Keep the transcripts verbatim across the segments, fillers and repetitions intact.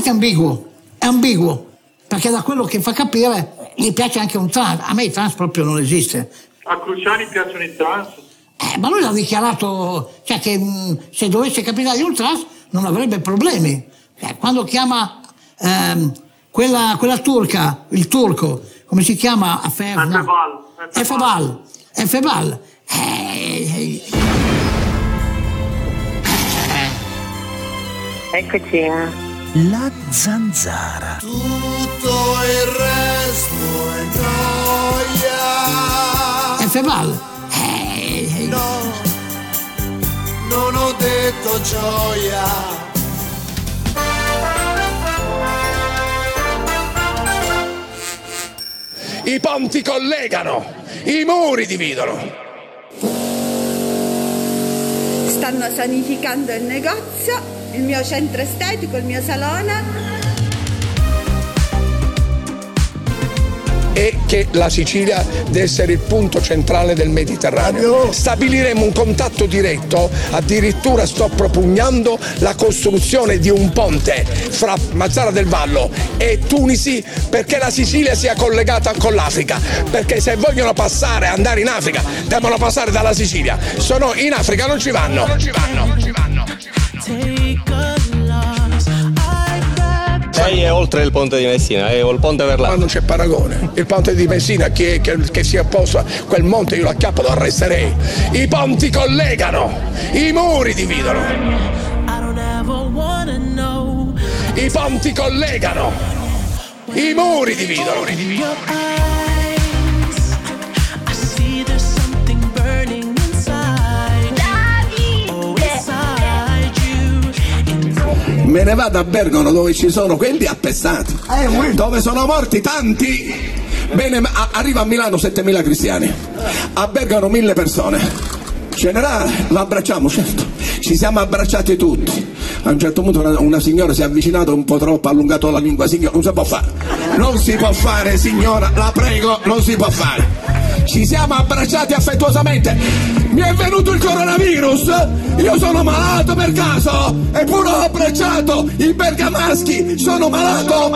è ambiguo, è ambiguo, perché da quello che fa capire gli piace anche un trans. A me i trans proprio non esiste. A Cruciani piacciono i trans? Eh, ma lui l'ha dichiarato, cioè che mh, se dovesse capitare un trans non avrebbe problemi. Eh, quando chiama ehm, quella, quella turca, il turco, come si chiama? Efebal. Efebal. Efebal. Eh, Eccoci. La zanzara. Tutto il resto è gioia. Efebal. Eh, no, non ho detto gioia. I ponti collegano, i muri dividono. Stanno sanificando il negozio, il mio centro estetico, il mio salone. E che la Sicilia deve essere il punto centrale del Mediterraneo. Stabiliremo un contatto diretto, addirittura sto propugnando la costruzione di un ponte fra Mazara del Vallo e Tunisi perché la Sicilia sia collegata con l'Africa, perché se vogliono passare, andare in Africa, devono passare dalla Sicilia, se no in Africa non ci vanno. Non ci vanno, non ci vanno, non ci vanno. Lei è oltre il ponte di Messina, è il ponte per là. Ma non c'è paragone. Il ponte di Messina, chi è che, che si è opposto a quel monte, io lo acchiappo, lo arresterei. I ponti collegano, i muri dividono. I ponti collegano, i muri dividono. Me ne vado a Bergamo dove ci sono quelli appestati, dove sono morti tanti. Bene, a- arriva a Milano settemila cristiani, a Bergamo mille persone. Generale, lo abbracciamo, certo. Ci siamo abbracciati tutti. A un certo punto una, una signora si è avvicinata un po' troppo, ha allungato la lingua. Signora, non si può fare. Non si può fare, signora, la prego, non si può fare. Ci siamo abbracciati affettuosamente. Mi è venuto il coronavirus, io sono malato per caso, eppure ho abbracciato i bergamaschi, sono malato.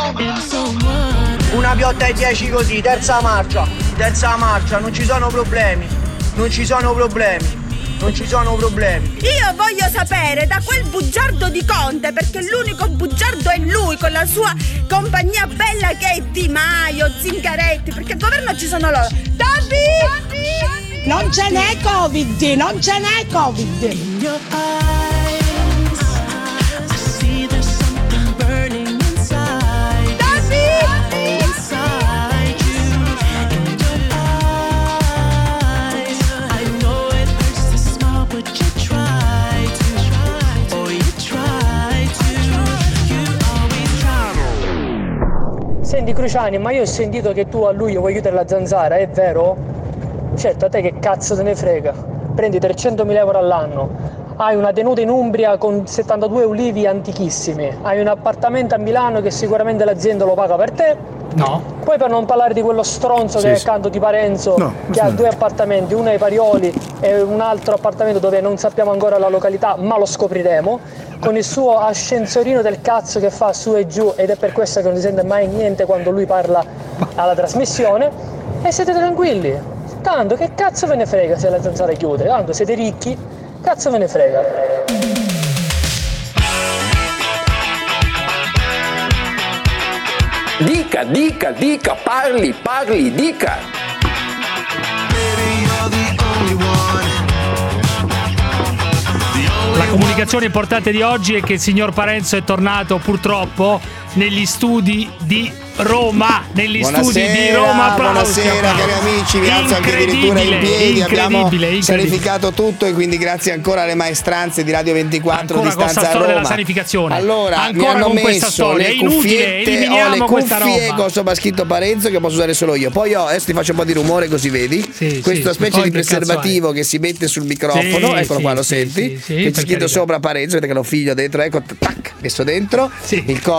Una piotta ai dieci così, terza marcia, terza marcia, non ci sono problemi, non ci sono problemi. Non ci sono problemi. Io voglio sapere da quel bugiardo di Conte, perché l'unico bugiardo è lui con la sua compagnia bella che è Di Maio, Zingaretti, perché al governo ci sono loro. Toby! Non ce n'è Covid, non ce n'è Covid. Senti Cruciani, ma io ho sentito che tu a luglio vuoi chiudere la zanzara, è vero? Certo, a te che cazzo te ne frega? Prendi trecentomila euro all'anno, hai una tenuta in Umbria con settantadue ulivi antichissimi, hai un appartamento a Milano che sicuramente l'azienda lo paga per te. No. Poi per non parlare di quello stronzo Sì, che è sì. accanto di Parenzo, No, che ha due appartamenti, uno ai Parioli e un altro appartamento dove non sappiamo ancora la località, ma lo scopriremo, con il suo ascensorino del cazzo che fa su e giù, ed è per questo che non si sente mai niente quando lui parla alla trasmissione. E siete tranquilli, tanto che cazzo ve ne frega se la zanzara chiude, tanto siete ricchi, cazzo ve ne frega. Dica, dica, dica, parli, parli, dica. La comunicazione importante di oggi è che il signor Parenzo è tornato purtroppo negli studi di Roma, negli buonasera, studi di Roma. Applausi, buonasera applausi. cari amici, vi alzo anche addirittura in piedi, abbiamo sanificato tutto e quindi grazie ancora alle maestranze di Radio ventiquattro ancora di Stanza con sta storia Roma. della sanificazione. Allora, ancora mi hanno con messo questa storia, le è inutile, cuffiette, eliminiamo ho le questa cuffie roba. con sopra scritto Parenzo che posso usare solo io. Poi ho, adesso ti faccio un po' di rumore così vedi. Sì, Questa sì, specie poi di che cazzo preservativo hai? che si mette sul microfono, Sì, eccolo sì, qua, lo sì, senti? sì, sì, che c'è per scritto carità. sopra Parenzo, vedete che l'ho figlio dentro, ecco, tac, messo dentro. Il coso del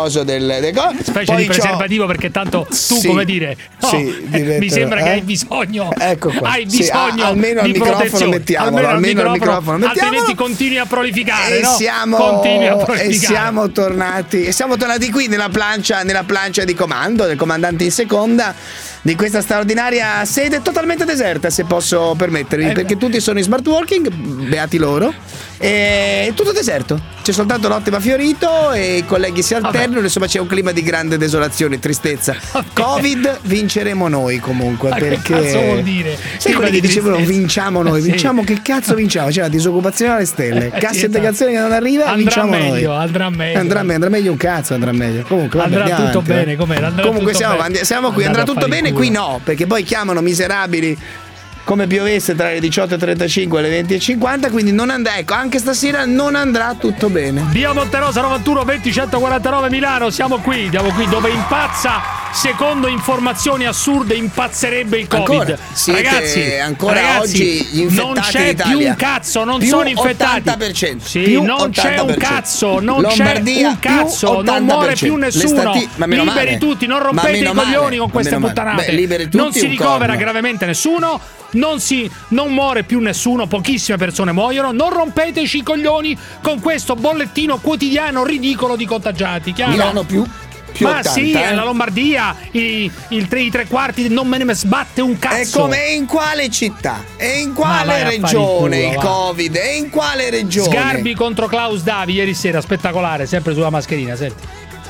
del, del co- specie Poi di preservativo, perché tanto tu, sì, come dire, no, sì, eh, mi sembra eh? che hai bisogno, ecco qua. hai Sì, bisogno a, almeno di al microfono protezione, mettiamolo, almeno, almeno al al microfono, microfono mettiamolo. altrimenti continui a prolificare, E no? siamo, Continui a e prolificare. siamo tornati e siamo tornati qui nella plancia, nella plancia di comando del comandante in seconda di questa straordinaria sede totalmente deserta, se posso permettermi, eh perché tutti sono in smart working, beati loro, e è tutto deserto, c'è soltanto l'Ottima Fiorito e i colleghi si alternano. Vabbè. Insomma c'è un clima di grande desolazione, tristezza. Vabbè. Covid vinceremo noi comunque. Ma perché che cazzo vuol dire? Sai quelli che dicevano vinciamo noi, sì. vinciamo, che cazzo vinciamo? C'è la disoccupazione alle stelle, eh, cassa sì, integrazione che non arriva, andrà vinciamo meglio, noi. Andrà meglio, andrà meglio, andrà meglio un cazzo, andrà meglio. Comunque vabbè, andrà tutto avanti, bene, com'era? Andrà comunque tutto siamo, bene. siamo qui, andrà tutto bene, qui no, perché poi chiamano miserabili come piovesse tra le diciotto e trentacinque e le venti e cinquanta, quindi non andrà, ecco, anche stasera non andrà tutto bene. Via Monterosa novantuno venti centoquarantanove Milano, siamo qui, siamo qui dove impazza, secondo informazioni assurde, impazzerebbe il Covid. Ancora, siete, ragazzi, ancora ragazzi, oggi gli infettati non c'è in Italia. più un cazzo, non più sono infettati. ottanta per cento. Sì, più non c'è un cazzo, non Lombardia, c'è un cazzo, non muore più nessuno. Stati- ma meno liberi male. tutti, non Ma rompete meno i coglioni male, con queste meno male. puttanate. Beh, liberi tutti non si un ricovera corno. gravemente nessuno. Non, si, non muore più nessuno, pochissime persone muoiono. Non rompeteci i coglioni con questo bollettino quotidiano ridicolo di contagiati. Chiaro? Milano più, più Ma ottanta, sì, eh? la Lombardia, i, il tre, i tre quarti non me ne sbatte un cazzo. E come in quale città? E in Ma quale vai a fare regione il il culo, va. Covid? E in quale regione? Sgarbi contro Klaus Davi ieri sera, spettacolare, sempre sulla mascherina, senti.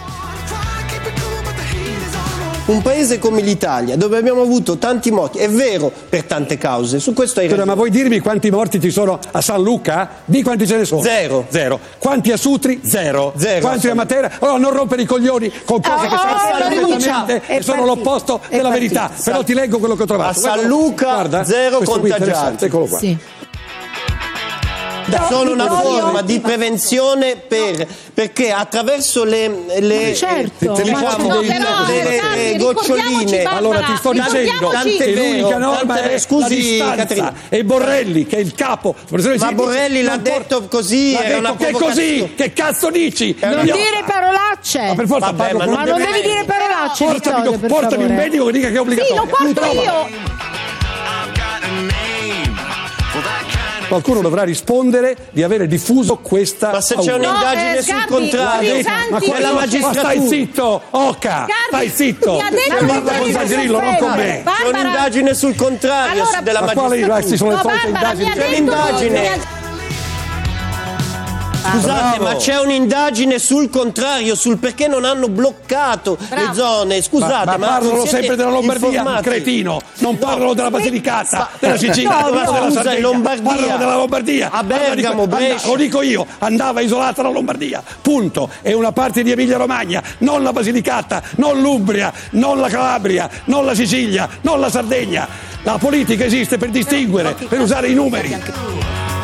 Un paese come l'Italia, dove abbiamo avuto tanti morti, è vero, per tante cause, su questo hai ragione. Ma vuoi dirmi quanti morti ci sono a San Luca? Di quanti ce ne sono? Zero. Zero. Quanti a Sutri? Zero. Zero. Quanti a Matera? Allora non rompere i coglioni con cose Oh, che oh, sono completamente è e sono partito. l'opposto È della partito. verità. Sa- Però ti leggo quello che ho trovato. A San Luca, guarda, zero questo qui è contagiati. interessante, eccolo qua. Sì. Sono una forma di prevenzione per, perché attraverso le, le, certo, eh, diciamo, ma no, delle, però, delle, Sgarbi, eh, ricordiamoci, goccioline. Barbara, Allora ti sto dicendo ricordiamoci- che l'unica vero, norma tante- è scusi, la distanza. Caterina. E Borrelli, che è il capo, Ma Borrelli l'ha detto così, l'ha era una detto che è provocazione. così, che cazzo dici? Non Io- dire parolacce. Ma per forza Vabbè, parlo ma con Ma un non medico. devi dire parolacce, Portami, Vittorio, per portami un favore. medico che dica che è Sì, obbligatorio. lo porto Trova. io. Qualcuno dovrà rispondere di avere diffuso questa Ma se c'è paura. un'indagine No, eh, sul Sgarbi, contrario, guardi, Ma Santi, quella la magistratura. Ma stai zitto, Oca, stai zitto. mi ha detto E che parla con devi Zangrillo, non con me. Barbara. C'è un'indagine sul contrario Allora- della Ma quali magistratura. questi sono le No, solite Barbara, mi indagini? ha C'è detto l'indagine. mi ha- Scusate, Bravo. ma c'è un'indagine sul contrario, sul perché non hanno bloccato Bravo. le zone. Scusate, ma, ma, ma parlano non siete sempre della Lombardia, informati? cretino. Non parlano della Basilicata, della Sicilia, No, parlano no, della scusa, Sardegna. Lombardia. Parlano della Lombardia. A Bergamo, Andava- Brescia. Lo dico io, andava isolata la Lombardia. Punto. È una parte di Emilia Romagna, non la Basilicata, non l'Umbria, non la Calabria, non la Sicilia, non la Sardegna. La politica esiste per distinguere, per usare i numeri.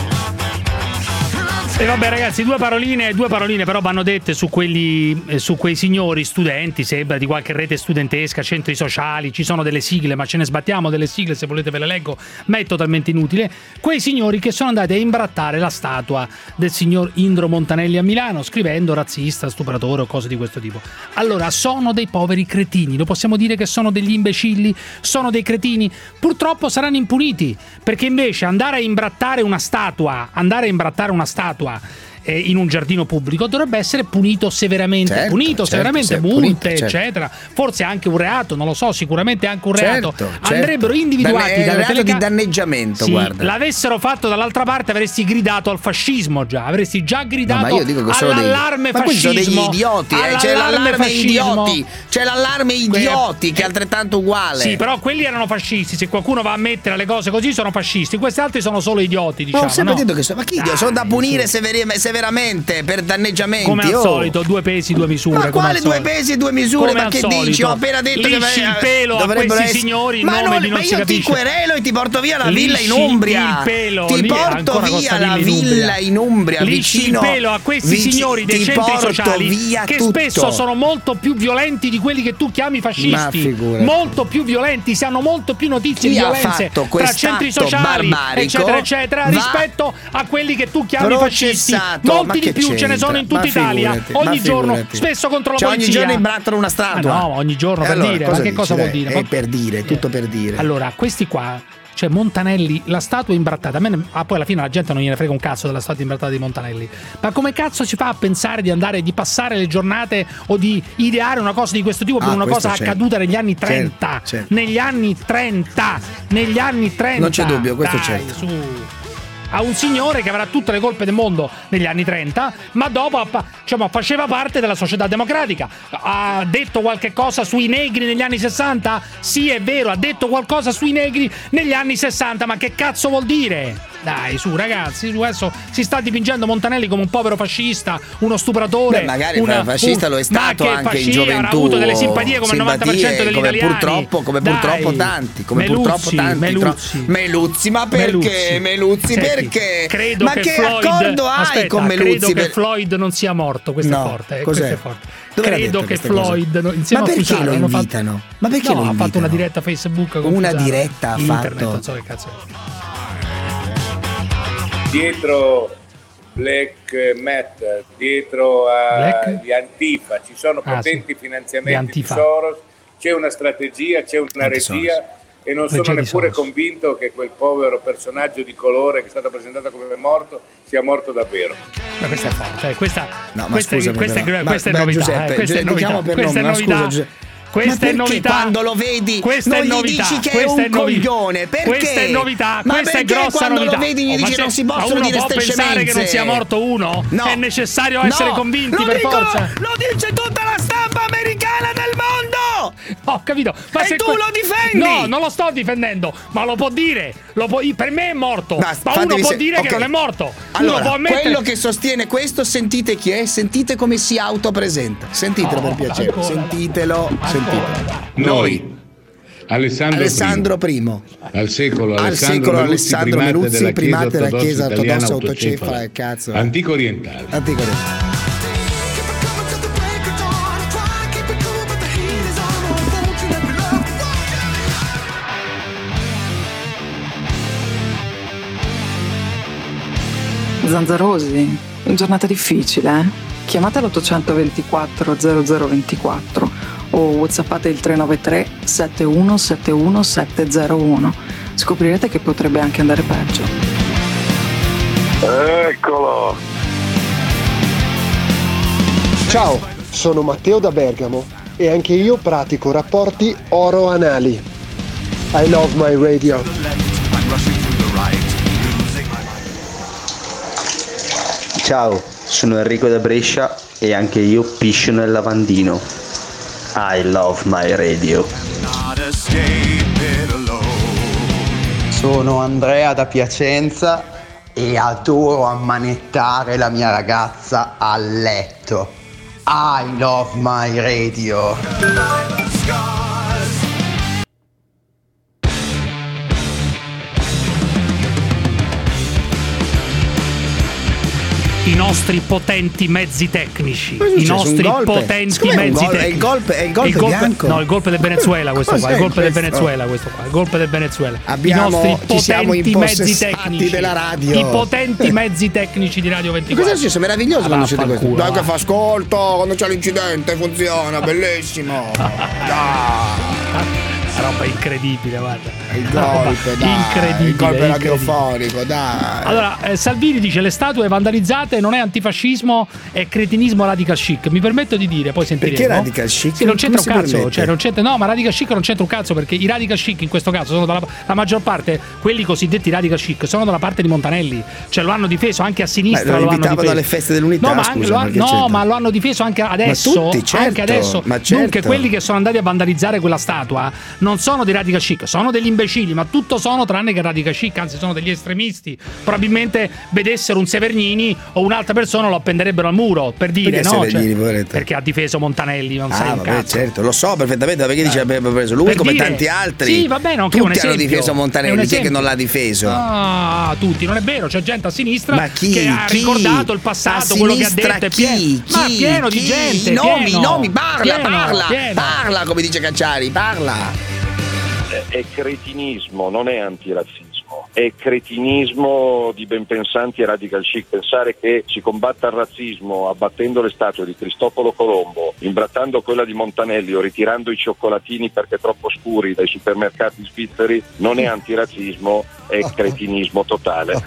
E vabbè ragazzi, due paroline, due paroline però vanno dette su quelli, eh, su quei signori studenti, sembra di qualche rete studentesca, centri sociali, ci sono delle sigle, ma ce ne sbattiamo delle sigle, se volete ve le leggo, ma è totalmente inutile. Quei signori che sono andati a imbrattare la statua del signor Indro Montanelli a Milano, scrivendo razzista, stupratore o cose di questo tipo. Allora, sono dei poveri cretini, lo possiamo dire che sono degli imbecilli, sono dei cretini, purtroppo saranno impuniti, perché invece andare a imbrattare una statua, andare a imbrattare una statua eh, in un giardino pubblico dovrebbe essere punito severamente, Certo, punito certo, severamente, certo, multe, punito, certo. eccetera. Forse anche un reato, non lo so, sicuramente anche un reato. Certo, certo. Andrebbero individuati Danne- dalle reato di telecamere. danneggiamento, Sì, guarda. l'avessero fatto dall'altra parte avresti gridato al fascismo già, avresti già No, gridato ma io dico che sono dei all'allarme ma questi fascismo. sono degli idioti, eh. C'è l'allarme fascismo. idioti, c'è l'allarme idioti che è altrettanto uguale. Sì, però quelli erano fascisti. Se qualcuno va a mettere le cose così, sono fascisti. Questi altri sono solo idioti, Ma diciamo. ho sempre no? detto che sono, ma chi Dai, sono da punire su. severi- severamente per danneggiamenti. Come al oh. solito, due pesi, due misure. Ma come quale al due solito. pesi e due misure? Come Ma al che solito. dici? Ho appena detto Lisci che il pelo a dovrebbero questi essere- signori, ma, nome non, di non ma si io capisce. ti querelo e ti porto via la villa Lisci in Umbria. il pelo, ti lì porto ancora via costa la lì in Umbria. villa in Umbria Lisci vicino, il pelo a questi vici- signori dei ti centri porto sociali via che tutto. spesso sono molto più violenti di quelli che tu chiami Ma fascisti. figurati. Molto più violenti, si hanno molto più notizie Chi di ha violenze fatto tra centri quest'atto sociali barbarico eccetera eccetera va rispetto a quelli che tu chiami fascisti. stato, molti ma di che più ce ne sono in tutta Ma Italia, figurati, ma ogni giorno, figurati. spesso contro la Cioè, polizia. ogni giorno imbrattano una statua. Ma no, ogni giorno E per allora, dire, cosa ma che dici, cosa dai? vuol dire? È per dire, tutto per dire. Allora, questi qua, cioè Montanelli, la statua imbrattata, a me, ah, poi alla fine la gente non gliene frega un cazzo della statua imbrattata di Montanelli, ma come cazzo ci fa a pensare di andare, di passare le giornate o di ideare una cosa di questo tipo per Ah, una questo cosa certo. accaduta negli anni trenta, Certo, certo. negli anni trenta, negli anni trenta, Non c'è dubbio, questo dai, certo. su. A un signore che avrà tutte le colpe del mondo negli anni trenta, ma dopo diciamo, faceva parte della società democratica. Ha detto qualche cosa sui negri negli anni sessanta? Sì, è vero, ha detto qualcosa sui negri negli anni sessanta, ma che cazzo vuol dire? Dai, su ragazzi, su adesso si sta dipingendo Montanelli come un povero fascista, uno stupratore. Beh, magari una, fascista un, lo è stato ma che anche in fascia, gioventù. avrà avuto delle simpatie come il novanta per cento degli come italiani. Purtroppo, come Dai. purtroppo tanti, come Meluzzi, purtroppo tanti. Meluzzi. Tro- Meluzzi, ma perché? Meluzzi. Meluzzi, Senti, perché? credo ma che, che Floyd, accordo hai aspetta, con Meluzzi? credo per... che Floyd non sia morto, questo No, è forte, eh, cos'è? questo è forte. Dove l'ha Credo detto che queste Floyd cose? no, insieme Ma a perché Fusaro lo hanno invitano? Fatto, Ma perché no, lo ha fatto invitano? una diretta Facebook con Una Fusaro. diretta ha Internet, fatto. non so che cazzo è. Dietro Black Matter, dietro Black? agli Antifa ci sono Ah, potenti sì. finanziamenti Gli di Antifa. Soros, c'è una strategia, c'è una Anti regia Soros. e non Regia sono di neppure Soros. convinto che quel povero personaggio di colore che è stato presentato come morto sia morto davvero. Ma questa è forte, eh, questa, No, ma questa, scusami, questa, però. è, Ma- questa è ma novità, Giuseppe, eh, questa è Giuseppe, novità, chiamo per questa è nome, ma novità. scusa, Giuseppe. Questa Ma è perché novità. quando lo vedi questa non è gli novità. dici che è questa un è novi- coglione? Perché? Questa è novità, Ma questa è perché grossa quando novità. lo vedi gli Oh, ma dici se- non si ma possono uno dire può ste pensare che non scemenze? sia morto uno? No. È necessario essere No, convinti lo per dico- forza. Lo dice tutta la stampa americana del mondo! Ho capito. Ma E se tu que- lo difendi! No, non lo sto difendendo, ma lo può dire. Lo può- per me è morto. Basta, ma uno fatevi può se- dire ok. che non è morto. Allora, uno può ammettere... quello che sostiene questo, sentite chi è, sentite come si autopresenta. Sentitelo No, per piacere, ancora. sentitelo, sentitelo. Noi, Alessandro, Alessandro I, I, al secolo al Alessandro secolo Meluzzi, Alessandro primate Meluzzi, della primate della Chiesa Chiesa ortodossa ortodossa autocefala, autocefala, che cazzo è? antico orientale. Antico orientale. Zanzarosi, giornata difficile, eh? Chiamate l'ottocentoventiquattro zero zero ventiquattro o whatsappate il tre nove tre sette uno sette uno sette zero uno. Scoprirete che potrebbe anche andare peggio. Eccolo! Ciao, sono Matteo da Bergamo e anche io pratico rapporti oro-anali. I love my radio. Ciao, sono Enrico da Brescia e anche io piscio nel lavandino. I love my radio. Sono Andrea da Piacenza e adoro ammanettare la mia ragazza a letto. I love my radio. I nostri potenti mezzi tecnici. Cosa è I successo? nostri Un golpe? potenti Siccome è un mezzi gol- è il tecnici. golpe- è il golpe bianco? No, il golpe del Venezuela questo qua. Il Cos'è golpe del questo? Venezuela questo qua. Il golpe del Venezuela. Abbiamo- I nostri ci siamo potenti mezzi impossessati tecnici della radio. I potenti mezzi tecnici di Radio Ma ventiquattro. cosa è successo? Meraviglioso Ah, quando siete vaffanculo, questo. Dai va. che fa ascolto, quando c'è l'incidente funziona, bellissimo. Dai. Roba incredibile, guarda. Il golpe, dai. Incredibile. Il golpe incredibile. radiofonico, dai. Allora, eh, Salvini dice le statue vandalizzate non è antifascismo, è cretinismo radical chic. Mi permetto di dire, poi sentiremo. Perché radical chic? Sì, non c'entra Come un si cazzo, permette? cioè non c'entra, no, ma radical chic non c'entra un cazzo perché i radical chic in questo caso sono dalla la maggior parte, quelli cosiddetti radical chic sono dalla parte di Montanelli, cioè lo hanno difeso anche a sinistra, Ma lo lo hanno invitavano difeso. alle feste dell'unità, No, ma, scusa, anche, lo ma hanno- che no, c'entra? ma lo hanno difeso anche adesso, tutti, certo, anche adesso. ma certo. Dunque quelli che sono andati a vandalizzare quella statua non sono dei radical chic, sono degli imbecilli, ma tutto sono tranne che radical chic, anzi sono degli estremisti. Probabilmente vedessero un Severgnini o un'altra persona lo appenderebbero al muro, per dire, Perché no? Severgnini, Cioè, poveretto? perché ha difeso Montanelli, non sai Ah, un vabbè, cazzo. certo, lo so perfettamente, perché dice avrebbe preso lui Per come dire- tanti altri. Sì, va bene, anche tutti un esempio. hanno difeso È un Montanelli, chi è che esempio. non l'ha difeso? Ah, tutti, non è vero, c'è gente a sinistra Ma chi? che ha Chi? ricordato il passato, A quello che ha sinistra detto è chi? pieno, ma Chi? pieno di Chi? gente, I nomi, pieno, i nomi, parla, pieno, parla, pieno. parla, come dice Cacciari, parla. È cretinismo, non è antirazzismo. è cretinismo di benpensanti e radical chic. Pensare che si combatta il razzismo abbattendo le statue di Cristoforo Colombo, imbrattando quella di Montanelli o ritirando i cioccolatini perché troppo scuri dai supermercati svizzeri non è antirazzismo, è cretinismo totale.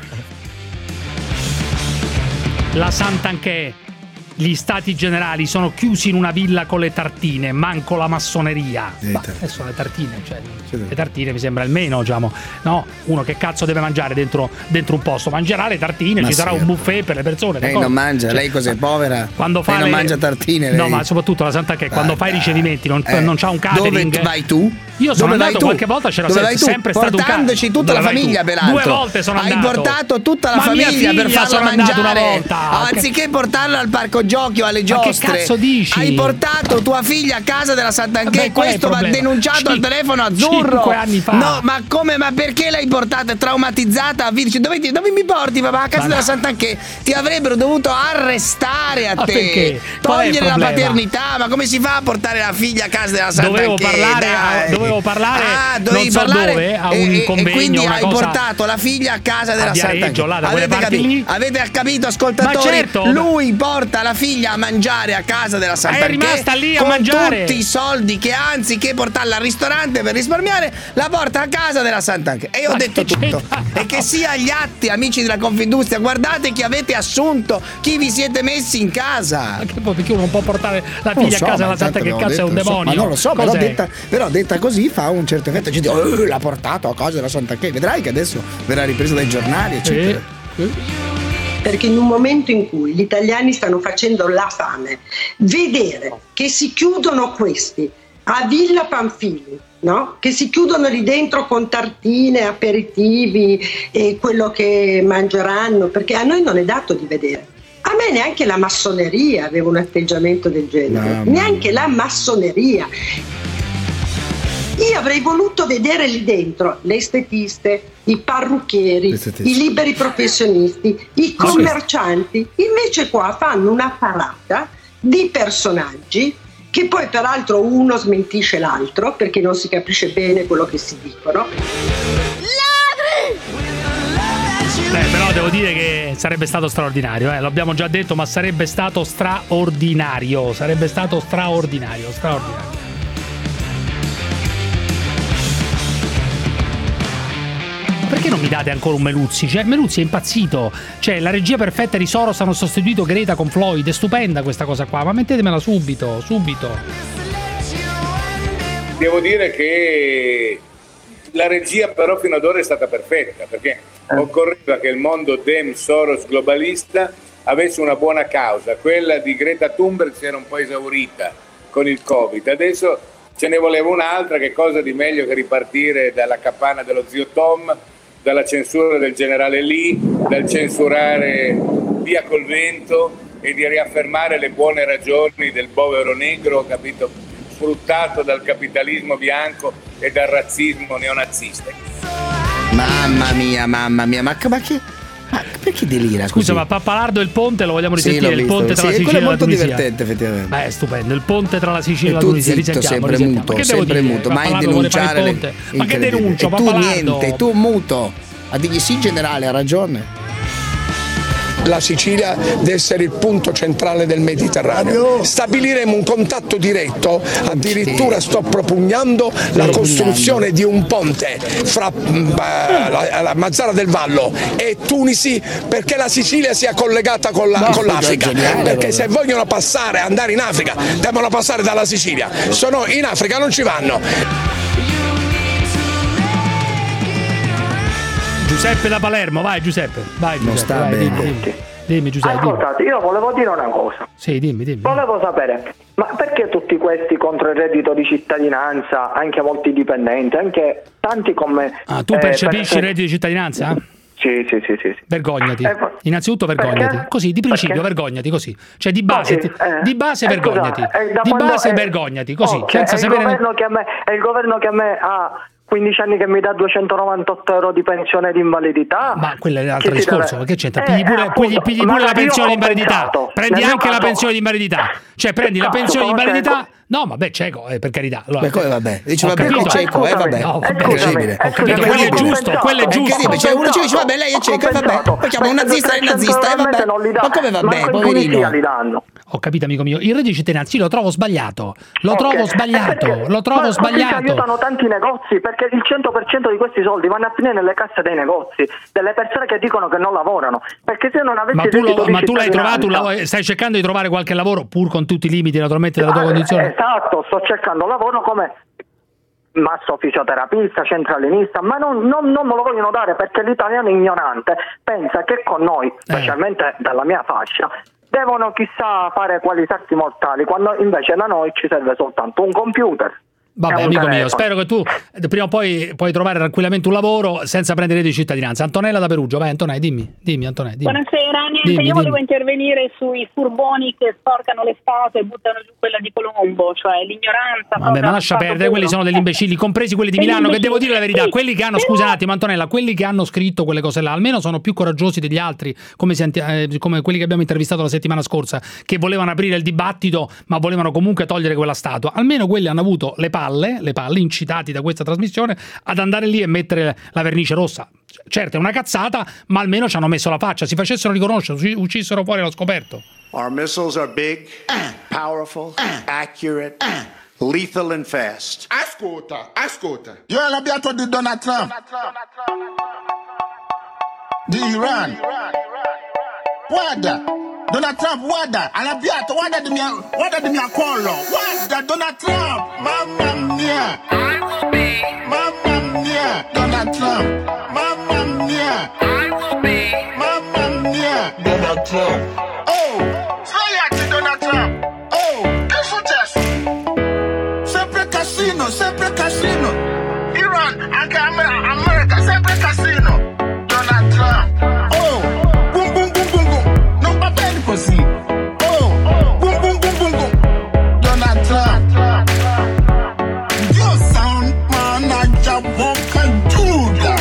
La Santanchè, gli stati generali sono chiusi in una villa con le tartine, manco la massoneria. Ma adesso le tartine, cioè le tartine mi sembra il meno, diciamo. No, uno che cazzo deve mangiare dentro, dentro un posto? Mangerà le tartine, Ma ci sì. sarà un buffet per le persone. Lei d'accordo? non mangia, Cioè, lei cos'è, povera? Quando fa lei le... non mangia tartine, lei. No, ma soprattutto la Santanchè, quando fai i ricevimenti non, Eh. non c'ha un catering. Dove vai tu? Io sono Dove vai andato tu? qualche volta, c'era Dove se- vai tu? sempre stato un Portandoci catering. tutta Dove la vai tu? famiglia, peraltro. Due volte sono Hai andato. portato tutta la Ma mia famiglia per figlia farla sono andato mangiare. una volta. Anziché portarla al parco giochi o alle Ma giostre. che cazzo dici? Hai portato tua figlia a casa della Santanchè. Vabbè, qual è il Questo va problema? denunciato al Cin- telefono azzurro. cinque anni fa. No, ma come? Ma perché l'hai portata? È traumatizzata? Dice, dove, ti- dove mi porti, papà? A casa Ma della no. Santanchè. Ti avrebbero dovuto arrestare a Ma te. perché? Qual è il Togliere la problema? paternità. Ma come si fa a portare la figlia a casa della Santanchè? Dovevo parlare, Dai. a, dovevo parlare Ah, non dovevi so parlare dove, a e- un e- convegno, e quindi una hai cosa portato la figlia a casa della a Viareggio, Santanchè. là, da quelle Avete parti capito? lì? Avete capito, ascoltatori? Ma certo. Lui porta la figlia a mangiare a casa della Santanchè. rimasta lì a con mangiare. tutti i soldi che anziché portarla al ristorante per risparmiare, la porta a casa della Santanchè. E io ho Ma detto che tutto. c'entra? E che sia agli atti, amici della Confindustria, guardate chi avete assunto, chi vi siete messi in casa. Anche poi perché uno non può portare la Non lo figlia so, a casa ma della Santa, tanto che abbiamo cazzo è un detto, demonio? Ma non lo so, però Cos'è? detta, però detta così fa un certo effetto. Ci dico, "Oh, l'ha portato a casa della Santanchè". Vedrai che adesso verrà ripreso dai giornali, eccetera. Perché in un momento in cui gli italiani stanno facendo la fame, vedere che si chiudono questi a Villa Pamphili, no? Che si chiudono lì dentro con tartine, aperitivi e quello che mangeranno, perché a noi non è dato di vedere. A me neanche la massoneria aveva un atteggiamento del genere, Mamma neanche la massoneria. Io avrei voluto vedere lì dentro le estetiste, i parrucchieri, i liberi professionisti, i commercianti. Invece qua fanno una parata di personaggi che poi peraltro uno smentisce l'altro perché non si capisce bene quello che si dicono. Beh, però devo dire che sarebbe stato straordinario, eh? L'abbiamo già detto, ma sarebbe stato straordinario, sarebbe stato straordinario, straordinario. Perché non mi date ancora un Meluzzi? Cioè, Meluzzi è impazzito. Cioè, la regia perfetta di Soros hanno sostituito Greta con Floyd. È stupenda questa cosa qua, ma mettetemela subito, subito. Devo dire che la regia però fino ad ora è stata perfetta, perché occorreva che il mondo dem Soros globalista avesse una buona causa. Quella di Greta Thunberg si era un po' esaurita con il Covid. Adesso ce ne voleva un'altra. Che cosa di meglio che ripartire dalla capanna dello zio Tom, dalla censura del generale Lee, dal censurare Via col vento e di riaffermare le buone ragioni del povero negro, capito, sfruttato dal capitalismo bianco e dal razzismo neonazista. Mamma mia, mamma mia, ma, ma che. Ma perché delira? Scusa, così? ma Pappalardo e il ponte lo vogliamo Sì, risentire? l'ho il visto. ponte tra Sì, la Sicilia quello e è la molto Tunisia. divertente, effettivamente. Beh, è stupendo. Il ponte tra la Sicilia e E la tu Tunisia. zitto, Risentiamo, sempre risentiamo. muto, Ma che devo sempre dire? muto, mai Pappalardo vuole fare il denunciare. ponte. Ma che Incredibile. denuncio, E tu Pappalardo? niente, tu muto. A dirgli sì, generale, ha ragione. La Sicilia deve essere il punto centrale del Mediterraneo. Stabiliremo un contatto diretto, addirittura sto propugnando la costruzione di un ponte fra uh, la, la Mazara del Vallo e Tunisi, perché la Sicilia sia collegata con, la, No, con l'Africa, geniale, perché proprio. se vogliono passare, andare in Africa, devono passare dalla Sicilia, se no in Africa non ci vanno. Giuseppe da Palermo, vai Giuseppe, vai Giuseppe, Non sta vai, bene. dimmi, dimmi. Dimmi Giuseppe, dimmi. Ascoltate, io volevo dire una cosa. Sì, dimmi, dimmi. Volevo sapere, ma perché tutti questi contro il reddito di cittadinanza, anche molti dipendenti, anche tanti come... Ah, tu eh, percepisci per- il reddito di cittadinanza? Sì, sì, sì, sì. sì. Vergognati. Eh, Innanzitutto vergognati. perché? Così, di principio, Perché? vergognati, così. Cioè, di base, No, sì, eh, di base eh, vergognati. scusa, eh, da di quando base è- vergognati, così, Ok, senza è il sapere... governo che a me, è il governo che a me ha quindici anni che mi dà duecentonovantotto euro di pensione di invalidità. Ma quello è un altro Che si discorso, deve- ma che c'entra? Eh, Pigli pure, appunto, pigli, pigli pure ma la io pensione ho di invalidità. pensato, Prendi nel mio anche la caso- pensione di invalidità. Cioè, prendi la Cazzo, pensione di conosce- invalidità No, vabbè, cieco, eh, per carità. Allora, Beh, come vabbè? Dice ho vabbè, capito. è cieco, eh, vabbè. No, vabbè, Incredibile. ho capito, quello è giusto, quello è giusto. C'è uno ci dice vabbè, lei è cieco, e vabbè. Poi chiama un nazista e il nazista, e vabbè. Ma come vabbè, poverino? Li danno. Ho capito, amico mio. Il reddito di cittadinanza lo trovo sbagliato. Lo Okay. trovo sbagliato. Perché- Lo trovo ma sbagliato. così si aiutano tanti negozi, perché il cento per cento di questi soldi vanno a finire nelle casse dei negozi, delle persone che dicono che non lavorano. Perché se non avessi Ma tu, reddito lo, di ma tu l'hai trovato, un cittadinanza- lavoro- stai cercando di trovare qualche lavoro, pur con tutti i limiti naturalmente della tua Ah, condizione? Esatto, sto cercando lavoro come masso fisioterapista, centralinista, ma non, non, non me lo vogliono dare perché l'italiano ignorante pensa che con noi, specialmente dalla mia fascia, devono chissà fare quali salti mortali, quando invece da noi ci serve soltanto un computer. Vabbè, È un amico mio, telefono. spero che tu eh, prima o poi puoi trovare tranquillamente un lavoro senza prendere reddito di cittadinanza. Antonella da Perugia, vai Antonella, dimmi, dimmi Antonella, dimmi. Buonasera, niente, Dimmi, io volevo dimmi. intervenire sui furboni che sporcano le statua e buttano giù quella di Colombo, cioè l'ignoranza. Vabbè, ma lascia perdere, quelli sono degli imbecilli, compresi quelli di Degli Milano, che imbecilli. devo dire la verità, Sì, quelli che hanno, però- scusa un attimo Antonella, quelli che hanno scritto quelle cose là, almeno sono più coraggiosi degli altri, come, senti- eh, come quelli che abbiamo intervistato la settimana scorsa, che volevano aprire il dibattito, ma volevano comunque togliere quella statua. Almeno quelli hanno avuto le palle, le palle incitati da questa trasmissione, ad andare lì e mettere la vernice rossa. Certo, è una cazzata, ma almeno ci hanno messo la faccia, si facessero riconoscere, si uscissero fuori allo scoperto. Our missiles are big, powerful, accurate, lethal and fast. Ascolta, ascolta. Io ho arrabbiato di Donald Trump. Di Iran. Guarda, Donald Trump, guarda, arrabbiato, guarda di mia, guarda di mia collo. Guarda, Donald Trump, mamma mia. Mamma mia, Donald Trump. Mamma mia. Mamma mia, Donald Trump. Oh, svegliati Donald Trump. Oh, che è successo? Sempre casino, sempre casino. Iran, anche Amer- America, sempre casino. Donald Trump. Oh, boom boom boom boom boom. Non va bene così. Oh, boom boom boom boom boom. Donald Trump. Dio San Managia Bocca Giuda.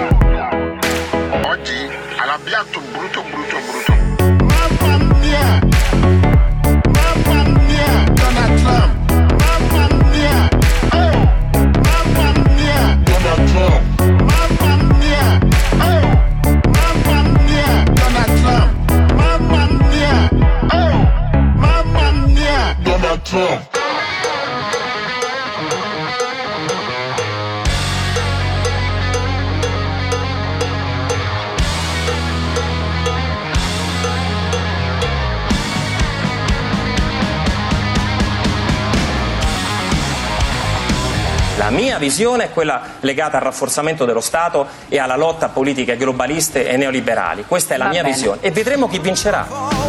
Oggi arrabbiato brutto brutto brutto. Mamma mia. Mamma mia. Donald Trump. Mamma mia. Oh. Mamma mia. Donald Trump. Mamma mia. Oh. Mamma mia. Donald Trump. Mamma mia. Oh. Mamma mia. Donald Trump. La mia visione è quella legata al rafforzamento dello Stato e alla lotta a politiche globaliste e neoliberali. Questa è la Va mia bene. visione e vedremo chi vincerà.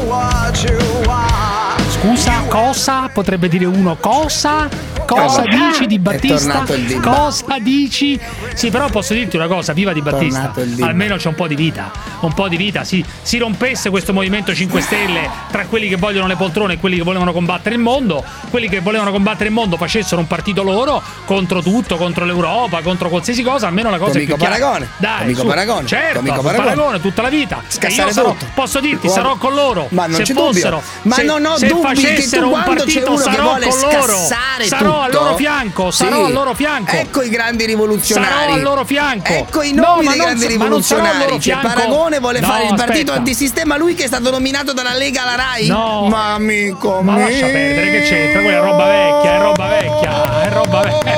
Scusa, cosa? Potrebbe dire uno cosa? Cosa Eh, dici Di è Battista? tornato il Di Cosa dici? Sì, però posso dirti una cosa, viva Di Battista. Tornato il Di Almeno c'è un po' di vita. Un po' di vita. Si, si rompesse questo Movimento cinque Stelle tra quelli che vogliono le poltrone e quelli che volevano combattere il mondo. Quelli che volevano combattere il mondo facessero un partito loro contro tutto, contro l'Europa, contro qualsiasi cosa. Almeno la cosa Comico è più chiara. Paragone. Dai, Comico su. Paragone. Certo, Comico paragone. Paragone. tutta la vita. Scassare E io sarò, tutto. posso dirti, Guarda. sarò con loro. Ma non se c'è fossero, dubbio. Ma se, non ho se dubbi che tu facessero un quando c'è partito uno che sarò vuole con loro. scassare Sarò al tutto. loro fianco, sarò Sì. al loro fianco. Ecco i grandi rivoluzionari. Sarò al loro fianco. Ecco i No, nomi ma dei non grandi so- ma non sarò al rivoluzionari. loro C'è fianco. Paragone vuole No, fare il partito aspetta. antisistema, lui che è stato nominato dalla Lega alla Rai? No. Ma amico Ma mio. lascia perdere, che c'entra? Quella è roba vecchia, è roba vecchia, è roba vecchia.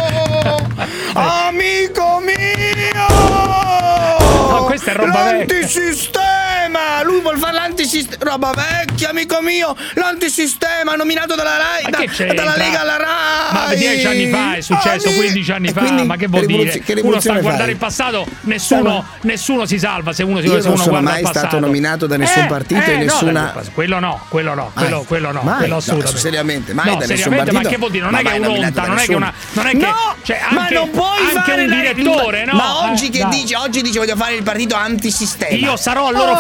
Amico mio! No, questa è roba vecchia. L'antisistema! Lui vuol fare l'antisistema. Roba vecchia, amico mio! L'antisistema nominato dalla Rai, Ma che da- c'entra? dalla Lega alla Rai! Ma dieci anni fa è successo, Ami- quindici anni E fa, quindi ma che vuol che dire? rivoluzio- che Uno sta a rivoluzione guardare fai? il passato, nessuno, Stavo- nessuno si salva se uno, si, Io se non uno sono guarda mai il passato. stato nominato da nessun Eh, partito eh, e no, nessuna. da- quello no, quello no, quello, Mai. quello no, Mai. quello No, assolutamente. seriamente, mai no, da nessun seriamente, partito. ma che vuol dire? Non Ma è che mai è nominato un'onta, da non è che nessuno. una, non è che, No, cioè, ma anche, non puoi anche fare un la- direttore, no? Ma oggi Eh, che dai. dici? Oggi dice voglio fare il partito antisistema. Io sarò al loro fianco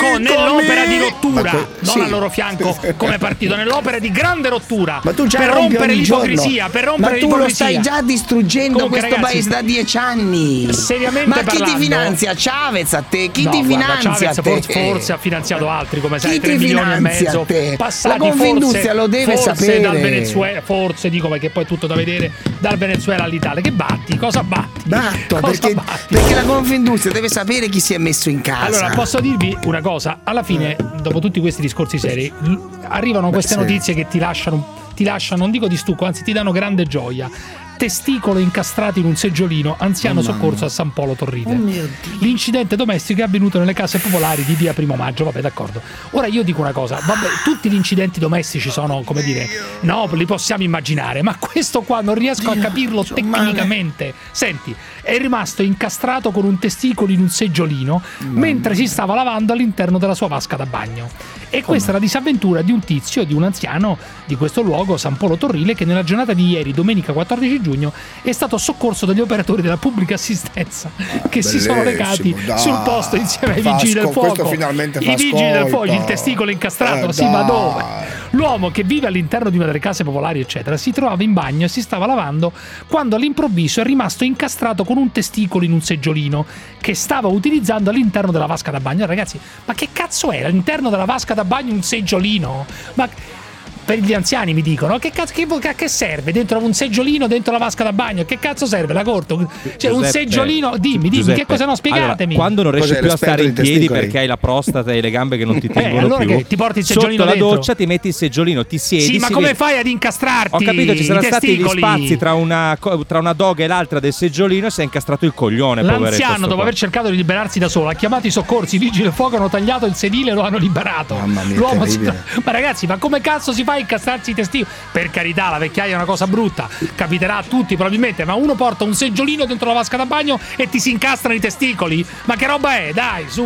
No, nell'opera di rottura, Ma non que- sì. al loro fianco come partito, nell'opera di grande rottura. Ma tu già per rompi rompere ogni l'ipocrisia, giorno. per rompere Ma tu lo l'ipocrisia. stai già distruggendo Comunque, questo ragazzi, paese da dieci anni. seriamente Ma chi parlando, ti finanzia? Chavez a te? Chi no, ti guarda, finanzia Chavez a te? forse, forse ha finanziato altri, come sai, Chi tre ti milioni e finanzia mezzo a te? passati, La Confindustria forse, lo deve forse sapere. dal Venezuela, forse dico perché poi è tutto da vedere, dal Venezuela all'Italia. Che batti? Cosa batti? Batto, Cosa perché, batti? perché la Confindustria deve sapere chi si è messo in casa. Allora, posso dirvi una cosa? Alla fine, dopo tutti questi discorsi seri, l- arrivano queste sì. notizie che ti lasciano, ti lasciano, non dico di stucco, anzi ti danno grande gioia. Testicolo incastrato in un seggiolino, anziano Oh, soccorso a San Polo Torrite. Oh mio Dio. L'incidente domestico è avvenuto nelle case popolari di via Primo Maggio. Vabbè, d'accordo. Ora io dico una cosa, vabbè, tutti gli incidenti domestici sono, come dire, no, li possiamo immaginare, ma questo qua non riesco a capirlo tecnicamente. Senti, è rimasto incastrato con un testicolo in un seggiolino mentre si stava lavando all'interno della sua vasca da bagno. E questa è la disavventura di un tizio, di un anziano di questo luogo, San Polo Torrile, che nella giornata di ieri, domenica quattordici giugno, è stato soccorso dagli operatori della pubblica assistenza che si sono recati dai. sul posto insieme ai Fa vigili del asco- questo fuoco. finalmente I fa vigili del fuoco, ascolta. il testicolo incastrato, Eh, sì, ma dai. dove? L'uomo, che vive all'interno di una delle case popolari, eccetera, si trovava in bagno e si stava lavando quando all'improvviso è rimasto incastrato con un testicolo in un seggiolino che stava utilizzando all'interno della vasca da bagno. Ragazzi, ma che cazzo è all'interno della vasca da bagno un seggiolino? Ma per gli anziani mi dicono che cazzo, che, che serve dentro un seggiolino dentro la vasca da bagno? Che cazzo serve la corte? Cioè un Giuseppe, seggiolino, dimmi, dimmi Giuseppe, che cosa no, spiegatemi. Allora, quando non riesci Cos'è, più a stare in l'esperto dei piedi testicoli? perché hai la prostata e le gambe che non ti Eh, tengono allora più, che ti porti il seggiolino sotto la dentro? doccia ti metti il seggiolino, ti siedi. Sì, ma si come vede- fai ad incastrarti? Ho capito, ci i saranno stati gli testicoli? spazi tra una, co- tra una doga e l'altra del seggiolino e si è incastrato il coglione. poveretto L'anziano, sto dopo qua. aver cercato di liberarsi da solo, ha chiamato i soccorsi, i vigili del fuoco hanno tagliato il sedile e lo hanno liberato. Mamma mia, L'uomo si... terribile. Ma ragazzi, ma come cazzo si fa a incastrarsi i testicoli? Per carità, la vecchiaia è una cosa brutta, capiterà a tutti probabilmente, ma uno porta un seggiolino dentro la vasca da bagno e ti si incastrano i testicoli? Ma che roba è? Dai, su!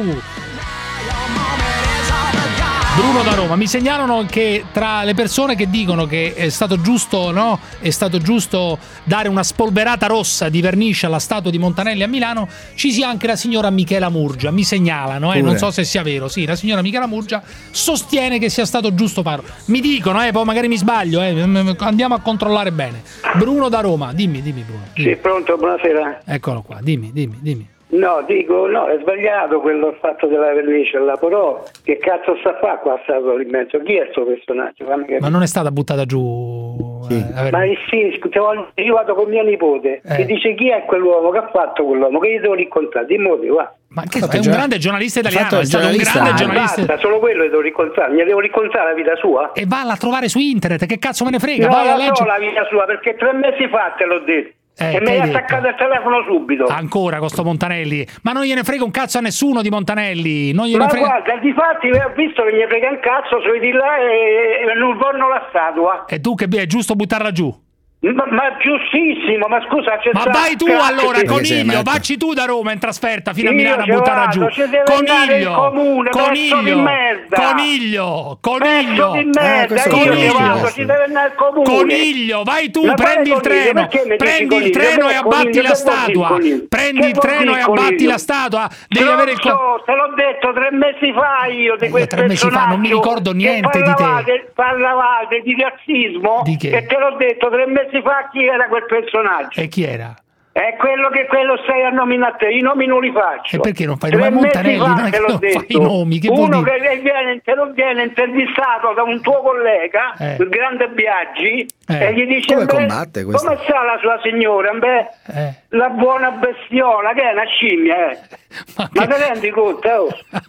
Bruno da Roma, mi segnalano che tra le persone che dicono che è stato giusto, no? È stato giusto dare una spolverata rossa di vernice alla statua di Montanelli a Milano, ci sia anche la signora Michela Murgia. Mi segnalano, eh, Pure. non so se sia vero. Sì, la signora Michela Murgia sostiene che sia stato giusto farlo. Mi dicono, eh, poi magari mi sbaglio, eh, andiamo a controllare bene. Bruno da Roma, dimmi, dimmi Bruno. Dimmi. Sì, pronto, buonasera. Eccolo qua, dimmi, dimmi, dimmi. No, dico, no, è sbagliato quello fatto della vernice là, però che cazzo sta a fare qua stato lì in mezzo? Chi è sto personaggio? Fammi capire. Ma non è stata buttata giù? eh, la Ma vernice? sì, scusa, io vado con mia nipote Eh. e dice chi è quell'uomo, che ha fatto quell'uomo, che gli devo raccontare, dimmi, va. Ma che è un grande giornalista italiano, fatto è stato un giornalista. grande Ah, giornalista. basta, solo quello che devo raccontare, mi devo raccontare la vita sua? E valla a trovare su internet, che cazzo me ne frega? No, Vai a non so leggere. la vita sua, perché tre mesi fa te l'ho detto. Eh, e che mi hai hai detto? attaccato il telefono subito. Ancora con sto Montanelli, ma non gliene frega un cazzo a nessuno di Montanelli, non gliene Ma frega. guarda, difatti ho visto che gli frega un cazzo, sono di là e, e non vanno la statua. E tu che è giusto buttarla giù? Ma, ma giustissimo, ma scusa, c'è Ma sta- vai tu cazzo allora, che- Coniglio, vacci tu da Roma in trasferta fino a Io Milano a ci buttarla vado, giù. ci deve andare il Coniglio, comune, pezzo di Coniglio, merda. Coniglio, Coniglio, Pezzo di merda, questo io Coniglio. ci vado, ci deve andare il comune. Coniglio, vai tu, Ma prendi il quale Coniglio? treno, Perché mi dici prendi il Coniglio? treno e Perché abbatti Coniglio? la Che vuol dire statua. Coniglio? Prendi Che il vuol treno dire e abbatti Coniglio? la statua. Devi avere il co- Stronzo, te l'ho detto tre mesi fa io di Eh, quel tre mesi fa, non mi personaggio ricordo che niente di te. parlavate- Parlavate di razzismo Di che? e te l'ho detto tre mesi fa chi era quel personaggio. E chi era? È quello che quello stai a nominare te, i nomi non li faccio. E perché non fai Tre i nomi? mesi Montanelli, fa non è te che l'ho non fai detto. i nomi, che vuol Uno dire? che viene, te lo viene intervistato da un tuo collega, Eh. il grande Biaggi, Eh. e gli dice: Come "Beh, combatte questo?" come sta la sua signora? Beh, Eh. la buona bestiola, che è una scimmia, eh. Ma, Ma che- te rendi conto? Oh?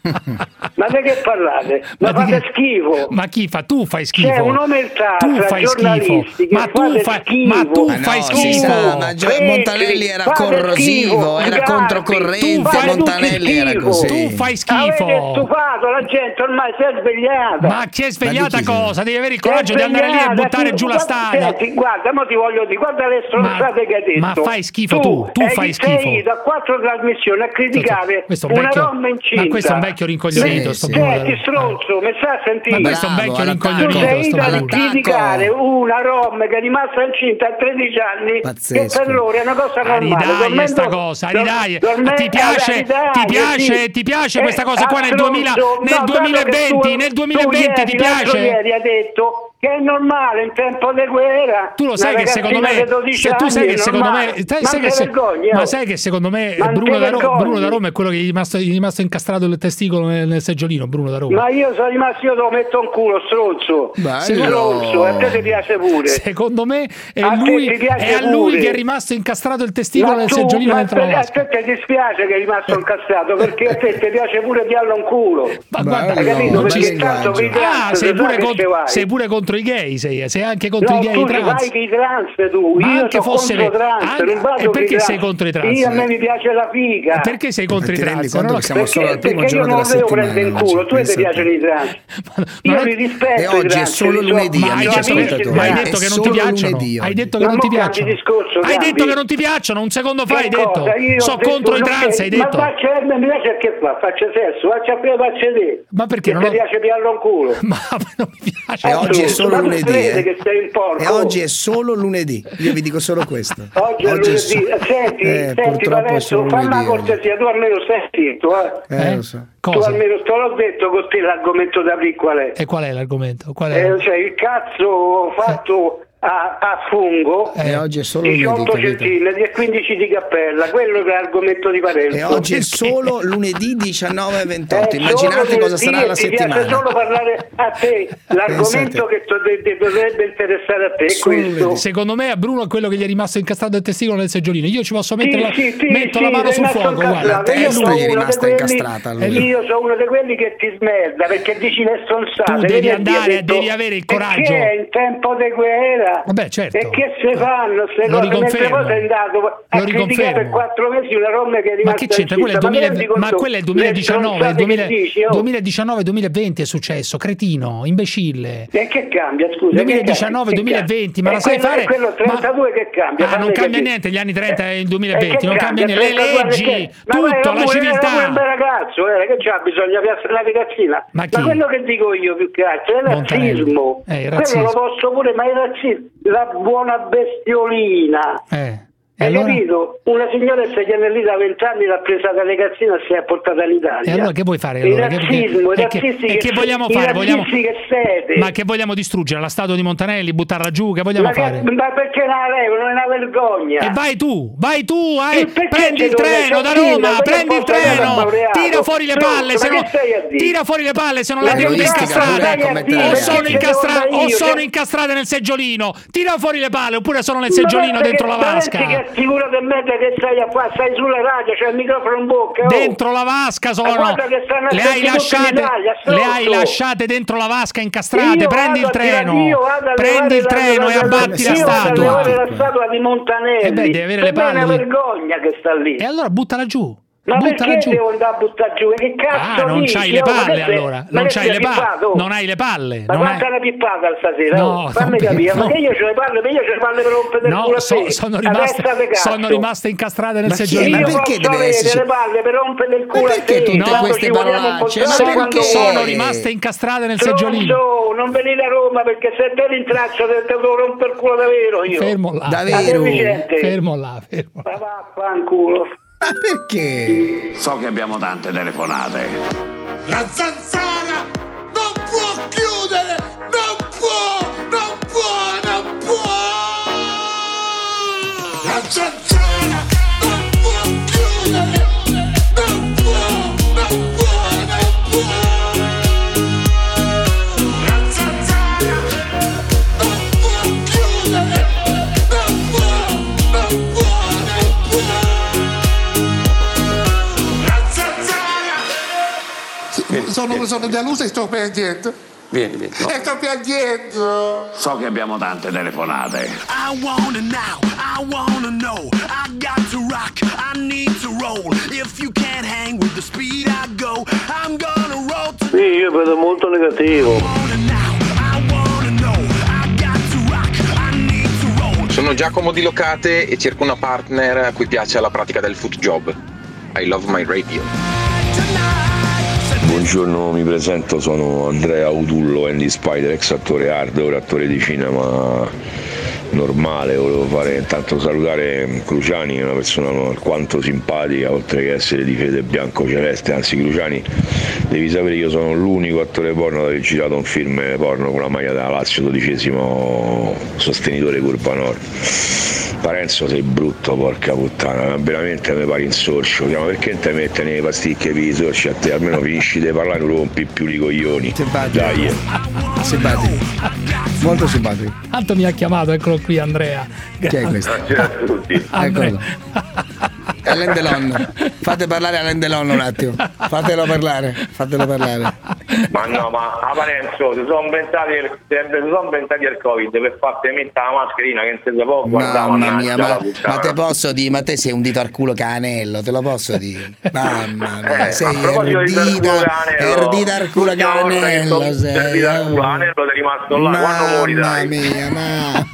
Ma di che parlate? Ma, Ma di fate che- schifo. Ma chi fa? Tu fai schifo. C'è un'omertà tu tra fai schifo. giornalisti che Ma tu fate fai schifo. ma tu Ma no, fai si schifo. sa, ma Gio- Freddi, Montanelli era fate corrosivo, schifo, era Sgarbi, controcorrente, tu fai Montanelli tutti era schifo. così. Tu fai schifo. Avete stufato, la gente ormai si è svegliata. Ma chi è svegliata Ma di chi cosa? Devi avere il Si è coraggio di andare lì e svegliata, buttare tu- giù la guarda- statua. senti, guarda, mo ti voglio dire, guarda le stronzate che hai detto. ma fai schifo tu, tu hai- fai schifo. Sei da quattro trasmissioni a criticare Questo è un una vecchio- donna incinta. ma questo è un vecchio rincoglionito, Sì, sto sì. Bruno. Senti, stronzo, mi sta a sentire? Ma questo è un vecchio Bravo, Tu rincoglionito, sei sto da Bruno. criticare una rom che è rimasta incinta a tredici anni, Pazzesco. che per loro è una cosa normale. ridagli Dormendo- sta cosa, dor- ridagli. dorme- Ti piace, eh, ridagli, ti piace, sì. ti piace Eh, questa cosa qua nel duemila, assoluto. nel No, duemilaventi, dato che tu- nel tu duemilaventi ieri, ti l'altro piace? Ieri ha detto che è normale in tempo di guerra. Tu lo sai una che secondo ragazzina me di dodici se tu sai anni che è secondo normale. me sai, Ma sai te che se- vergogni, ma oh. sai che secondo me Ma Bruno te da, Ro- vergogni. Bruno da Roma è quello che gli è rimasto, gli è rimasto incastrato il testicolo nel, nel seggiolino. Bruno da Roma. Ma io sono rimasto, io te lo metto in culo, stronzo. Stronzo, a te ti piace pure. Secondo me è, A te lui, ti piace è a lui pure. che è rimasto incastrato il testicolo Ma nel tu- seggiolino ma dentro la te- a vasca. te ti dispiace che è rimasto incastrato perché a te ti piace pure diallo in culo. Ma guarda, hai capito? non Perché ci- tanto con i trans, Ah, sei sai pure, che con- ci vai. sei pure contro i gay, sei, sei anche contro No, i gay tu e i ci trans. vai con i trans tu, Ma io anche sono fosse contro i vero- trans, anche- non vado e con perché i trans. sei contro i trans? Io a me mi piace la figa. Perché sei contro i ti rendi trans? conto Non che ho siamo capito. solo al primo Perché io giorno non della devo prendere in settimana culo, oggi, tu ti pensa piacciono i trans. Io li rispetto E i oggi è trans, solo li so- lunedì, Ma hai amici detto, che, ascoltatori. ma hai È detto che non ti solo piacciono? lunedì Hai oggi. detto che Ma non ti mo cambi piacciono? discorso, Hai cambi. detto che non ti piacciono, un secondo fa hai Che detto. cosa? Io So ho detto contro i non trans, che- hai detto. Ma faccia, mi piace che fa, faccia sesso, faccia prima, faccia te. Ma perché Che non ti ho- piace piarlo in culo? Ma non mi piace. E oggi è solo Ma tu lunedì. credi eh. che sei un porco? E oggi è solo lunedì. Io vi dico solo questo. Oggi è lunedì. so- Senti, Eh, senti, purtroppo è Lorenzo, solo fammi una lunedì. oggi. cortesia, tu almeno stai zitto, eh. Eh, lo so. Tu Cosa? almeno te l'ho detto con te l'argomento da aprire qual è. E qual è l'argomento? Qual è? Eh, cioè il cazzo fatto a, a fungo E oggi è solo lunedì, diciotto capito? centimetri e quindici di cappella, quello che è l'argomento di Parenzo. E oggi è solo lunedì diciannove e ventotto. Eh, Immaginate solo cosa lunedì, sarà e la ti piace settimana. solo parlare a te, l'argomento Pensate. che to- de- de- dovrebbe interessare a te è Solo questo. lunedì. Secondo me a Bruno è quello che gli è rimasto incastrato il testicolo nel seggiolino. Io ci posso mettere la, Sì, sì, metto sì, la mano sei sul rimasto fuoco. Guarda. incastrato. La Io testa sono gli è uno di rimasta quelli- incastrata a lui. Io sono uno di quelli che ti smerda perché dici le stronzate. Tu devi Vedi, andare, ha detto, devi avere il coraggio. Perché è in tempo di guerra? Vabbè, certo. E che se fanno queste Lo cose? Mentre riconfermo. poi sei andato a Lo criticare riconfermo. per quattro mesi una roba che è Ma rimasta che c'entra? Quello è il incinta. Ma duemila ti rendi ma conto quello è il le duemiladiciannove, stronzate duemila che dici, oh? duemiladiciannove duemilaventi è successo, cretino, imbecille. E che cambia, scusa? duemiladiciannove che cambia? duemilaventi, ma E la sai quello- fare? e quello trentadue che cambia? Ah, Fammi non cambia capire. niente gli anni trenta e il E duemilaventi, che non cambia cambia? niente. Le trentadue leggi, che- Ma vai, tutto, la pure, era civiltà. pure un bel ragazzo, eh, che c'ha bisogno di essere la ragazzina? Ma chi? quello che dico io più che altro è il Montanelli. razzismo. Eh, il Quello razzismo. lo posso pure, ma il razzismo, la buona bestiolina. Eh. Hai allora? capito? Una signora che si tiene lì da vent'anni, l'ha presa da ragazzina e si è portata in Italia. E allora che vuoi fare? Il Allora? Che- razzismo, i che- e che- razzisti e che vogliamo i fare? Vogliamo- razzisti che siete. Ma che vogliamo distruggere? La statua di Montanelli, buttarla giù? Che vogliamo Ma, che- fare? ma perché la levano? È una vergogna. E vai tu, vai tu, hai- E perché prendi il ci devo treno da lasciare Roma, Perché prendi il posso andare a treno, laureato? tira fuori le Stronzo, palle, ma se no, che stai a dire? tira fuori le palle, se non Ma le devo che cazzo incastrate, stai a dire? o Perché sono, ci incastra- devo andare o io? sono Che- incastrate nel seggiolino, tira fuori le palle, oppure sono nel Ma seggiolino perché dentro la vasca. Valenzi che figura di merda che stai a fare, stai sulla radio, c'è il microfono in bocca. oh. Dentro la vasca Ma sono, guarda che stanno a le hai sentire tutti in lasciate, Italia, le hai stronzo. lasciate dentro la vasca incastrate, Io prendi il vado a tirare- treno, io vado a prendi levare il la- treno la- e la- abbatti la io vado a statua. levare la statua di Montanelli. Eh beh, devi avere le Per me è una palle. vergogna che sta lì. E allora buttala giù. Ma buttala perché giù. devo andare a buttare giù? Che cazzo Ah, non dici? c'hai le Oh, ma palle che sei- allora, ma non che c'hai sei le palle, pippato? non hai le palle. Ma non quanta hai- ne pippata stasera? No, oh? Fammi non- capire, ma no. che io c'ho le palle, ma io c'ho le palle per rompere il No, culo a so- te. sono A rimaste, testa di cazzo. sono rimaste incastrate nel Ma chi- seggiolino. ma Io perché posso deve avere esserci- le palle per rompere il culo a perché te. tutte quando queste ci vogliamo parolacce? incontrare, Ma quando perché? vuoi. Sono rimaste incastrate nel seggiolino. Stronzo, non venire a Roma perché se te rintraccio te te devo rompere il culo davvero io. Fermo là. Davvero? Vicente. Fermo là, fermo. Ma vaffanculo. Ma perché? So che abbiamo tante telefonate. La zanzara non può chiudere, non può, non può, non può. La zanzara non può chiudere, non può, non può, non può. La zanzara non può chiudere, non può, non può, non può. La zanzara. Sono, sono deluso e sto piangendo. Vieni, vieni. E sto piangendo. So che abbiamo tante telefonate. I wanna now, I wanna know. I got to rock, I need to roll. If you can't hang with the speed I go, I'm gonna roll to Sì, io vedo molto negativo. Sono Giacomo di Locate e cerco una partner a cui piace la pratica del foot job. I love my radio. Buongiorno, mi presento, sono Andrea Autullo, Andy Spider, ex attore hard, ora attore di cinema normale. Volevo fare intanto salutare Cruciani, una persona alquanto simpatica, oltre che essere di fede bianco-celeste. Anzi, Cruciani, devi sapere che io sono l'unico attore porno ad aver girato un film porno con la maglia della Lazio, dodicesimo sostenitore Curva Nord. Parenzo, sei brutto, porca puttana, veramente mi pare insorcio. Ma perché non ti metti nei pasticche per i sorci a te? Almeno finisci di parlare, non rompi più i coglioni. Simpatico. Dai. Simpatico. Molto simpatico. Tanto mi ha chiamato, eccolo qui Andrea. Chi è questo? Buonasera a tutti. Eccolo. Alain Delon. Fate parlare Alain Delon un attimo. Fatelo parlare, fatelo parlare. Ma no, ma a Parenzo si sono inventati il, si sono inventati il Covid per farti mettere la mascherina che non si può guardare. Mamma mia, ma, ma te posso dire, ma te sei un dito al culo canello, te lo posso dire. Mamma mia, eh, sei erdita, erdita al culo canello. Erdita al culo canello, ti è rimasto là, quando muori dai. Mamma mia, mamma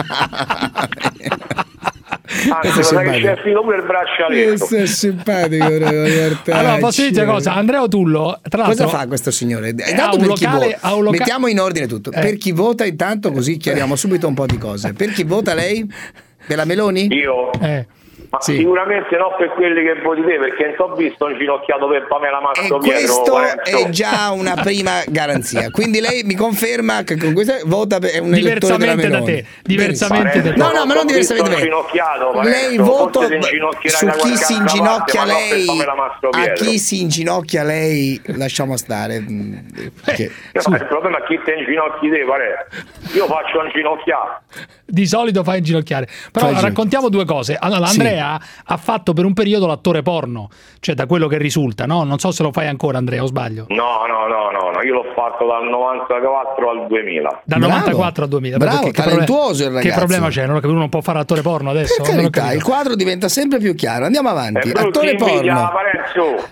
mia. Anzi, lo sai che c'è finito pure il braccialetto. Questo è simpatico. Allora, posso dire una cosa? Andrea Otullo, tra l'altro, cosa fa questo signore? Ha un per locale, chi ha un loca- Mettiamo in ordine tutto. Eh. Per chi vota, intanto, così chiariamo subito un po' di cose. Per chi vota lei? Per la Meloni? Io? Eh. Ma Sì. sicuramente non per quelli che voti te, perché non t'ho visto un ginocchiato per Pamela Mastro E Pietro. questo Parenzo. è già una prima garanzia. Quindi lei mi conferma che con questa vota per- è un elettore della diversamente da Meloni. te, diversamente da te. No, no, ma non diversamente da un me. ginocchiato, Lei Parenzo, voto forse ti inginocchierai su da chi qualche si altra inginocchia parte, ma non per lei. Pamela Mastro A Pietro. chi si inginocchia lei lasciamo stare. mm, perché- No, il problema è chi te inginocchi te, pare. Io faccio un ginocchiato. Di solito fa inginocchiare. Però Fai raccontiamo due cose. Allora, Sì. Andrea ha fatto per un periodo l'attore porno, cioè da quello che risulta, no? Non so se lo fai ancora, Andrea, o sbaglio. No, no, no, no, no, io l'ho fatto dal novantaquattro al duemila. Dal Bravo. novantaquattro al duemila. Bravo, Perché che talentuoso problem- il ragazzo. Che problema c'è? Non ho capito, uno non può fare l'attore porno adesso? Per Non ho carità, capito. il quadro diventa sempre più chiaro. Andiamo avanti. È brutto Attore invidia, porno. Parenzo.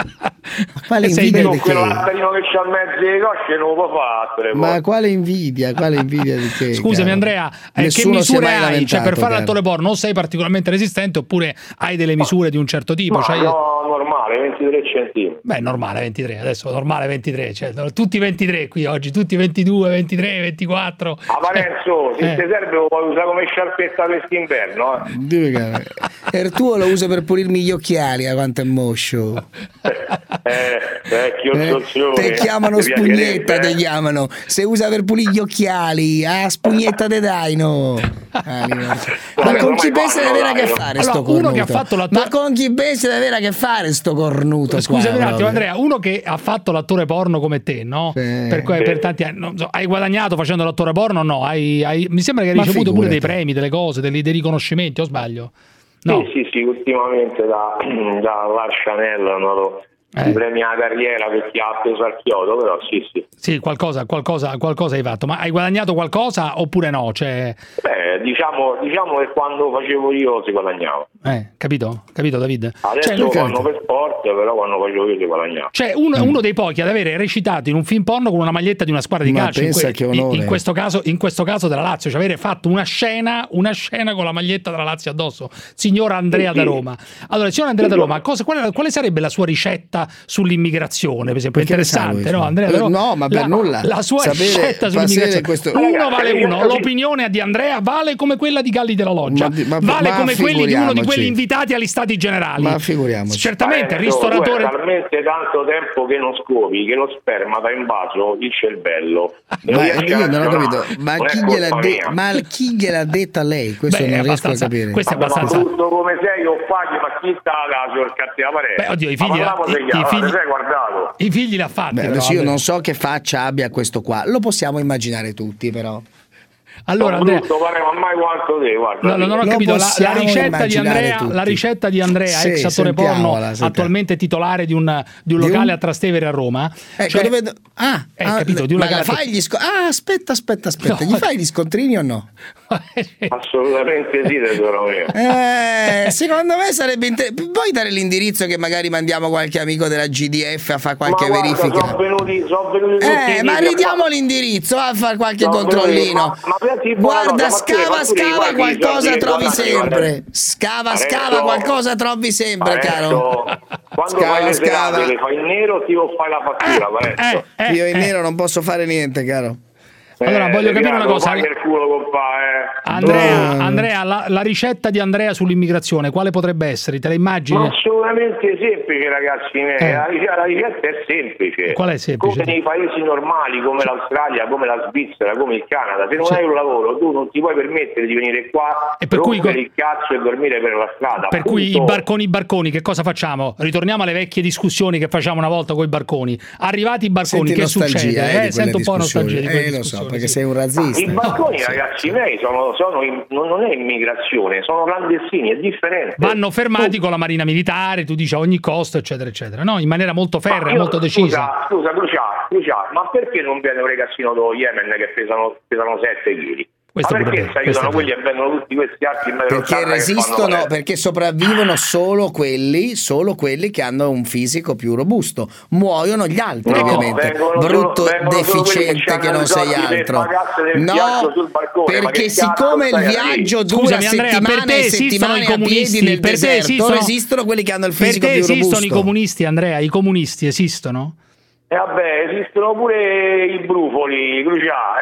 Quale Sei invidia Con di quello che? lattarino che c'ha a mezzo le cosce non lo può fare. Ma quale invidia? Quale invidia di che? Scusami caro? Andrea, eh, che Nessuno si è misure mai hai? Cioè, lamentato, per fare caro. l'attore porno o sei particolarmente resistente oppure hai delle misure di un certo tipo? Ma Cioè, no, normale, ventitré centimetri. Beh, normale ventitré, adesso normale ventitré, cioè, tutti ventitré qui oggi, tutti ventidue, ventitré, ventiquattro. A Parenzo, se Eh. ti serve lo puoi usare come sciarpetta quest'inverno. Eh. Dove caro? E il tuo lo uso per pulirmi gli occhiali, a quanto è moscio. Eh, vecchio Eh, zozzone. te chiamano Ti spugnetta, piacerebbe, te eh? chiamano. Se usa per pulire gli occhiali, ah, spugnetta te dai, no. Ah, lì, ma Vabbè, con chi ormai pensa di fanno, avere a che dai, fare Allora, sto uno cornuto? che ha fatto l'attore- Ma con chi pensa di avere a che fare sto cornuto? Scusami qua, un attimo, proprio? Andrea, uno che ha fatto l'attore porno come te, no? Sì. Per, que- per tanti anni, non so, hai guadagnato facendo l'attore porno o no? Hai, hai- mi sembra che hai Ma ricevuto pure dei figurati. premi, delle cose, dei, dei riconoscimenti, o sbaglio? No. Sì, sì, sì, ultimamente da, da L'Arcianello hanno dato Eh. i premi alla carriera per chi ha appeso al chiodo, però sì, sì. Sì, qualcosa, qualcosa, qualcosa hai fatto, ma hai guadagnato qualcosa oppure no? Cioè, Beh, diciamo, diciamo che quando facevo io si guadagnava. eh, capito? Capito, David? Adesso Cioè, lo lui- fanno per sport, però quando facevo io si guadagnava. Cioè, uno, uno dei pochi ad avere recitato in un film porno con una maglietta di una squadra di Ma calcio. In, pensa che in- onore. in questo caso, in questo caso della Lazio, cioè avere fatto una scena, una scena con la maglietta della Lazio addosso. Signor Andrea Sì, da sì. Roma. Allora, signor Andrea da Roma, cosa, quale, quale sarebbe la sua ricetta sull'immigrazione? Per esempio, Perché ne sa interessante, lui? no? Andrea da Roma? No, ma per la, nulla. La sua Sapere- ricetta fa sull'immigrazione. sapere questo- Uno Ragazzi, vale io uno. so di- L'opinione di Andrea vale come quella di Galli della Loggia. Ma di- ma- vale ma come quelli di uno di figuriamoci. quelli invitati agli stati generali. Ma figuriamoci. Certamente, Parenzo, ristoratore. tu è talmente tanto tempo che non scopi che lo sperma t'ha invaso il cervello. E Ma riesci a io non ho capito, ragionare. ma Non è chi, colpa gliel'ha de- mia. ma chi gliel'ha detta lei? Questo Beh, è non riesco a abbastanza- capire. questo è Vabbè, abbastanza. Ma brutto come sei o fagli, ma chi sta la sul cattiva parete? Beh, oddio, i Ma figli, parliamo i- di i chiaro, figli- ti sei guardato? I figli l'ha fatti. Beh, però, adesso io vabbè. non so che faccia abbia questo qua, lo possiamo immaginare tutti, però. Allora, Sono Andrea, brutto, pare, ma mai quanto te, guarda. no, no, non ho Lo capito. La, la possiamo ricetta di immaginare Andrea, tutti. la ricetta di Andrea, Sì, ex attore porno, sentiamola, sentiamo. attualmente titolare di un, di un Di locale un- a Trastevere a Roma. Ecco, Cioè- dove... Ah, Eh, ah, capito, di un ma locale a- fai gli sco- Ah, aspetta, aspetta, aspetta. No. Gli fai gli scontrini o no? Assolutamente sì, tesoro mio. Eh, secondo me sarebbe inter- puoi dare l'indirizzo che magari mandiamo qualche amico della G D F a fare qualche ma guarda, verifica. sono venuti, sono venuti tutti Eh, i ma tipi a ridiamo fare- l'indirizzo a fare qualche No, controllino. ma- ma pensi buona Guarda, cosa, ma tu- scava, ma tu scava riguardi i qualcosa soldi trovi guadagni, sempre. guarda. Scava, Adesso- scava qualcosa trovi sempre, Adesso, caro. Quando Scava, fai le scava. serate, le fai in nero o ti lo fai la fattura, Parenzo? Eh, Io in eh. nero non posso fare niente, caro. Allora, Eh, voglio ti capire una piace, cosa. fai il culo, compà, eh. Andrea, Andrea la, la ricetta di Andrea sull'immigrazione, quale potrebbe essere? Te la immagini? Ma assolutamente semplice, ragazzi miei. Eh. La, ricetta, la ricetta è semplice. Qual è semplice? Come nei paesi normali, come l'Australia, come la Svizzera, come il Canada. Se non Sì. hai un lavoro, tu non ti puoi permettere di venire qua, E per cui rompere co- il cazzo e dormire per la strada. Per cui i punto. barconi, i barconi, che cosa facciamo? Ritorniamo alle vecchie discussioni che facciamo una volta con i barconi. Arrivati i barconi, Senti che nostalgia, succede? eh, di Eh, quelle sento un po' discussioni. nostalgia di quelle Eh, lo so, discussioni, perché sì. sei un razzista. I barconi, ragazzi miei, sono, sono in- non non è immigrazione, sono clandestini, è differente. Vanno fermati con la marina militare, tu dici a ogni costo, eccetera, eccetera. No, in maniera molto Ma ferrea, io- molto decisa. Scusa, scusa, Crucia, Crucia, ma perché non viene un ragazzino dello Yemen che pesano, pesano sette chili? Questo Ma pure perché vero, si aiutano questo è quelli e vengono tutti questi altri in mezzo Perché alla strada che fanno resistono, male? perché sopravvivono solo quelli, solo quelli che hanno un fisico più robusto. Muoiono gli altri, No, ovviamente. vengono Brutto solo- vengono solo quelli che deficiente hanno che non i sei soldi per altro. pagarsi del No, viaggio sul balcone, ma perché che siccome il cazzo stai a viaggio dire? dura Scusami, Andrea, per settimane te e esistono settimane i a piedi comunisti? nel Per te deserto, esistono, esistono quelli che hanno il per fisico te più esistono robusto. i comunisti, Andrea? I comunisti esistono? E vabbè, esistono pure i brufoli, Crucia,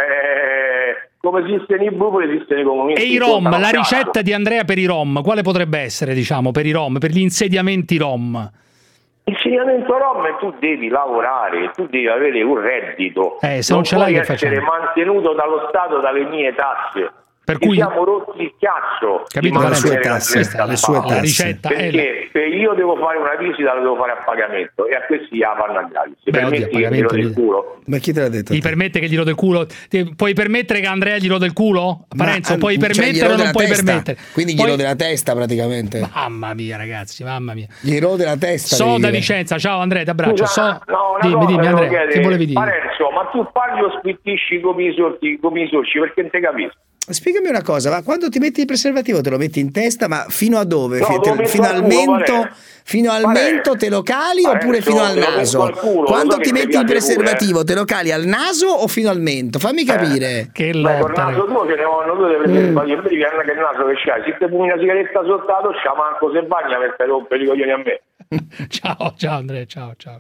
eh, come esistono i brufoli esistono i comunisti. E i Rom, contano la un cazzo. ricetta di Andrea per i Rom, quale potrebbe essere, diciamo, per i Rom, per gli insediamenti Rom? L'insegnamento Rom è tu devi lavorare, tu devi avere un reddito, Eh, se non ce l'hai, puoi che essere facciamo? mantenuto dallo Stato dalle mie tasse. Per Ci cui- siamo rotti il cazzo Capito, di Valenzo? mantenere Le sue tasse, la libertà le di sue Paolo. tasse. ricetta è Perché se io devo fare una visita la devo fare a pagamento e a questi la fanno a gratis. Se Beh, oddio, permetti a che mi pagamento rodi il lì. culo. Ma chi te l'ha detto? Ti permette che gli rode il culo? Ti- puoi permettere che Andrea gli rode il culo? Parenzo, Ma, puoi cioè, gli permettere o rode non la puoi testa. permettere? Quindi gli Poi- rode la testa praticamente. Mamma mia, ragazzi, mamma mia. Gli rode la testa. So devi da dire. Vicenza, ciao Andrea, ti abbraccio. Scusa, So, no, una dimmi, cosa dimmi volevo Andrea, chiedere. che volevi dire? Parenzo, ma tu parli o spittisci come i sorti, come i sorci, perché non te capisco. Spiegami una cosa, ma quando ti metti il preservativo te lo metti in testa, ma fino a dove? No, Fi- lo te- metto fino al al culo, mento, Valerio. fino al Valerio. mento te lo cali Valerio, oppure fino al te lo metto naso? al culo, Quando lo so ti che metti ti il piace preservativo te lo cali al naso o fino al mento? Fammi capire. Che Beh, lotta, tornato tuo ce ne vanno due delle preservativi, mm. Vedi che che il naso che c'hai, se te fumi una sigaretta sotto la doccia, manco se bagna per te rompere i coglioni a me. Ciao, ciao Andrea, ciao, ciao.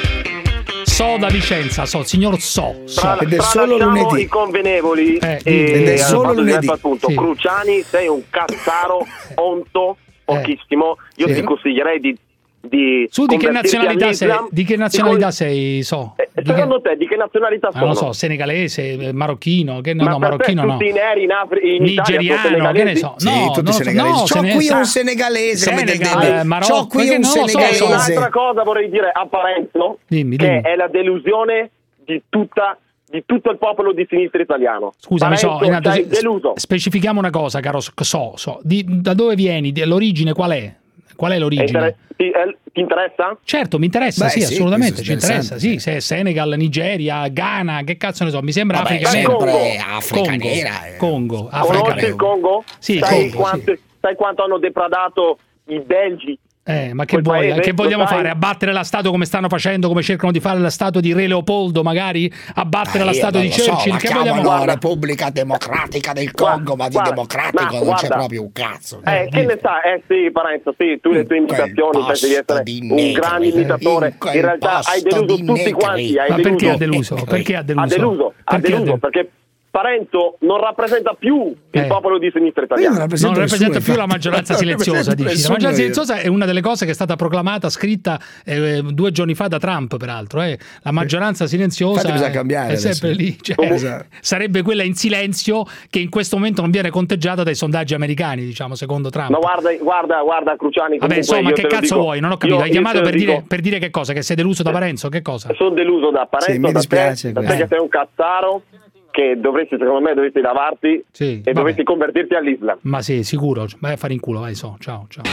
So da Vicenza, so, signor So, so. Tra- Ed è solo tralasciamo lunedì. i convenevoli Eh, e ed è al solo fatto di lunedì. appunto, Sì. Cruciani, sei un cazzaro onto pochissimo. Io Sì. ti consiglierei di, di Su di che convertirti nazionalità sei? all'Islam. Di che nazionalità sei, So? Eh, Di che- Secondo te di che nazionalità Ah, sono? non lo so, senegalese, eh, marocchino, che no, Ma no, per marocchino te no. tutti i neri in, Afri- in Italia sono Nigeriano, che ne senegalesi? so. Sì, No, tutti non lo so, senegalesi. no, C'ho se ne qui sa- un senegalese, come del Senegal, debole. Marocco, C'ho qui che un non lo so, senegalese. so. Un'altra cosa vorrei dire a Parenzo, Dimmi, che dimmi. è la delusione di tutta di tutto il popolo di sinistra italiano. Scusami, So, Parenzo, intanto, sei se- deluso. specifichiamo una cosa, caro So, so. Di- da dove vieni? Di- L'origine qual è? Qual è l'origine? Inter- ti, eh, ti interessa? Certo, mi interessa, Beh, sì, sì, assolutamente, questo ci è interessa, interessante, sì, se è Senegal, Nigeria, Ghana, che cazzo ne so, mi sembra Vabbè, Africa sempre Nera. Africa Congo, Nera, eh. Congo, Africa Conosci Nera. il Congo? Sì, sai, Congo, quanto, sai quanto hanno depredato i belgi? Eh, ma che, Quel voglia- paese, che vogliamo lo sai? fare? Abbattere la statua come stanno facendo, come cercano di fare la statua di Re Leopoldo, magari? Abbattere Ah, la io statua non di lo so, Churchill? la che chiamano vogliamo fare? Repubblica Democratica del Congo, ma di guarda, democratico ma non c'è guarda. proprio un cazzo. Eh, che ne sa? Eh sì, Parenzo, sì, tu le tue imitazioni pensi di essere di un negri, grande imitatore. in quel In realtà hai posto deluso di tutti negri. quanti. Hai Ma deluso. perché ha deluso? Perché ha deluso? Ha deluso, ha Perché ha deluso deluso? perché Parenzo non rappresenta più il Eh. popolo di sinistra Io non italiana. rappresento Non rappresenta nessuno, più la infatti. maggioranza Non silenziosa, rappresento dici. La nessuno maggioranza io. silenziosa è una delle cose che è stata proclamata, scritta eh, due giorni fa da Trump, peraltro. Eh. La maggioranza silenziosa Infatti bisogna è- cambiare è sempre adesso. lì. Cioè, Esatto. sarebbe quella in silenzio che in questo momento non viene conteggiata dai sondaggi americani, diciamo, secondo Trump. Ma guarda, guarda, guarda Cruciani. Vabbè, comunque insomma, io che te lo cazzo dico. vuoi? Non ho capito. Io- Hai io chiamato te lo per dire, dico. per dire che cosa? Che sei deluso da Parenzo? Che cosa? Sono deluso da Parenzo, Sì, mi da dispiace te, da te questo. che sei un cazzaro, che dovresti, secondo me, dovresti lavarti Sì, e vabbè. dovresti convertirti all'Islam. Ma sì, sicuro. Vai a fare in culo, vai, so. Ciao, ciao.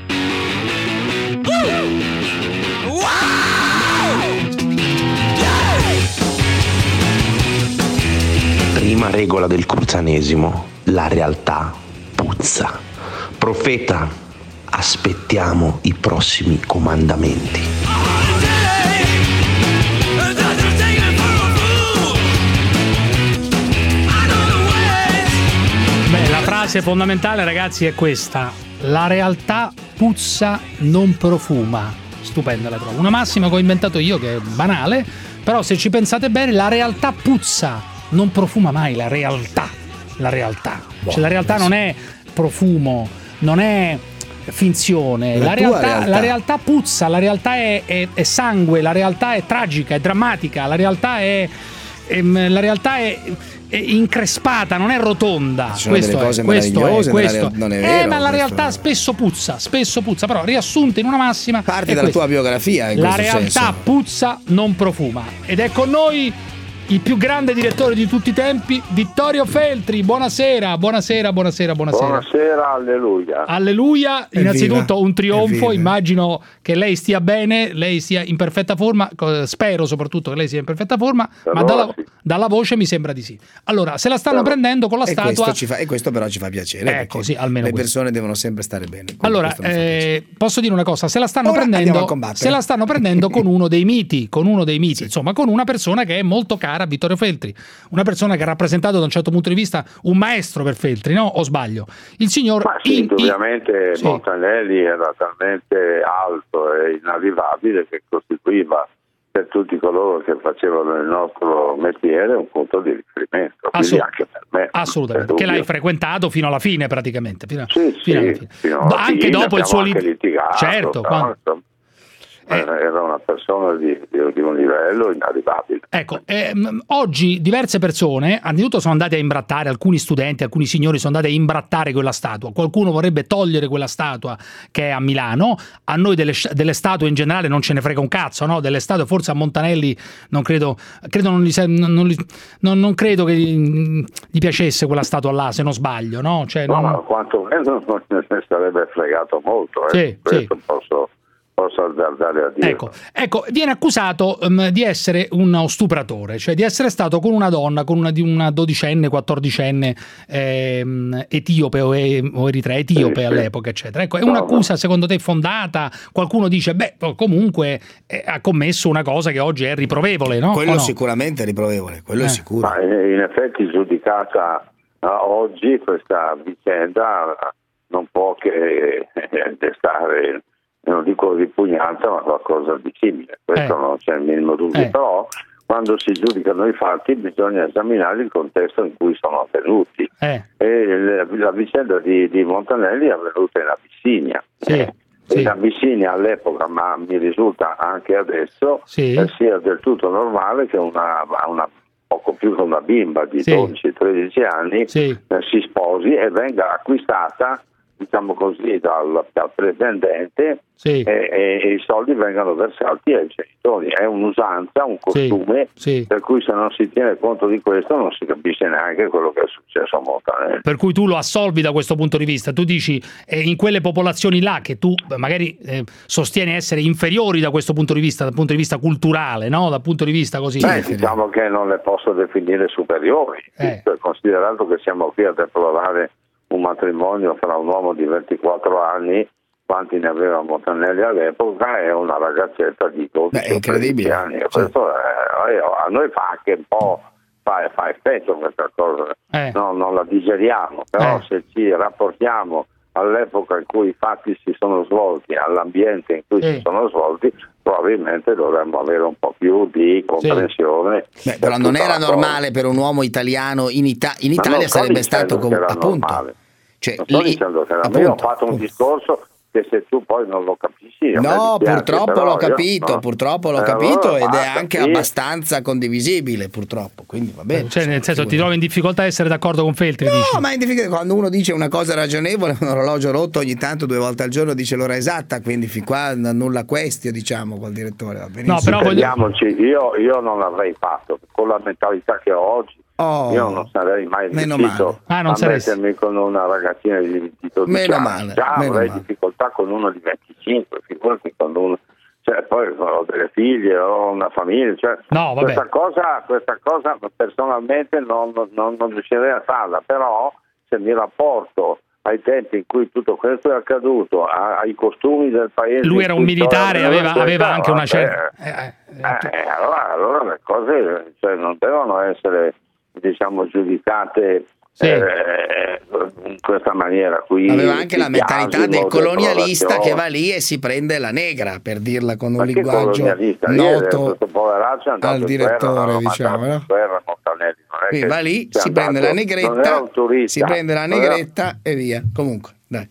Prima regola del cruzanesimo, la realtà puzza. Profeta, aspettiamo i prossimi comandamenti. Beh, la frase fondamentale, ragazzi, è questa: la realtà puzza, non profuma. Stupenda la trovo. Una massima che ho inventato io, che è banale, però se ci pensate bene, la realtà puzza, non profuma mai la realtà, la realtà. Cioè la realtà non è profumo, non è finzione, la, La tua realtà, realtà. la realtà puzza, la realtà è, è, è sangue, la realtà è tragica, è drammatica, la realtà è, è la realtà è, è increspata, non è rotonda. Ci sono questo delle cose è, questo meravigliose è, nella questo. real- non è eh, vero, ma la questo realtà è- spesso puzza, spesso puzza, però riassunta in una massima Parti è dalla questa. tua biografia in La questo realtà senso. puzza, non profuma. Ed è con noi il più grande direttore di tutti i tempi, Vittorio Feltri. Buonasera, buonasera, buonasera, buonasera. Buonasera, alleluia. Alleluia, Evviva, innanzitutto un trionfo, evviva. immagino che lei stia bene, lei sia in perfetta forma, co- spero soprattutto che lei sia in perfetta forma, ma allora dalla, sì. dalla voce mi sembra di sì. Allora, se la stanno Allora, prendendo con la E statua... questo, ci fa, e questo però ci fa piacere. Eh, perché così, almeno le questo. persone devono sempre stare bene. Quindi Allora, questo mi fa eh, posso dire una cosa, se la stanno Ora andiamo a prendendo combattere. se la stanno prendendo con uno dei miti, con uno dei miti, insomma, con una persona che è molto cara a Vittorio Feltri, una persona che ha rappresentato da un certo punto di vista un maestro per Feltri, no? O sbaglio? Il signor Ma sì, In- indubbiamente sì. Montanelli era talmente alto e inarrivabile che costituiva per tutti coloro che facevano il nostro mestiere un punto di riferimento, quindi Assolut- anche per me. Assolutamente, per che l'hai dubbio. frequentato fino alla fine praticamente. Fino, Sì, fino alla sì, fine. fino alla Anche fine dopo il abbiamo suo anche lit- litigato, certo, però, quando- insomma, era una persona di, di, di un livello inarrivabile. Ecco, ehm, oggi diverse persone, anzitutto sono andate a imbrattare, alcuni studenti, alcuni signori sono andati a imbrattare quella statua, qualcuno vorrebbe togliere quella statua che è a Milano, a noi delle, delle statue in generale non ce ne frega un cazzo, no? Delle statue forse a Montanelli non credo, credo non, gli se- non, non, gli- non, non credo che gli, gli piacesse quella statua là, se non sbaglio, no? Cioè, No, non- ma quantomeno non ne sarebbe fregato molto, eh. Sì, Questo posso, posso azzardare a dire. Ecco, ecco, viene accusato um, di essere uno stupratore, cioè di essere stato con una donna, con una di una dodicenne, quattordicenne ehm, etiope o, e- o eritrea, etiope Sì, sì. all'epoca, eccetera. Ecco, è No, un'accusa secondo te fondata? Qualcuno dice, beh, comunque eh, ha commesso una cosa che oggi è riprovevole, no? Quello O no? sicuramente è riprovevole, quello Eh. è sicuro. Ma eh, in effetti giudicata eh, oggi questa vicenda non può che eh, destare, non dico ripugnanza, ma qualcosa di simile. Questo Eh. non c'è il minimo dubbio, Eh. però quando si giudicano i fatti bisogna esaminare il contesto in cui sono avvenuti. Eh. E la, la vicenda di, di Montanelli è avvenuta in Abissinia. Sì. In Abissinia all'epoca, ma mi risulta anche adesso, Sì. eh, sia del tutto normale che una, una poco più che una bimba di Sì. dodici tredici anni Sì. eh, si sposi e venga acquistata, diciamo così, dal, dal pretendente Sì. e, e- e i soldi vengano versati ai genitori. È un'usanza, un costume, Sì. per cui se non si tiene conto di questo non si capisce neanche quello che è successo a Montanelli. Per cui tu lo assolvi da questo punto di vista, tu dici eh, in quelle popolazioni là che tu eh, magari eh, sostieni essere inferiori da questo punto di vista, dal punto di vista culturale, no? Dal punto di vista così. Beh, diciamo che non le posso definire superiori, Eh. considerato che siamo qui a deplorare un matrimonio fra un uomo di ventiquattro anni, quanti ne aveva Montanelli all'epoca, e una ragazzetta di dodici o tredici anni. E questo è- a noi fa anche un po' fa, fa effetto questa cosa, Eh. no, non la digeriamo, però Eh. se ci rapportiamo all'epoca in cui i fatti si sono svolti, all'ambiente in cui Sì. si sono svolti, probabilmente dovremmo avere un po' più di comprensione. Beh, però non era normale per un uomo italiano in, Ita- in Italia sarebbe stato com- appunto. Cioè, Non sto lì- dicendo che era appunto, io ho fatto un discorso che se tu poi non lo capisci a me No, dispiace, purtroppo però l'ho io- capito, no. purtroppo l'ho Eh, capito allora ed è basta, anche sì. abbastanza condivisibile, purtroppo, quindi va bene. Cioè, nel senso, ti trovi in difficoltà a essere d'accordo con Feltri, dici? No, ma in difficoltà, quando uno dice una cosa ragionevole, un orologio rotto ogni tanto due volte al giorno dice l'ora esatta, quindi fin qua nulla questio, diciamo, col direttore. Va benissimo. Intendiamoci, io, io non l'avrei fatto con la mentalità che ho oggi. Oh, io non sarei mai meno riuscito male. Ah, non a saresti. mettermi con una ragazzina di, di dodici Meno anni. male, Già meno avrei male. difficoltà con uno di venticinque, figurati con uno. Cioè, poi ho delle figlie, ho una famiglia, cioè, No, vabbè. questa cosa, questa cosa personalmente non, non, non riuscirei a farla, però se mi rapporto ai tempi in cui tutto questo è accaduto, a- ai costumi del paese. Lui in era cui un militare, sto- aveva, aveva anche una vabbè, certa... eh, allora, allora le cose, cioè, non devono essere, diciamo, giudicate Sì. eh, in questa maniera qui. Aveva anche la di mentalità biasimo, del colonialista deplorazione. che va lì e si prende la negra, per dirla con un Ma che linguaggio colonialista? Ieri noto questo poveraccio è andato al in direttore, guerra, no? diciamo, Ma è andato no? in guerra, Montanelli non è Quindi che va lì, sia si prende andato- la non era negretta, un turista, si prende la non era- negretta e via. Comunque, dai.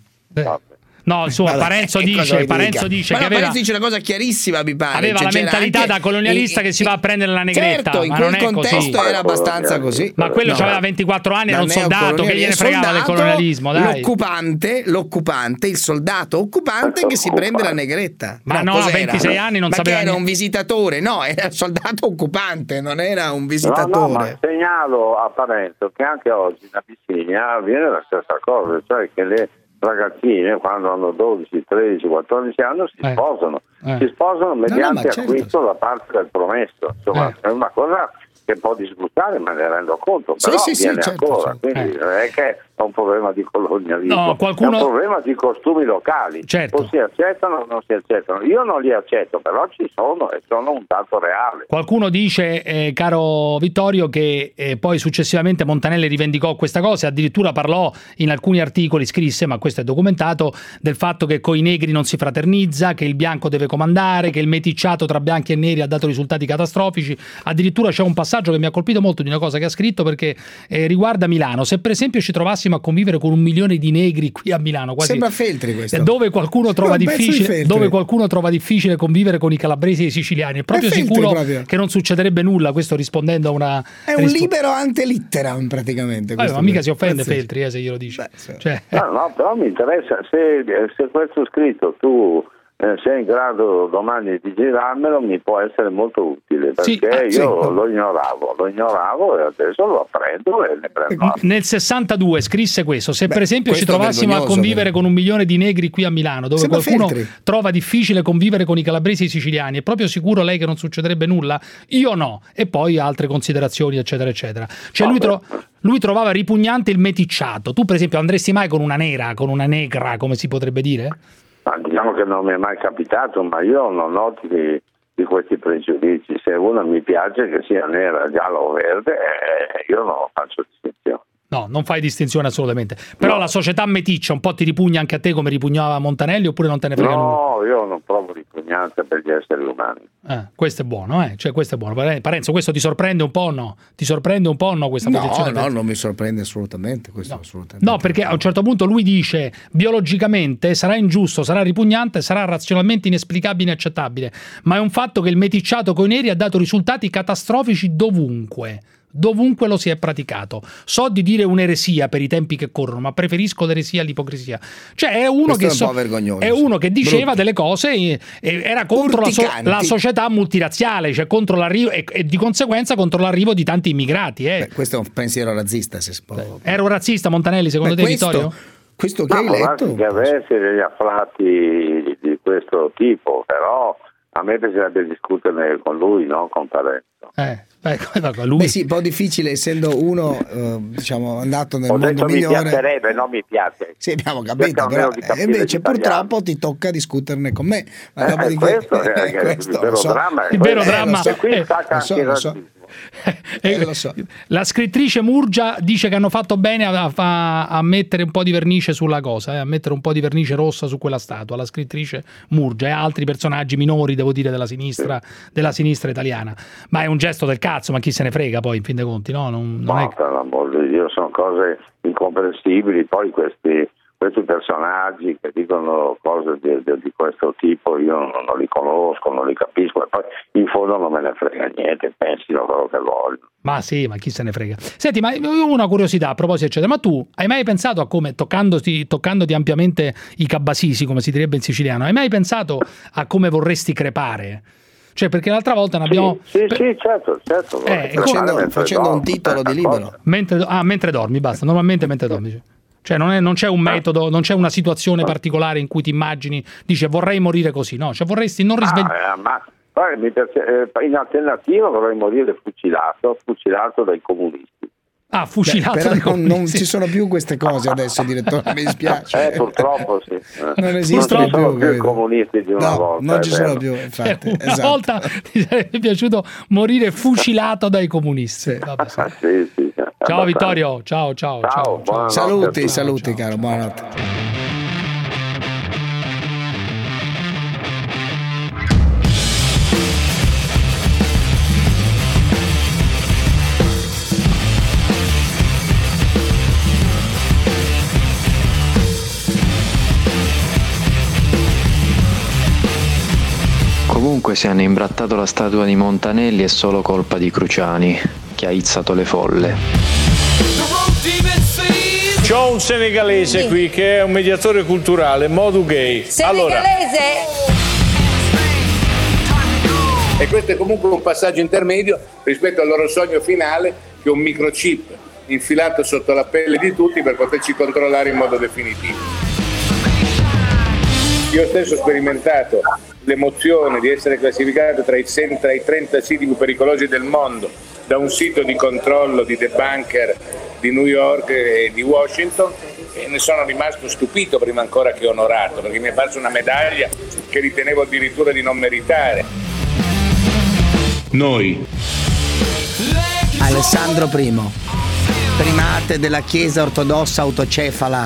No, insomma, Vabbè, Parenzo che cosa dice, vuoi Parenzo dire? dice Ma che no, aveva, Parenzo dice una cosa chiarissima, mi pare. aveva Cioè, la c'era mentalità anche- da colonialista in- che si va a prendere la negretta, Certo, in ma quel non è contesto così. era abbastanza così. Ma quello No. aveva ventiquattro anni, era Da un soldato, che gliene neocolonialista. fregava del Soldato, colonialismo, dai. L'occupante, l'occupante, il soldato occupante che si prende la negretta. Ma no, a cos'era? ventisei anni non Ma sapeva che era niente. un visitatore? No, era il soldato occupante, non era un No, visitatore. no, ma segnalo a Parenzo che anche oggi in Abissinia avviene la stessa cosa, cioè che le ragazzine quando hanno dodici, tredici, quattordici anni si Eh. sposano, Eh. si sposano mediante ma certo. acquisto da parte del promesso, insomma Eh. è una cosa che può disgustare, me ne rendo conto, Sì, però sì, sì, viene certo, ancora, certo. quindi non è che è un problema di colonialismo, No, qualcuno- è un problema di costumi locali, Certo. o si accettano o non si accettano. Io non li accetto, però ci sono e sono un dato reale. Qualcuno dice, eh, caro Vittorio, che eh, poi successivamente Montanelli rivendicò questa cosa, addirittura parlò in alcuni articoli, scrisse, ma questo è documentato, del fatto che coi negri non si fraternizza, che il bianco deve comandare, che il meticciato tra bianchi e neri ha dato risultati catastrofici. Addirittura c'è un passaggio che mi ha colpito molto di una cosa che ha scritto, perché eh, riguarda Milano. Se per esempio ci trovassimo a convivere con un milione di negri qui a Milano, quasi, Sembra Feltri questo. dove qualcuno trova un pezzo di difficile Feltri. dove qualcuno trova difficile convivere con i calabresi e i siciliani, è proprio È Feltri sicuro proprio. che non succederebbe nulla, questo rispondendo a una È un rispo- libero ante litteram praticamente. Vabbè, questo ma mica qui. si offende Eh, sì. Feltri eh, se glielo dice. Cioè, No, no, però mi interessa se, se questo scritto tu eh, sei in grado domani di girarmelo, mi può essere molto utile, Sì, perché ah, sì. io lo ignoravo, lo ignoravo e adesso lo apprendo e ne prendo atto. nel sessantadue scrisse questo: se Beh, per esempio ci questo è trovassimo a vergognoso, convivere però. con un milione di negri qui a Milano, dove Sembra qualcuno Feltri. trova difficile convivere con i calabresi e i siciliani, è proprio sicuro lei che non succederebbe nulla? Io no. E poi altre considerazioni, eccetera eccetera. Cioè lui, tro- lui trovava ripugnante il meticciato. Tu per esempio andresti mai con una nera, con una negra, come si potrebbe dire? Ma diciamo che non mi è mai capitato, ma io non ho di, di questi pregiudizi. Se una mi piace che sia nera, gialla o verde, eh, io non faccio distinzione. No, non fai distinzione assolutamente. Però No. la società meticcia un po' ti ripugna anche a te come ripugnava Montanelli, oppure non te ne frega nulla? No, io non provo ripugnanza per gli esseri umani. Eh, questo è buono, eh? Cioè, questo è buono. Pare- Parenzo, questo ti sorprende un po' o no? Ti sorprende un po' o no questa No, posizione? no, non mi sorprende assolutamente questo. Assolutamente. No, perché a un certo punto lui dice biologicamente sarà ingiusto, sarà ripugnante, sarà razionalmente inesplicabile e inaccettabile, ma è un fatto che il meticciato coi neri ha dato risultati catastrofici dovunque. Dovunque lo si è praticato. So di dire un'eresia per i tempi che corrono, ma preferisco l'eresia all'ipocresia. Cioè è uno, Questo che, è un so- po' vergognoso, è sì. uno che diceva Brutto. delle cose e, e era contro la, so- Urticanti. la società multirazziale, cioè contro l'arrivo e, e di conseguenza contro l'arrivo di tanti immigrati. Eh. Beh, questo è un pensiero razzista, se si può. Era un razzista Montanelli, secondo Beh, te, questo- Vittorio? Questo che Ma hai può darsi letto? che avessi degli afflati di questo tipo, però a me piacerebbe discuterne con lui, non con Parenzo. Eh, beh, lui... Beh sì, un po' difficile essendo uno eh, diciamo andato nel Ho mondo detto mi migliore. piacerebbe, non mi piace. Sì, abbiamo capito, Cerca però almeno di capire e invece l'italiano. purtroppo ti tocca discuterne con me. Ma Eh, dopodiché- questo è- è il questo, vero lo so. dramma, è Il vero quello. dramma. E qui Eh, stacca lo so, anche il lo so. razzismo. Eh, lo so. La scrittrice Murgia dice che hanno fatto bene a, a- a mettere un po' di vernice sulla cosa, eh, a mettere un po' di vernice rossa su quella statua, la scrittrice Murgia e altri personaggi minori, devo dire, della sinistra, della sinistra italiana. Ma è un gesto del cazzo, ma chi se ne frega poi in fin dei conti, no? Non, non No, è... per l'amor di Dio, sono cose incomprensibili. Poi questi, questi personaggi che dicono cose di, di- di questo tipo, io non, non li conosco, non li capisco, e poi in fondo non me ne frega niente, pensino quello che vogliono. Ma sì, ma chi se ne frega. Senti, ma io ho una curiosità a proposito, eccetera. Ma tu hai mai pensato a come, toccandoti, toccandoti ampiamente i cabasisi, come si direbbe in siciliano, hai mai pensato a come vorresti crepare? Cioè, perché l'altra volta ne abbiamo... Sì, sì, sì, certo, certo. Eh, Facendo, Mentre facendo un dormo. titolo di libro. Mentre, ah, mentre dormi, basta. Normalmente mentre dormi. Cioè, non, è, non c'è un metodo, non c'è una situazione particolare in cui ti immagini, dice vorrei morire così, no? Cioè, vorresti non risvegliare. Ah, eh, ma poi mi piace- eh, in alternativa vorrei morire fucilato, fucilato dai comunisti. Ah, fucilato. Beh, però dai non, non comunisti. ci sono più queste cose adesso, direttore, mi dispiace. Eh, purtroppo sì. Eh. Non esistono non ci sono più, più i capito? comunisti di una No, volta. non è ci sono vero. più, Eh, infatti. una esatto. volta ti sarebbe piaciuto morire fucilato dai comunisti. Vabbè, sì. Ah, sì, sì, Ciao Vittorio, ciao ciao ciao. ciao. buonanotte a Saluti, tutti. saluti, caro, buonanotte. Comunque, se hanno imbrattato la statua di Montanelli è solo colpa di Cruciani, che ha izzato le folle. C'ho un senegalese sì. qui che è un mediatore culturale, Modu Gay. Senegalese? Allora, e questo è comunque un passaggio intermedio rispetto al loro sogno finale, che è un microchip infilato sotto la pelle di tutti per poterci controllare in modo definitivo. Io stesso ho sperimentato l'emozione di essere classificato tra i, tra i trenta siti più pericolosi del mondo da un sito di controllo di debunker di New York e di Washington, e ne sono rimasto stupito prima ancora che onorato, perché mi è parsa una medaglia che ritenevo addirittura di non meritare. Noi Alessandro I, primate della Chiesa ortodossa autocefala.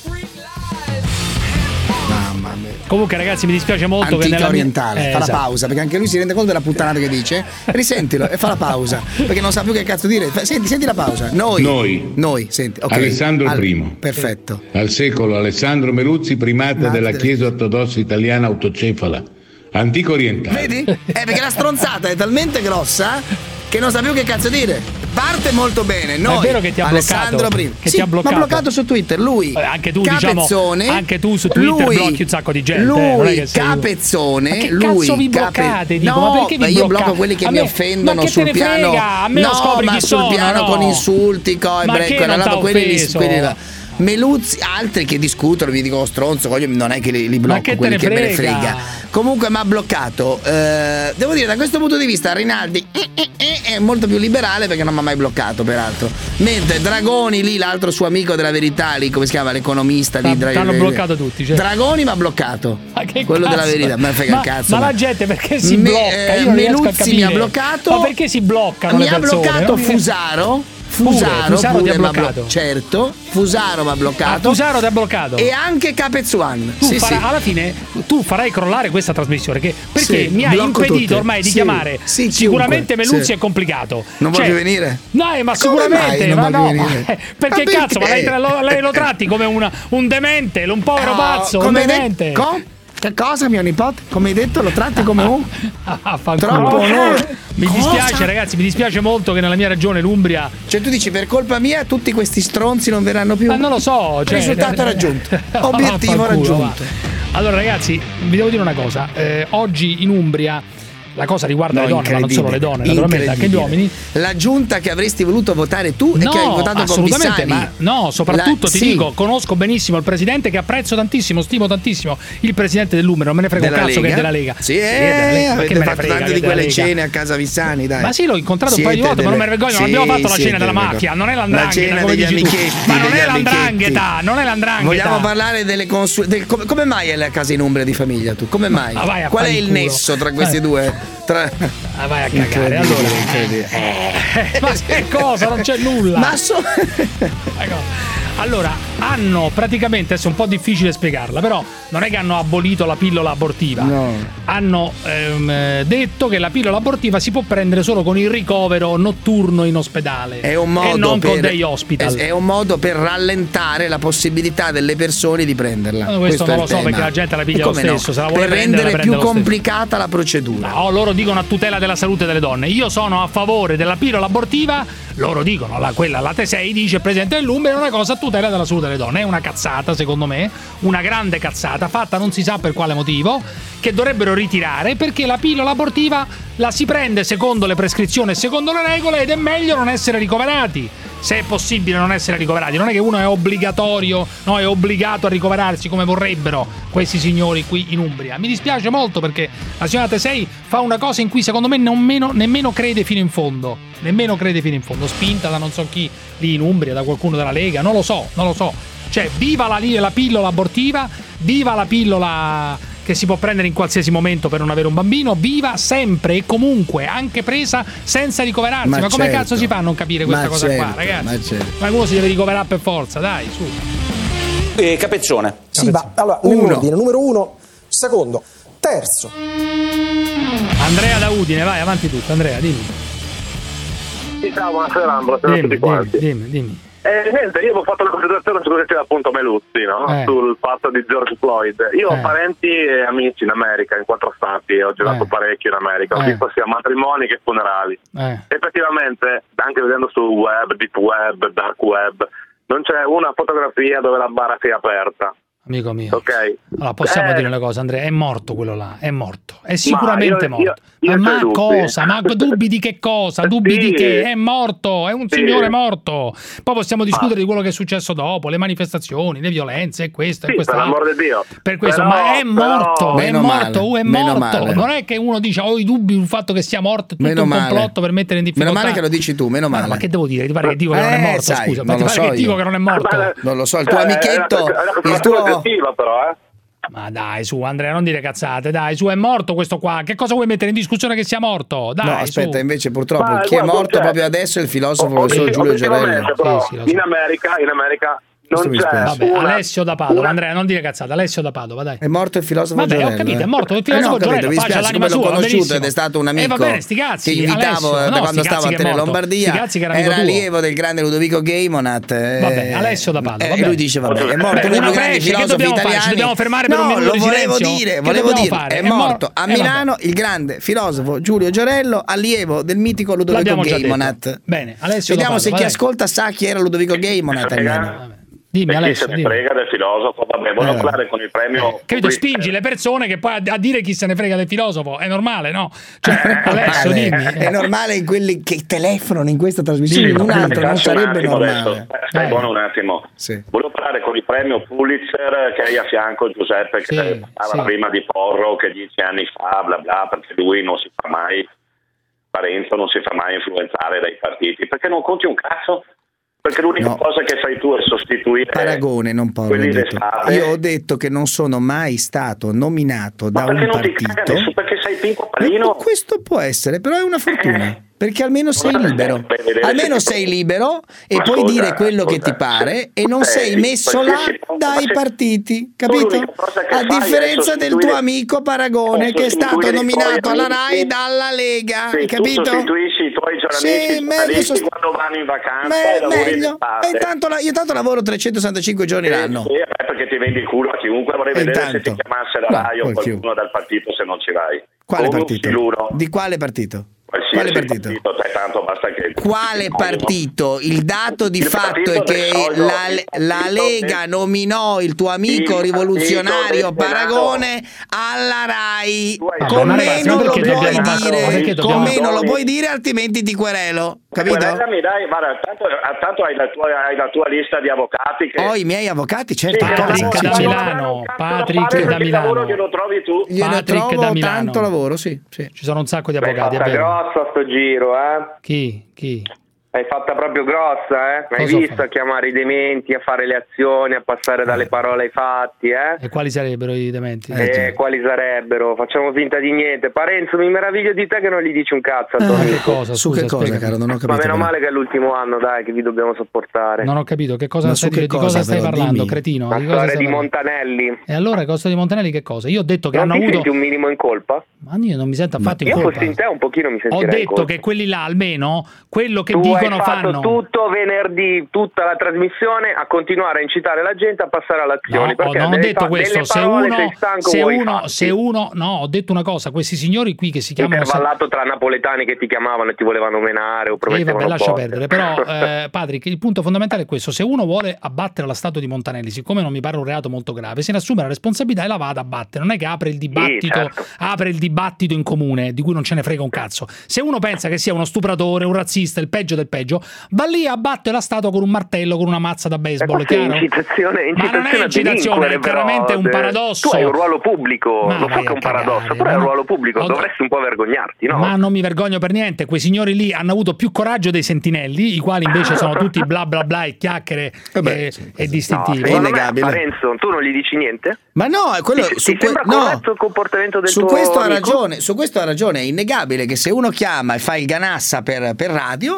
Mamma mia. Comunque ragazzi, mi dispiace molto Antica che nella orientale, mia... eh, fa esatto. la pausa, perché anche lui si rende conto della puttanata che dice. Risentilo e fa la pausa, perché non sa più che cazzo dire. Senti, senti la pausa. Noi Noi Noi, senti, okay. Alessandro Al... I. Perfetto. Al secolo Alessandro Meruzzi, primate Mate della delle- Chiesa ortodossa italiana autocefala. Antico orientale. Vedi? Eh, perché la stronzata è talmente grossa che non sa più che cazzo dire. Parte molto bene. Noi, Ma è vero che ti ha Alessandro bloccato? I. Che Sì, ti ha bloccato? mi ha bloccato su Twitter. Lui, Eh, anche tu, Capezzone, diciamo, anche tu su Twitter lui, blocchi un sacco di gente. Lui, eh, non è che sei- Capezzone, Ma che lui, cazzo vi Cape- bloccate? Dico, no, ma perché vi io bloccate? blocco quelli che A mi me- offendono ma che sul te ne piano. frega? A me no, non scopri ma chi sul sono, piano no. con insulti, coi, Ma bre- che quella non roba, t'ha quelli li- offeso? quelli là. Meluzzi, altri che discutono, mi dicono stronzo, voglio- non è che li, li blocco, che te quelli ne che me ne frega? frega. Comunque mi ha bloccato. Eh, devo dire, da questo punto di vista Rinaldi eh, eh, eh, è molto più liberale, perché non mi ha mai bloccato, peraltro. Mentre Dragoni lì, l'altro suo amico della Verità, lì, come si chiama, l'economista lì, T'ha- t'hanno bloccato tutti, cioè. Dragoni mi ha bloccato. Ma che Quello cazzo? della Verità, me ne frega ma, il cazzo. ma la gente perché si Me- blocca? eh, Io non riesco a Meluzzi capire. mi ha bloccato. Ma perché si bloccano Mi le ha persone? bloccato No? Fusaro. Pure, Fusaro, Fusaro ti ha pure m'ha bloccato. blo- certo, Fusaro mi ha bloccato. Ah, Fusaro ti ha bloccato. E anche Capezzuan. Tu Sì, farà- sì. alla fine tu farai crollare questa trasmissione, che- perché Sì, mi hai blocco impedito tutte. ormai di Sì, chiamare. sì, Sicuramente chiunque, Meluzzi sì. è complicato. Non Cioè, voglio venire? No, eh, ma Come sicuramente. mai non Ma voglio no, venire? eh, perché Ma cazzo? Ma lei, perché? lo, lei lo tratti come una- un demente, un povero Oh, pazzo, un come hai demente. detto? Co- Che cosa, mio nipote? Come hai detto, lo tratti come un Ah, fanculo. troppo onore. Mi Cosa? dispiace, ragazzi, mi dispiace molto che nella mia regione, l'Umbria. Cioè tu dici per colpa mia tutti questi stronzi non verranno più? Ma non lo so. Cioè, Risultato raggiunto. Obiettivo Vaffanculo, raggiunto. va. Allora, ragazzi, vi devo dire una cosa. Eh, oggi in Umbria la cosa riguarda No, le donne, ma non solo le donne, naturalmente anche gli uomini. La giunta che avresti voluto votare tu e No, che hai votato con assolutamente, Bissani. ma no, soprattutto La- ti sì. dico, conosco benissimo il presidente, che apprezzo tantissimo, stimo tantissimo, il presidente dell'Umbria, non me ne frega un Della cazzo Lega? che è della Lega. Sì, è della Lega. eh, Ma avete che me ne fatto frega tante che di è della quelle Lega? cene a casa Vissani, dai. Ma sì, l'ho incontrato un paio di Siete volte, ma non me ne delle- vergogno, non Sì, abbiamo fatto la siete cena della delle- macchia, non è La l'andrangheta, cena come degli dici tu. amichetti, Ma non degli è amichetti. l'andrangheta, non è l'andrangheta. Vogliamo parlare delle consu- del- come, come mai è la casa in Umbria di famiglia tu? Come mai? Ma vai a Qual è fare il il culo. nesso tra questi Eh. due? Tra... Ah, vai a cagare, Incredibile, allora. incredibile. Eh, ma che cosa? Non c'è nulla. Ma so- Ecco. Allora, hanno praticamente, adesso è un po' difficile spiegarla, però non è che hanno abolito la pillola abortiva. No. Hanno ehm, detto che la pillola abortiva si può prendere solo con il ricovero notturno in ospedale È un modo e non per, con degli hospital. È un modo per rallentare la possibilità delle persone di prenderla. No, questo è non il lo so, tema. perché la gente la piglia E lo come no? stesso, se la vuole per prendere, la rendere prende più lo stesso. complicata la procedura. No, loro dicono a tutela della salute delle donne. Io sono a favore della pillola abortiva. Loro dicono, la, quella, la T sei dice il presidente dell'Umbria, è una cosa a tutela della salute delle donne. È una cazzata, secondo me, una grande cazzata, fatta non si sa per quale motivo, che dovrebbero ritirare, perché la pillola abortiva la si prende secondo le prescrizioni e secondo le regole, ed è meglio non essere ricoverati. Se è possibile non essere ricoverati, non è che uno è obbligatorio, no, è obbligato a ricoverarsi come vorrebbero questi signori qui in Umbria. Mi dispiace molto, perché la signora T sei fa una cosa in cui secondo me non meno, nemmeno crede fino in fondo, nemmeno crede fino in fondo, spinta da non so chi lì in Umbria, da qualcuno della Lega, non lo so, non lo so. Cioè, viva la, la pillola abortiva, viva la pillola che si può prendere in qualsiasi momento per non avere un bambino, viva sempre e comunque, anche presa senza ricoverarsi. Ma, Ma come certo. cazzo si fa a non capire questa Ma cosa certo, qua, ragazzi? ma certo. Ma uno si deve ricoverare per forza, dai, su. Eh, Capezzone. Sì, ma allora, nell'ordine, numero uno, secondo, terzo. Andrea da Udine, vai, avanti tutto, Andrea, dimmi. Sì, ciao, buonasera, buonasera a Dimmi, tutti quanti. dimmi, dimmi, dimmi. Eh, niente, io avevo fatto una considerazione su quello che appunto Meluzzi, no? Eh. Sul fatto di George Floyd. Io ho Eh. parenti e amici in America, in quattro stati, ho girato Eh. parecchio in America, ho Eh. visto sia matrimoni che funerali. Eh. Effettivamente, anche vedendo sul web, deep web, dark web, non c'è una fotografia dove la bara sia aperta. Amico mio. Ok. Allora, possiamo Eh. dire una cosa, Andrea, è morto quello là, è morto, è sicuramente Ma io- morto. io- io ma c'ho dubbi. cosa? Ma dubbi di che cosa? Dubbi Sì. di che? È morto, è un Sì. signore morto. Poi possiamo discutere di quello che è successo dopo, le manifestazioni, le violenze, e questo Sì, e per quest'altro. l'amor di Dio. Per questo, Però- ma è morto, però- è Meno morto, male, è meno morto. male. Non è che uno dice ho i dubbi sul fatto che sia morto, è tutto Meno un male. complotto per mettere in difficoltà. Meno male che lo dici tu, meno Ma, male. ma che devo dire? Ti pare che dico che non è Eh, morto? sai, Scusa, ma non ti lo pare so che dico io. che non è morto? Non lo so, il tuo Eh, amichetto, è una il cosa tuo... oggettiva, però, eh. Ma dai, su, Andrea, non dire cazzate, dai, su, è morto questo qua. Che cosa vuoi mettere in discussione che sia morto? Dai, No, aspetta, su. invece purtroppo Ma, chi è guarda, morto cioè- proprio adesso è il filosofo O- professor Giulio Gerello. obiettivamente, però, Sì, sì, lo so. in America, in America Questo non mi c'è spiace. Vabbè, una- Alessio da Padova, una- Andrea, non dire cazzate, Alessio da Padova, dai. È morto il filosofo Vabbè, Giorello. ho capito, eh. è morto il Eh, filosofo no, ho capito, Giorello, mi pace spiace, all'anima come l'ho sua, conosciuto benissimo. ed è stato un Eh, amico va bene, sti cazzi, che invitavo Alessio, da no, quando sti stavo cazzi a che è Tele morto. Lombardia. Sti cazzi che era amico Era tuo. allievo del grande Ludovico Geimonat. eh, Vabbè, Alessio da Padova, E vabbè. lui dice, vabbè, è morto Beh, uno dei una più grandi pesce, che filosofi dobbiamo fare? Ci italiani. dobbiamo fermare per no, un minuto lo di volevo silenzio? dire, Che volevo dobbiamo dire, fare? è È mor- morto a eh, vabbè. Milano il grande filosofo Giulio Gerello, allievo del mitico Ludovico L'abbiamo già Geimonat. detto. Bene, Alessio Vediamo da se Padova, chi dai. ascolta sa chi era Ludovico Geimonat almeno. Dimmi, E chi Alessio, se ne dimmi. frega del filosofo, vabbè, voglio Eh. parlare con il premio. Capito? Spingi le persone che poi a, a dire chi se ne frega del filosofo è normale, no? Cioè, Alessio, Normale. dimmi. È normale in quelli che telefonano in questa trasmissione, in un ma altro non cazzo, un sarebbe attimo normale. adesso. Eh, Stai Eh. buono un attimo. Sì. Volevo parlare con il premio Pulitzer che hai a fianco Giuseppe che Sì, parlava sì. prima di Porro che dieci anni fa bla bla perché lui non si fa mai Parenzo non si fa mai influenzare dai partiti perché non conti un cazzo perché l'unica No. cosa che fai tu è sostituire Paragone, non Porro. quelli Ho detto. d'estate. Io ho detto che non sono mai stato nominato da ma perché un non ti caga partito. nessuno perché sei Pinco Eh, Palino Questo può essere, però è una fortuna. Eh. Perché almeno sei Guarda, libero. per vedere Almeno se- sei libero e Ma puoi ascolta, dire quello che ti ascolta, pare se- e non eh, sei sì, messo là qualsiasi cosa, dai ma se- partiti, tu capito? l'unica cosa che A fai è differenza del tuo sostituire- amico Paragone eh, che è stato sostituire i nominato tuoi alla amici. RAI dalla Lega, Sì, hai tu capito? sostituisci i tuoi Sì, amici meglio giornalisti sost- quando vanno in vacanza Me- e lavori meglio. d'estate. E intanto la- io tanto lavoro trecentosessantacinque giorni l'anno. Sì, eh, perché ti vendi il culo a chiunque vorrei E vedere se intanto? ti chiamasse la No, RAI o quel qualcuno chiunque. dal partito se non ci vai. Quale Come un partito? siluro. Di quale partito? Qualsiasi Quale partito? cioè, tanto basta che Quale partito? Il dato di Il fatto è partito che del solito, la, il la partito Lega del- nominò il tuo amico il rivoluzionario partito del Paragone alla RAI. hai Con ma me ragazzi, non ma lo perché puoi dobbiamo- ma perché dire. dobbiamo- Con me non lo Doni? puoi dire, altrimenti ti querelo. Capito? Quella mi dai, guarda, tanto, tanto hai, la tua, hai la tua lista di avvocati che Ho i miei avvocati, certo. Sì, a casa. Patrick Sì, da sì. Milano, Patrick fare da perché il lavoro Milano. glielo trovi tu. Gliene Patrick trovo da Milano. tanto lavoro, sì, sì. Ci sono un sacco di L'hai avvocati, è fatta vero. grossa sto giro, eh? Chi? Chi? L'hai fatta proprio grossa, eh? Hai Cosa ho visto fatto? a chiamare i dementi, a fare le azioni, a passare dalle parole ai fatti, eh? E quali sarebbero i dementi? E quali sarebbero? Facciamo finta di niente. Parenzo, mi meraviglio di te che non gli dici un cazzo al tuo Ma che amico. cosa? Su Scusa, che cosa, spiegami. caro? Non ho Ma capito. meno però. male che è l'ultimo anno, dai, che vi dobbiamo sopportare. Non ho capito che cosa Ma stai, su che di cosa cosa, stai però, parlando, dimmi. cretino? La Di cosa storia stai di parlando? Montanelli. E allora Costa di Montanelli che cosa? Io ho detto che Non hanno ti avuto. senti un minimo in colpa? Ma io non mi sento affatto in Io colpa. fossi in te un pochino mi Ho sentirei in detto colpa. che quelli là almeno quello che Tu dicono hai fatto fanno. tutto venerdì, tutta la trasmissione a continuare a incitare la gente a passare alle No, azioni. ho- perché non ho delle detto fa- questo. delle Se parole uno, sei stanco, se, vuoi i uno, fatti. se uno, no, ho detto una cosa. Questi signori qui che si chiamano. Intervallato tra napoletani che ti chiamavano e ti volevano menare o Eh, promettevano vabbè, lascia cose. perdere. Però, eh, Patrick, il punto fondamentale è questo: se uno vuole abbattere la statua di Montanelli, siccome non mi pare un reato molto grave, se ne assume la responsabilità e la va ad abbattere. Non è che apre il dibattito, certo. apre il dibattito in comune di cui non ce ne frega un cazzo. Se uno pensa che sia uno stupratore, un razzista, il peggio del peggio, va lì e abbatte la statua con un martello, con una mazza da baseball. Questa è Chiaro? incitazione, Ma non è incitazione a incitazione, è delinquere, però, chiaramente un eh, paradosso. Tu hai un ruolo pubblico, Ma lo vai so che è a un paradosso, cagare, però è ma un no. ruolo pubblico, Ho- dovresti un po' vergognarti, no? Ma non mi vergogno per niente, quei signori lì hanno avuto più coraggio dei sentinelli, i quali invece sono tutti bla bla bla e chiacchiere e, e distintivi. No, secondo me, innegabile. Parenzo, tu non gli dici niente? Ma no, è quello Ti- su ti que- sembra no. corretto il comportamento del Su tuo questo ha amico? ragione, su questo ha ragione, è innegabile che se uno chiama e fa il ganassa per, per radio, vada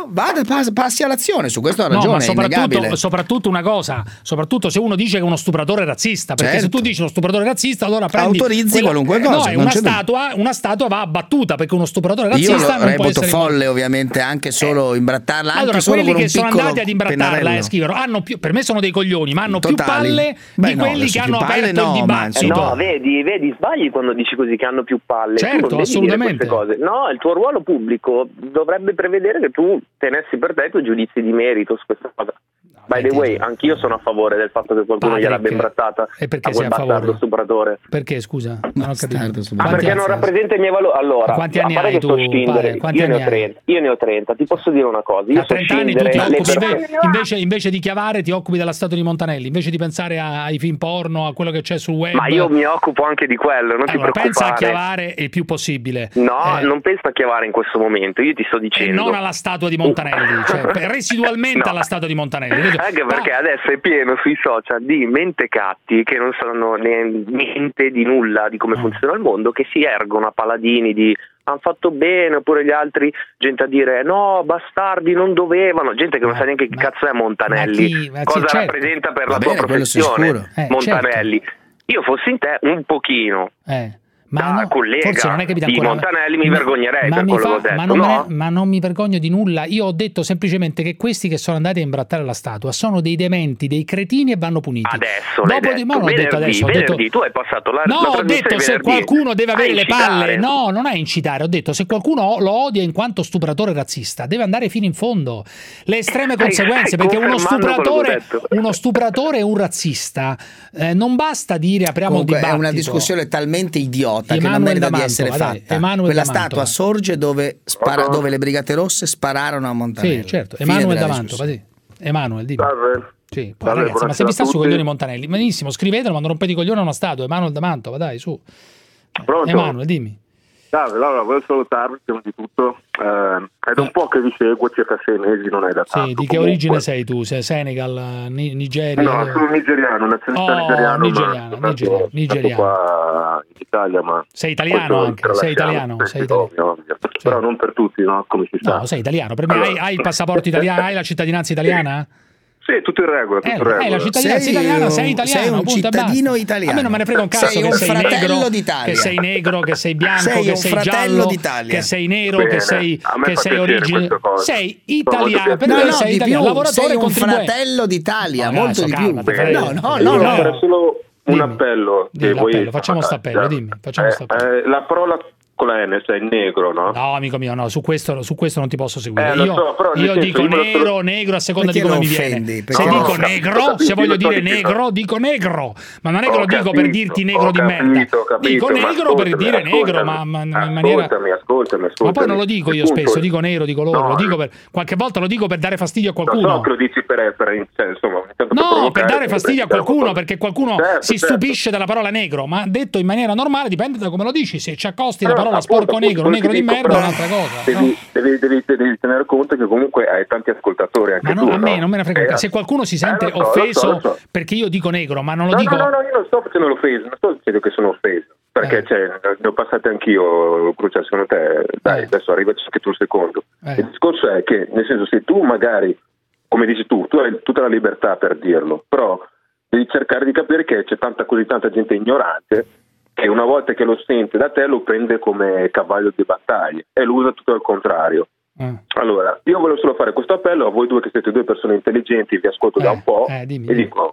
pass- passi all'azione, su questo ha No, ragione, ma è soprattutto, innegabile. soprattutto una cosa, soprattutto se uno dice che è uno stupratore razzista, perché Certo. se tu dici uno stupratore razzista, allora prendi Autorizzi quella- qualunque eh, cosa, No, è non una c'è dubbio. statua, una statua va abbattuta, perché uno stupratore Io razzista lo non può reputo essere folle, ovviamente, anche solo imbrattarla, anche Allora, solo quelli con che un sono piccolo andati ad imbrattarla pennarello. e scrivono hanno più, per me sono dei coglioni, ma hanno Totali. più palle Beh, di no, quelli adesso che più hanno palle aperto no, il ma dibattito. Eh no, vedi, vedi, sbagli quando dici così, che hanno più palle. Certo, Tu non devi assolutamente. dire queste cose. No, il tuo ruolo pubblico dovrebbe prevedere che tu tenessi per te i tuoi giudizi di merito su questa cosa. By the way, anch'io sono a favore del fatto che qualcuno Patrick, gliel'abbia imbrattata e perché a sei quel a favore? bastardo stupratore. Perché, scusa? Non ho capito. Ah, Quanti perché anni- non rappresenta i miei valori. Allora, Quanti a anni parte hai che sto tu, scindere, Pare? Quanti io ne ho anni hai? trenta, io ne ho trenta, ti posso dire una cosa, io A so trenta anni tu ti scindere le occupi persone. inve- invece, invece di chiavare ti occupi della statua di Montanelli, invece di pensare a- ai film porno, a quello che c'è sul web. Ma io mi occupo anche di quello, non ti Allora, pensa a preoccupare. chiavare il più possibile. No, Eh, non penso a chiavare in questo momento, io ti sto e dicendo. non alla statua di Montanelli, cioè residualmente No. alla statua di Montanelli. Anche perché adesso è pieno sui social di mentecatti che non sanno ne- niente di nulla di come funziona il mondo, che si ergono a paladini di hanno fatto bene, oppure gli altri, gente a dire no, bastardi, non dovevano, gente che non sa neanche che cazzo è Montanelli, ma chi- ma sì, cosa certo. rappresenta per Va la bene, tua quello professione sicuro. Eh, Montanelli. Io fossi in te un pochino. Eh. Ma Da no, collega forse non è capito di ancora. Montanelli mi Ma- vergognerei ma per mi quello fa- che ho detto, ma non, no? me ne- ma non mi vergogno di nulla. Io ho detto semplicemente che questi che sono andati a imbrattare la statua sono dei dementi, dei cretini e vanno puniti. Adesso l'hai Dopo di- detto, ma non ho venerdì, detto adesso, ho detto- venerdì tu hai passato la, No, la ho trasmissione detto se venerdì qualcuno deve a avere le incitare. palle. No, non è incitare. Ho detto se qualcuno lo odia in quanto stupratore razzista, deve andare fino in fondo. Le estreme Hai- conseguenze, hai perché uno confermando quello che ho stupratore, detto. uno stupratore e un razzista eh, non basta dire apriamo Comunque il è dibattito. una discussione talmente idiota che non Emanuel merita da di essere Mantova, dai, fatta. Emanuel Quella da Mantova. statua sorge dove, spara- dove le Brigate Rosse spararono a Montanelli. Sì, certo. Fine Emanuel della da Mantova, discussione. sì. Emanuel, dimmi. Salve. Sì, poi, Salve, ragazzi, ma se buonasera vi sta a sui tutti. coglioni Montanelli, benissimo, scrivetelo, ma non rompete i coglioni a una statua. Emanuel da Mantova, dai, su. Pronto? Emanuel, dimmi. Salve, allora volevo salutarvi prima di tutto. Eh, è da un po' che vi seguo, circa sei mesi, non è da tanto. Sì, di che comunque. origine sei tu? Sei Senegal, eh, Ni- Nigeria? No, sono nigeriano, nazionalità Oh, nigeriano, nigeriano, ma nigeriano, sono nigeriano. stato qua in Italia, ma Sei italiano poi anche, sono sei tralasciato, italiano, sì, sei sì, italiano. ovvio, ovvio. Però non per tutti, no? Come si sa. No, sei italiano. Per me Allora- hai, hai il passaporto italiano, hai la cittadinanza italiana? Sì, tutto in regola, tutto Eh, in regola. hai la cittadinanza Sei italiana, un- sei italiano. sei un punto e basta. cittadino italiano. A me non me ne frega un cazzo Sei che un sei fratello negro, d'Italia. che sei negro, che sei bianco, Sei che un sei fratello giallo, d'Italia. che sei nero, Bene, che sei, a me che fa sei piacere origine. questa cosa. Sei Sono italiano, molto per No, me no, sei di italiano, più, lavoratore sei un contribuente. fratello d'Italia, No, molto adesso di calmati, più. fratello. No, no, Io no, Io no. farei solo un Dimmi. appello che Dimmi voi l'appello, facciamo sto appello, dimmi, facciamo Eh, sto appello. eh, la parola con la N, cioè negro, no? No, amico mio, no, su questo, su questo non ti posso seguire. Eh, lo io so, però nel io senso, dico io me lo nero, solo- negro a seconda Perché di come lo mi viene. offendi? Se Perché No, dico ho capito, negro, ho capito, se voglio io sto dire dicendo- negro, dico negro. Ma non è che Ho lo dico per capito, dirti negro ho di capito, merda. ho capito, Dico ma negro per ascoltami, dire negro, ma, ascoltami. ma in maniera. Ascoltami, ascoltami, Ma ascoltami. poi non lo dico io Il punto spesso, è- dico nero, dico loro, No, lo dico per, qualche volta lo dico per dare fastidio a Lo qualcuno. so che lo dici per, per cioè, insomma, ogni tanto No, per provocare, dare fastidio a per- qualcuno, perché qualcuno Certo, si certo. stupisce della parola negro, ma detto in maniera normale dipende da come lo dici. Se ci accosti la No, parola appunto, sporco appunto, negro, quello negro che di dico, merda è però un'altra cosa. Devi, no? devi, devi, devi tenere conto che comunque hai tanti ascoltatori anche Ma tu, non, a me no? non me ne frega un Eh, cazzo. Se qualcuno si sente eh, lo so, lo offeso so, lo so. perché io dico negro, ma non lo No, dico. no, no, no, io non sto facendo l'offesa, non sto dicendo che sono offeso, perché Eh. cioè, ne ho passate anch'io, Crucia, secondo te, dai, Eh. adesso arrivaci anche tu un secondo. Eh. Il discorso è che, nel senso, se tu magari, come dici tu, tu hai tutta la libertà per dirlo, però devi cercare di capire che c'è tanta, così tanta gente ignorante che una volta che lo sente da te lo prende come cavallo di battaglia e lo usa tutto al contrario. Eh. Allora, io volevo solo fare questo appello a voi due che siete due persone intelligenti, vi ascolto da un po' eh, dimmi, e dimmi. dico,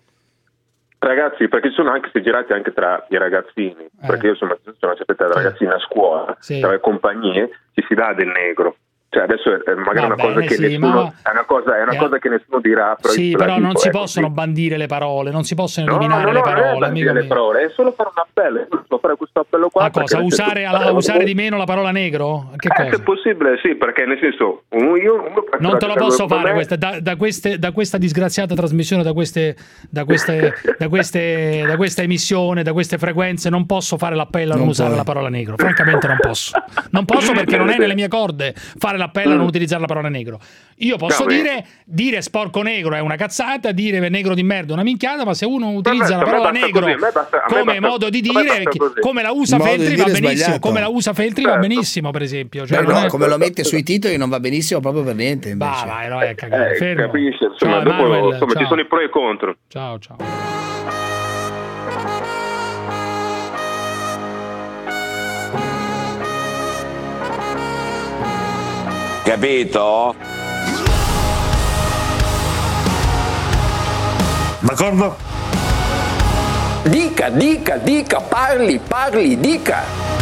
ragazzi, perché ci sono anche, si è girati anche tra i ragazzini, perché io sono, sono una certa età da ragazzini a scuola, Sì. tra le compagnie, ci si dà del negro. Cioè adesso è è magari Va una cosa bene, che sì, nessuno ma- è una cosa, è una Eh, cosa che nessuno dirà, però Sì, io te la però dico, non si è possono così. bandire le parole, non si possono No, no, eliminare no, le no, non è parole. bandire amico le mio. parole, è solo fare un appello, io devo fare questo appello qua. Ma cosa? perché nel senso- Usare, a usare di meno la parola negro? Che Eh, cosa? se è possibile, sì, perché nel senso, uno- io uno Non te lo posso fare questa, da, da, queste, da questa disgraziata trasmissione, da queste, da, queste, da, queste, da questa emissione, da queste frequenze, non posso fare l'appello a non, Non usare puoi. la parola negro. Francamente non posso. Non posso perché non è nelle mie corde fare nell'appello a Mm. non utilizzare la parola negro. Io posso No, dire dire sporco negro è una cazzata, dire negro di merda è una minchiata, ma se uno utilizza basta, la a me parola basta negro così, a me basta- a me come basta- modo di a me dire, basta così. come la usa Modo di Feltri dire va benissimo, sbagliato. come la usa Feltri va benissimo, per esempio. Cioè, Beh, non no, è- come lo mette sui titoli non va benissimo proprio per niente. Invece. Va, vai, vai a cagare, Eh, fermo. capisci, insomma, Ciao, dopo Emanuele, insomma, ci ciao. sono i pro e i contro. Ciao, ciao. Capito? D'accordo? Dica, dica, dica, parli, parli, dica.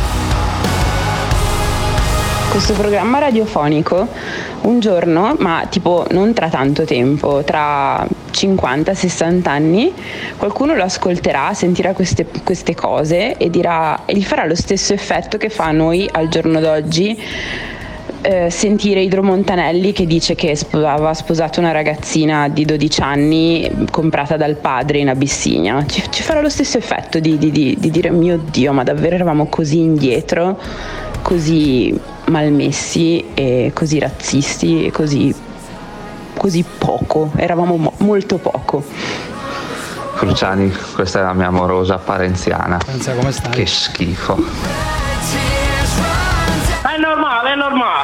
Questo programma radiofonico un giorno, ma tipo non tra tanto tempo, tra cinquanta sessanta anni, qualcuno lo ascolterà, sentirà queste, queste cose e dirà, e gli farà lo stesso effetto che fa a noi al giorno d'oggi eh, sentire Idro Montanelli che dice che sp- aveva sposato una ragazzina di dodici anni comprata dal padre in Abissinia. Ci, ci farà lo stesso effetto di, di, di, di dire mio Dio, ma davvero eravamo così indietro, così malmessi e così razzisti e così, così poco, eravamo mo- molto poco. Cruciani, questa è la mia amorosa parenziana. Pensa come stai? Che schifo. È normale, è normale.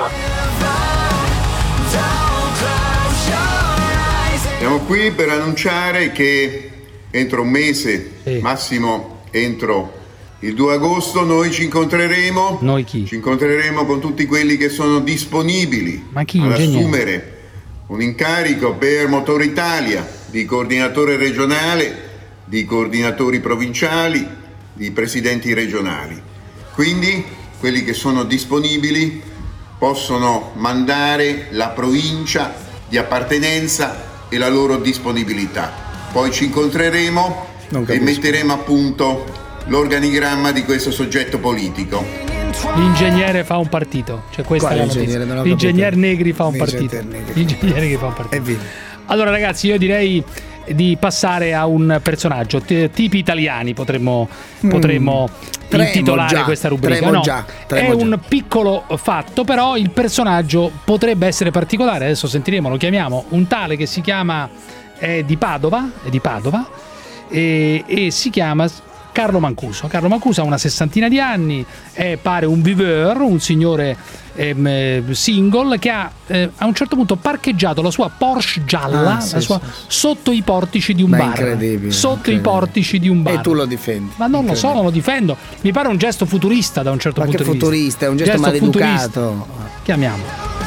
Siamo qui per annunciare che entro un mese, massimo entro il due agosto, noi ci incontreremo. Noi chi? Ci incontreremo con tutti quelli che sono disponibili Ma chi, ad ingegnere? assumere un incarico per Motor Italia di coordinatore regionale, di coordinatori provinciali, di presidenti regionali. Quindi quelli che sono disponibili possono mandare la provincia di appartenenza e la loro disponibilità. Poi ci incontreremo e metteremo a punto l'organigramma di questo soggetto politico. L'ingegnere fa un partito, cioè questa Quale è la ingegnere? notizia. Non ho L'ingegnere capito. Negri fa un L'ingegnere partito. Negri. L'ingegnere che fa un partito. Allora ragazzi, io direi di passare a un personaggio T- tipi italiani potremmo, Mm. potremmo Tremo intitolare già, questa rubrica. tremo No, già, tremo è già. un piccolo fatto, però il personaggio potrebbe essere particolare. Adesso sentiremo, lo chiamiamo un tale che si chiama è di Padova, è di Padova e, e si chiama Carlo Mancuso. Carlo Mancuso ha una sessantina di anni, è pare un viveur, un signore ehm, eh, single che ha eh, a un certo punto parcheggiato la sua Porsche gialla Ah, sì, la sua- sì, sotto i portici di un Ma bar. incredibile, Sotto i incredibile. portici di un bar. E tu lo difendi. Ma non lo so, non lo difendo. Mi pare un gesto futurista da un certo Ma punto che di vista. futurista, è un gesto futurista. maleducato. Chiamiamo.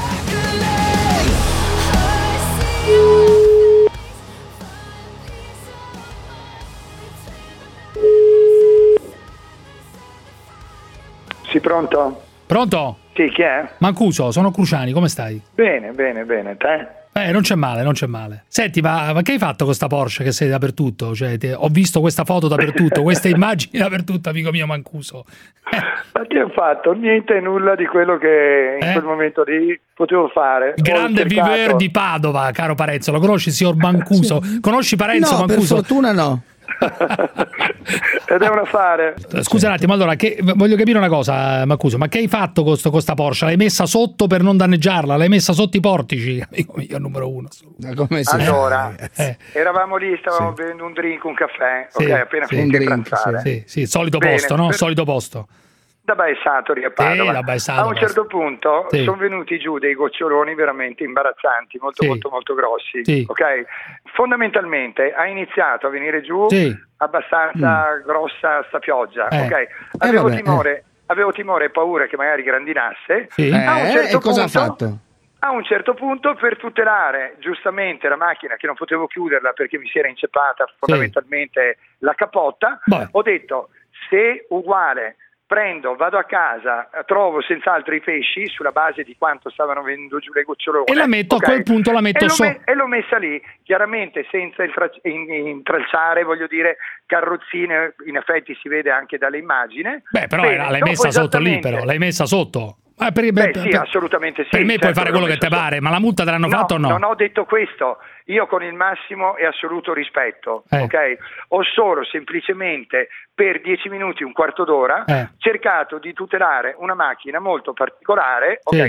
Sì, pronto? Pronto? Sì, chi è? Mancuso, sono Cruciani, come stai? Bene, bene, bene, te? Eh, non c'è male, non c'è male. Senti, ma, ma che hai fatto con sta Porsche che sei dappertutto? Cioè, te- ho visto questa foto dappertutto, queste immagini dappertutto, amico mio Mancuso. Ma che ho fatto? Niente, nulla di quello che in Eh? quel momento lì potevo fare. Il grande Ho cercato- viver di Padova, caro Parenzo. Lo conosci, signor Mancuso? Conosci Parenzo No, per Mancuso? fortuna no. Ed è un affare. Scusa un attimo, allora, che, voglio capire una cosa, Mancuso, ma che hai fatto con sto- con sta Porsche? L'hai messa sotto per non danneggiarla? L'hai messa sotto i portici? Amico mio, numero uno. Come si Allora, Eh. eravamo lì, stavamo bevendo un drink, un caffè, Sì, ok, appena sì. finito di Un drink, pranzare. Sì, sì, solito Bene, posto, no? per- Solito posto. Da Baessatori a Padova. da Baessatori, a un certo punto Sì. sono venuti giù dei goccioloni veramente imbarazzanti, molto Sì. molto molto grossi. Sì. Ok? Fondamentalmente ha iniziato a venire giù Sì. abbastanza grossa sta pioggia. Eh. Ok? Eh, Avevo vabbè, timore, avevo timore e paura che magari grandinasse. Sì. A un Eh, certo e cosa ha punto- fatto? A un certo punto, per tutelare giustamente la macchina, che non potevo chiuderla perché mi si era inceppata fondamentalmente la capotta, ho detto: se uguale prendo, vado a casa, trovo senz'altro i pesci sulla base di quanto stavano venendo giù le gocciolone E la metto, ok? a quel punto la metto e l'ho, so- me- e l'ho messa lì, chiaramente senza intra- in- intralciare, voglio dire, carrozzine, in effetti si vede anche dalle immagini. Beh, però Bene, era- l'hai dopo messa sotto lì, esattamente- però, l'hai messa sotto. Ah, perché- Beh, per- sì, per- assolutamente sì. Per me puoi certo, fare l'ho quello che messo ti pare, ma la multa te l'hanno No, fatta o no? Non ho detto questo, io con il massimo e assoluto rispetto, Eh. ok? Ho solo semplicemente per dieci minuti, un quarto d'ora, Eh. cercato di tutelare una macchina molto particolare, ok? Sì. Che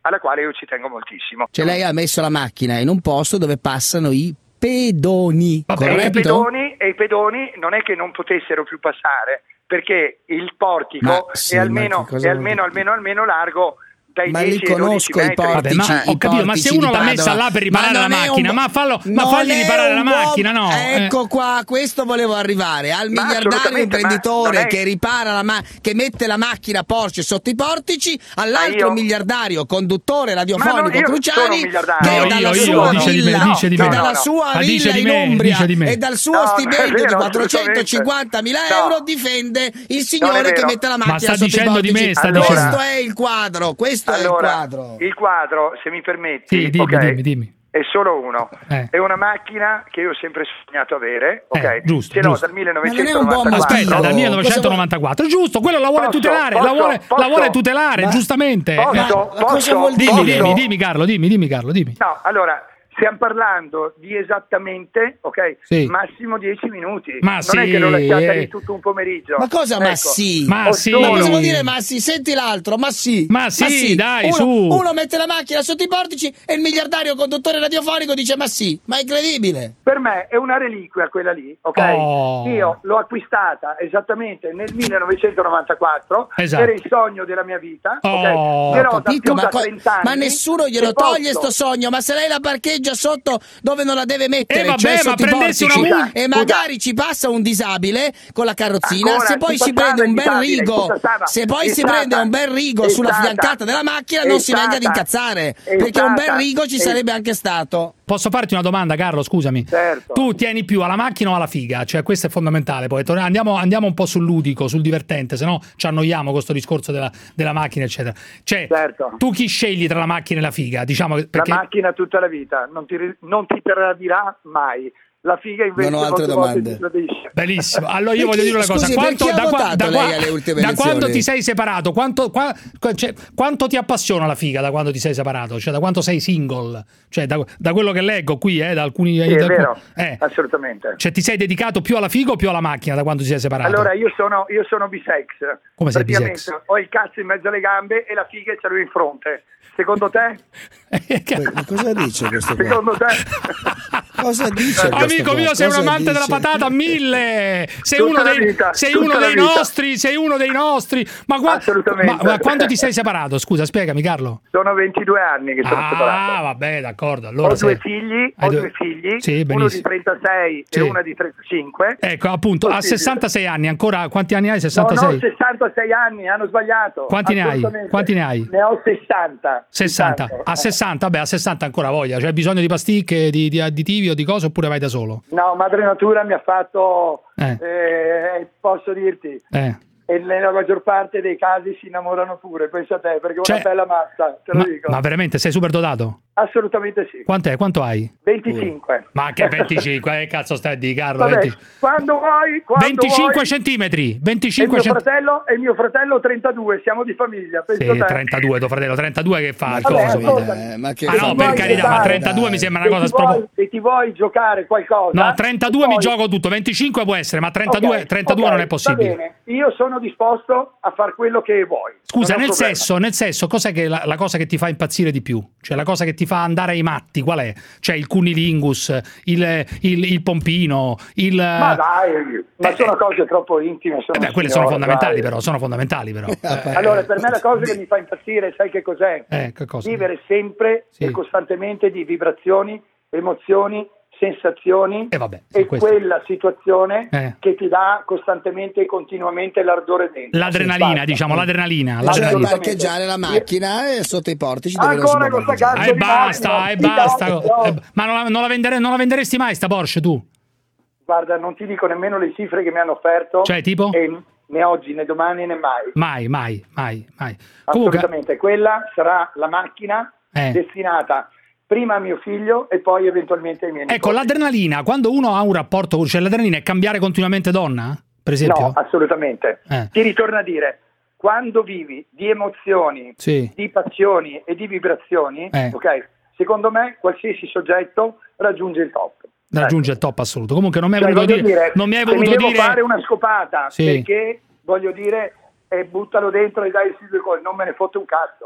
alla quale io ci tengo moltissimo. Cioè lei ha messo la macchina in un posto dove passano i pedoni, e i pedoni, e i pedoni non è che non potessero più passare, perché il portico Ma sì, è almeno, ma che cosa è vuol almeno, almeno, almeno largo dai ma li dieci ai dodici conosco i metri. portici, Vabbè, ma, i ho capito, ma se portici uno di l'ha messa Padova. là per riparare Ma la non è macchina, un- ma fallo, ma non fagli è riparare la un buon- macchina, no? Ecco Eh. qua, questo volevo arrivare al Ma miliardario assolutamente, imprenditore ma non è- che ripara la ma- che mette la macchina Porsche sotto i portici, all'altro io- miliardario conduttore Ma radiofonico no, io sono Cruciani miliardario. che No, dalla io, io, sua dice di me, villa, dice di che me. dalla No, no. sua Ma dice villa di in me, Umbria dice di me. e dal suo No, non è stipendio vero, di quattrocentocinquantamila assolutamente. euro No. difende il Non signore è che vero. mette la Ma macchina sta sotto i dicendo di portici. me, sta Allora- dicendo. Questo è il quadro, questo è il Allora, quadro. il quadro, se mi permetti, Sì, dimmi, ok, dimmi, dimmi. è solo uno. Eh. È una macchina che io ho sempre sognato avere, ok? Eh, giusto, Ce l'ho giusto. dal Ma non è un buon millenovecentonovantaquattro. Aspetta, dal Cosa millenovecentonovantaquattro, giusto, quello la vuole Posso, tutelare, la posso, vuole, posso? la vuole tutelare, Ma- giustamente. Posso? Eh. Ma cosa Posso? vuol dire? Dimmi, Posso? dimmi, dimmi Carlo, dimmi, dimmi Carlo, dimmi. No, allora, stiamo parlando di esattamente, ok? Sì. Massimo dieci minuti. Ma non sì, è che lo lasciate eh. lì tutto un pomeriggio. Ma cosa ma Ecco. sì? Ma Ho sì. solo- Ma cosa vuol dire ma sì? Senti l'altro, ma sì. Ma sì, dai, uno, su. Uno mette la macchina sotto i portici e il miliardario conduttore radiofonico dice ma sì. Ma è incredibile. Per me è una reliquia quella lì, ok? Oh. Io l'ho acquistata esattamente nel millenovecentonovantaquattro, Esatto. era il sogno della mia vita, Oh. ok? Ho Però da capito, più ma, da co- trenta anni ma nessuno glielo che toglie posso- sto sogno. Ma se lei la parcheggia sotto dove non la deve mettere, Eh, vabbè, cioè ma sotto i prendessi una portici, multa. e magari ci passa un disabile con la carrozzina, Ancora, se poi ci si passava prende un il bel disabile, rigo, ci passava. se poi È si stata- prende un bel rigo è sulla stata- fiancata della macchina, è non si venga ad stata- incazzare, è perché un bel stata- rigo ci è- sarebbe anche stato. Posso farti una domanda, Carlo? Scusami. Certo. Tu tieni più alla macchina o alla figa? Cioè, questo è fondamentale. Poi Torna- andiamo, andiamo un po' sul ludico, sul divertente, se no ci annoiamo con questo discorso della, della macchina, eccetera. Cioè, Certo. tu chi scegli tra la macchina e la figa? Diciamo che- perché La macchina tutta la vita, non ti, non ti tradirà mai. La figa invece Non ho altre molte volte domande. ti tradisce. Bellissimo. Allora io Per voglio chi- dire una cosa. scusi, per chi ha da, votato da, lei alle ultime da quando elezioni? ti sei separato, quanto, qua- qua- cioè, quanto ti appassiona la figa da quando ti sei separato? Cioè, da quanto sei single? Cioè, da, da quello che leggo qui, eh, da alcuni. Sì, da è vero, eh. assolutamente. Cioè, ti sei dedicato più alla figa o più alla macchina da quando ti sei separato? Allora, io sono, io sono bisex. Come sei Praticamente bisex? ho il cazzo in mezzo alle gambe e la figa ce l'ho in fronte. Secondo te? Ma cosa dice questo qua? Secondo te? Cosa dice questo Amico qua? mio, sei un Cosa amante della dice? patata a mille. Sei Tutta uno la dei, vita, sei tutta uno la dei vita. nostri, sei uno dei nostri. Ma, qua- Assolutamente. ma, ma quando ti sei separato? Scusa, spiegami, Carlo. Sono ventidue anni che sono Ah, separato. vabbè, d'accordo. Allora, Ho due sei- figli, hai ho due- due figli, Sì, uno di benissimo. trentasei Sì. e una di trentacinque. Ecco, appunto, a Possibile. sessantasei anni, ancora quanti anni hai? No, sessantasei? no, sessantasei anni, hanno sbagliato. Quanti ne hai? Assolutamente. Quanti ne hai? Ne ho sessanta. sessanta. Intanto. A sessanta, beh, a sessanta ancora voglia. C'è bisogno di pasticche, di, di additivi o di cose oppure vai da solo? No, Madre Natura mi ha fatto, Eh. eh, posso dirti, Eh. e nella maggior parte dei casi si innamorano pure, pensa a te, perché è Cioè- una bella mazza, te lo Ma, dico. ma veramente sei super dotato? Assolutamente sì. Quant'è? Quanto hai? venticinque. Ma che venticinque? Che cazzo stai di Carlo? Vabbè, venti quando vuoi, quando venticinque vuoi. centimetri. E venticinque mio centimetri. fratello e mio fratello trentadue, siamo di famiglia, pensa Sì, a te. trentadue, tuo fratello, trentadue che fa? Vabbè, Cosa? ascolta, Eh, ma che Ah no, se per vuoi carità, ma giocare, trentadue mi sembra una se cosa ti vuoi- spropositata. Se ti vuoi giocare qualcosa... No, trentadue mi poi- gioco tutto, venticinque può essere, ma trentadue, Ok, trentadue ok, non è possibile. Va bene, io sono disposto a fare quello che vuoi. Scusa, Non è nel un problema. sesso, nel sesso, cos'è che la, la cosa che ti fa impazzire di più? Cioè la cosa che ti fa andare ai matti, qual è? Cioè il cunilingus, il, il, il pompino, il... Ma dai, ma sono cose troppo intime. Sono Eh beh, un quelle sono signore, fondamentali dai. però, sono fondamentali però. Eh, Allora, per me la cosa che mi fa impazzire, sai che cos'è? Eh, che cosa? Vivere sempre Sì. e costantemente di vibrazioni, emozioni, sensazioni Eh, vabbè, e questo. quella situazione Eh. che ti dà costantemente e continuamente l'ardore dentro. L'adrenalina, Basta. diciamo, l'adrenalina. Cioè l'adrenalina. parcheggiare la macchina e sotto i portici dove non si Ancora può questa parcheggiare. cazzo E di basta, macchina, e ti basta. cazzo. Eh, Ma non la, non la vendere- non la venderesti mai sta Porsche tu? Guarda, non ti dico nemmeno le cifre che mi hanno offerto. Cioè, tipo? E né oggi, né domani, né mai. Mai, mai, mai, mai. Comunque, Assolutamente, quella sarà la macchina Eh. destinata prima a mio figlio e poi eventualmente ai miei ecco, nipoti. l'adrenalina, quando uno ha un rapporto, cioè l'adrenalina è cambiare continuamente donna, per esempio? No, assolutamente. Eh. Ti ritorno a dire, quando vivi di emozioni, Sì. di passioni e di vibrazioni, Eh. ok, secondo me qualsiasi soggetto raggiunge il top. Raggiunge il top assoluto. Comunque non mi hai Cioè, voluto voglio dire, dire, non mi hai se mi voluto devo dire fare una scopata Sì. perché voglio dire e buttalo dentro e dai sui due cose, non me ne fotte un cazzo.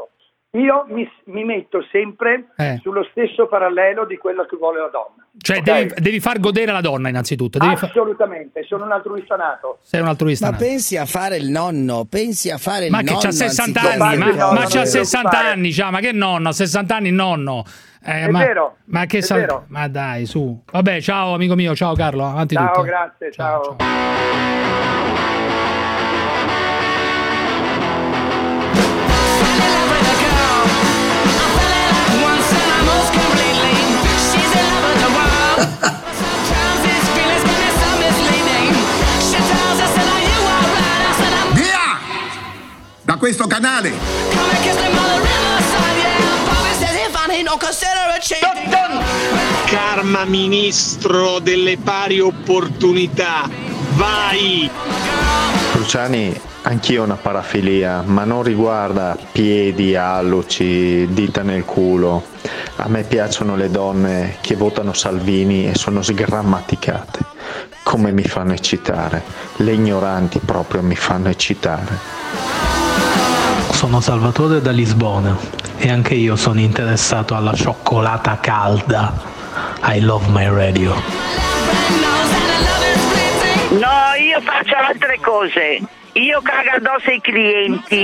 io mi, mi metto sempre Eh. sullo stesso parallelo di quello che vuole la donna. Cioè Ok? devi, devi far godere la donna innanzitutto. Devi fa- Assolutamente, sono un altruista nato. sei un altruista. Ma nato. pensi a fare il nonno, pensi a fare il Ma che nonno. c'ha sessanta anziché anni, fare ma, il ma nonno. c'ha sessanta anni, già, ma che nonno? A sessanta anni nonno. Eh, È ma, vero, ma che è sa- vero. Ma dai, su. Vabbè, ciao amico mio, ciao Carlo, avanti Ciao, tutto. grazie, ciao. Via! Da questo canale! Karma ministro delle pari opportunità, vai! Cruciani, anch'io ho una parafilia, ma non riguarda piedi, alluci, dita nel culo. A me piacciono le donne che votano Salvini e sono sgrammaticate. Come mi fanno eccitare. Le ignoranti proprio mi fanno eccitare. Sono Salvatore da Lisbona e anche io sono interessato alla cioccolata calda. I love my radio. No, io faccio altre cose. Io cago addosso ai clienti.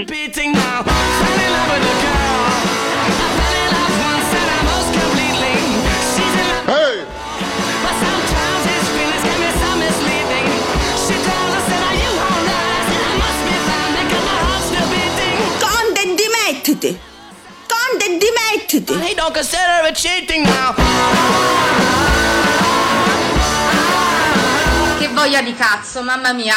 Conte, dimettiti! Conte, dimettiti! I don't consider it cheating now. Che voglia di cazzo, mamma mia.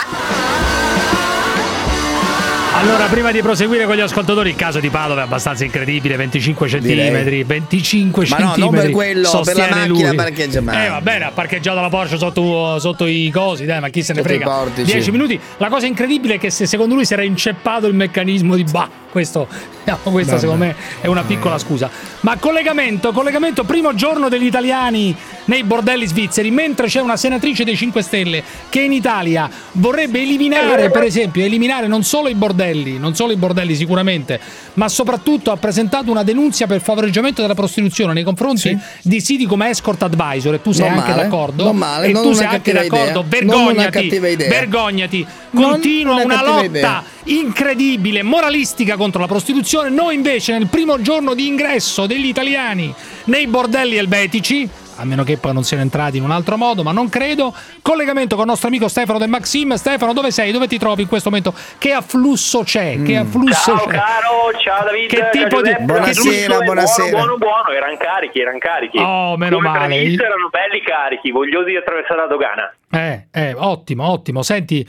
Allora, prima di proseguire con gli ascoltatori, il caso di Padova è abbastanza incredibile, venticinque centimetri, venticinque Ma no, centimetri. non per quello, per la sostiene macchina lui. parcheggia male. Eh, va bene, ha parcheggiato la Porsche sotto, sotto i cosi, dai, ma chi se ne Sotto i frega. portici. dieci minuti. La cosa incredibile è che se secondo lui si era inceppato il meccanismo di bah, questo, no, questa Vabbè. secondo me è una piccola scusa. Ma collegamento, collegamento, primo giorno degli italiani nei bordelli svizzeri, mentre c'è una senatrice dei cinque Stelle che in Italia vorrebbe eliminare, per esempio, eliminare non solo i bordelli, non solo i bordelli sicuramente, ma soprattutto ha presentato una denunzia per favoreggiamento della prostituzione nei confronti di siti come Escort Advisor, e tu sei Non anche male, d'accordo? non male, e non tu una sei anche cattiva d'accordo? idea. Non una Vergognati, cattiva idea. vergognati. Non Continua una una cattiva lotta idea. incredibile, moralistica contro la prostituzione. Noi invece nel primo giorno di ingresso degli italiani nei bordelli elvetici, a meno che poi non siano entrati in un altro modo, ma non credo. Collegamento con il nostro amico Stefano del Maxim. Stefano, dove sei? Dove ti trovi in questo momento? Che afflusso c'è? Che afflusso Ciao c'è? caro, ciao David. Che ciao tipo di- Giuseppe. Buonasera, Buono, buonasera. Buono, buono, buono, erano carichi, erano carichi. Oh, meno Come male. previsto, erano belli carichi, vogliosi di attraversare la dogana. Eh, eh, ottimo, ottimo. Senti,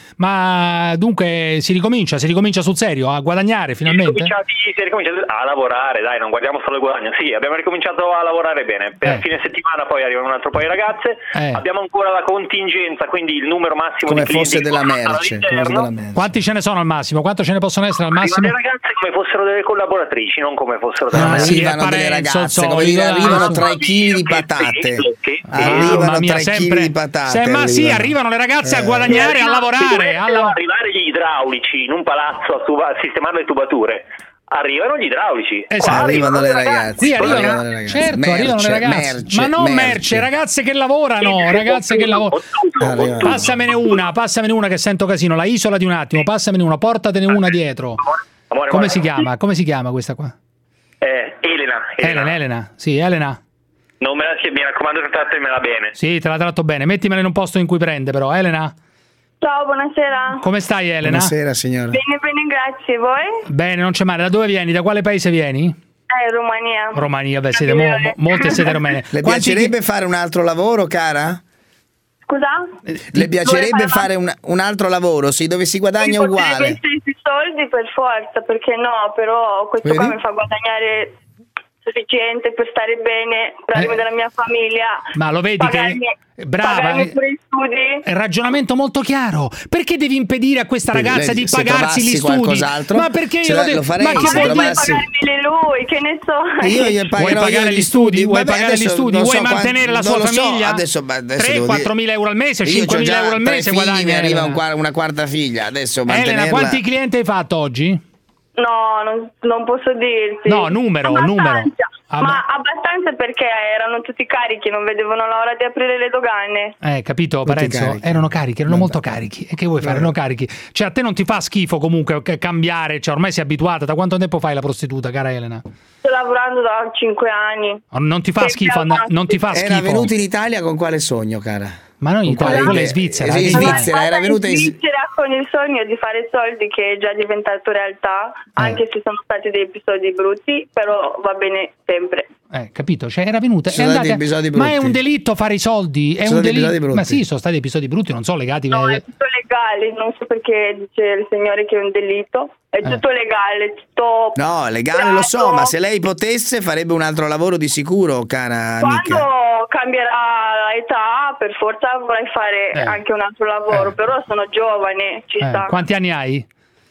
ma dunque si ricomincia, si ricomincia sul serio a guadagnare finalmente? Ricominciati, si è ricominciato a lavorare, dai, non guardiamo solo il guadagno. Sì, abbiamo ricominciato a lavorare bene. Per Eh. fine settimana poi arrivano un altro paio di ragazze. Eh. Abbiamo ancora la contingenza, quindi il numero massimo Come di clienti fosse che della possono stare merce, all'interno. come fosse della merce. Quanti ce ne sono al massimo? Quanto ce ne possono essere al massimo? Arrivano le ragazze come fossero delle collaboratrici, non come fossero della Ah, merce. sì, Arrivano è delle Parenzo, ragazze, il come dire, solito, arrivano dai. tre chili di patate. Mamma Arrivano mia, tre sempre- chili di patate. se- ma sì, arrivano le ragazze a guadagnare, a lavorare, a lav- arrivare gli idraulici in un palazzo a, tuba- a sistemare le tubature. Arrivano gli idraulici. Esatto. Qua Arrivano le ragazze. Qui arrivano, Arrivano le ragazze. certo, Merce, arrivano le ragazze, merce, ma non merce, merce. ragazze che lavorano, ragazze che lavorano. Arrivano. Passamene una, passamene una che sento casino, la isola di un attimo, passamene una, portatene una dietro. Amore, Come amore. si chiama? Come si chiama questa qua? Eh, Elena. Elena, Elena. Sì, Elena. Non me la si mi raccomando, trattamela bene. Sì, te la tratto bene. Mettimela in un posto in cui prende, però. Elena, Ciao, buonasera. come stai, Elena? Buonasera signora. Bene, bene, grazie. Voi? Bene, non c'è male. Da dove vieni? Da quale paese vieni? Eh, Romania. Romania, beh, siete mo- mo- molte siete romene. Le Quanti- piacerebbe fare un altro lavoro, cara? Scusa? Le piacerebbe Dove fare un, un altro lavoro, sì, dove si guadagna Potrebbe uguale. essere sui soldi per forza, perché no? Però questo Vedi? qua mi fa guadagnare sufficiente per stare bene, curarmi Eh. della mia famiglia. Ma lo vedi pagarmi, che brava, pagarmi eh. pure i studi. È ragionamento molto chiaro. Perché devi impedire a questa Vedi, ragazza vedi, di se pagarsi gli trovassi studi? qualcos'altro, Ma perché ce io la- lo devo lo farei, Ma che se vuol dire? trovassi- Pagarmele lui, che ne so. Io gli Vuoi pagherò pagare io gli studi? Vuoi Vabbè, pagare gli adesso studi? non Vuoi so quanti- mantenere la non sua lo so, famiglia? adesso, beh, adesso tre devo quattro dire- mila euro al mese, Io cinque c'ho mila già euro al tre mese figli, guadagni. mi arriva Elena. un qua- una quarta figlia. Adesso Elena, mantenerla. quanti clienti hai fatto oggi? No, non, non posso dirti. No, numero, abbastanza, numero. Ah, ma abbastanza perché erano tutti carichi, non vedevano l'ora di aprire le dogane. Eh, capito, Parenzo? Carichi. Erano carichi, erano Vabbè. molto carichi. E che vuoi fare? Erano carichi. Cioè, a te non ti fa schifo comunque cambiare, cioè ormai sei abituata. Da quanto tempo fai la prostituta, cara Elena? Sto lavorando da cinque anni. Non ti fa schifo, non ti fa schifo. Era venuta in Italia con quale sogno, cara? Ma noi in Italia, quella è Svizzera. In Svizzera, era venuta in Svizzera con il sogno di fare soldi, che è già diventato realtà, eh. anche se sono stati dei episodi brutti, però va bene sempre. Eh, capito? Cioè era venuta, è sono andata, episodi brutti. Ma è un delitto fare i soldi, è sono un delitto. Ma sì, sono stati episodi brutti, non sono legati. No, è tutto legale, non so perché dice il signore che è un delitto. È eh. tutto legale, tutto. No, legale prato. Lo so, ma se lei potesse farebbe un altro lavoro di sicuro, cara Quando amica. Cambierà età, per forza vorrei fare eh. anche un altro lavoro, eh. però sono giovane, ci eh. sta. Quanti anni hai?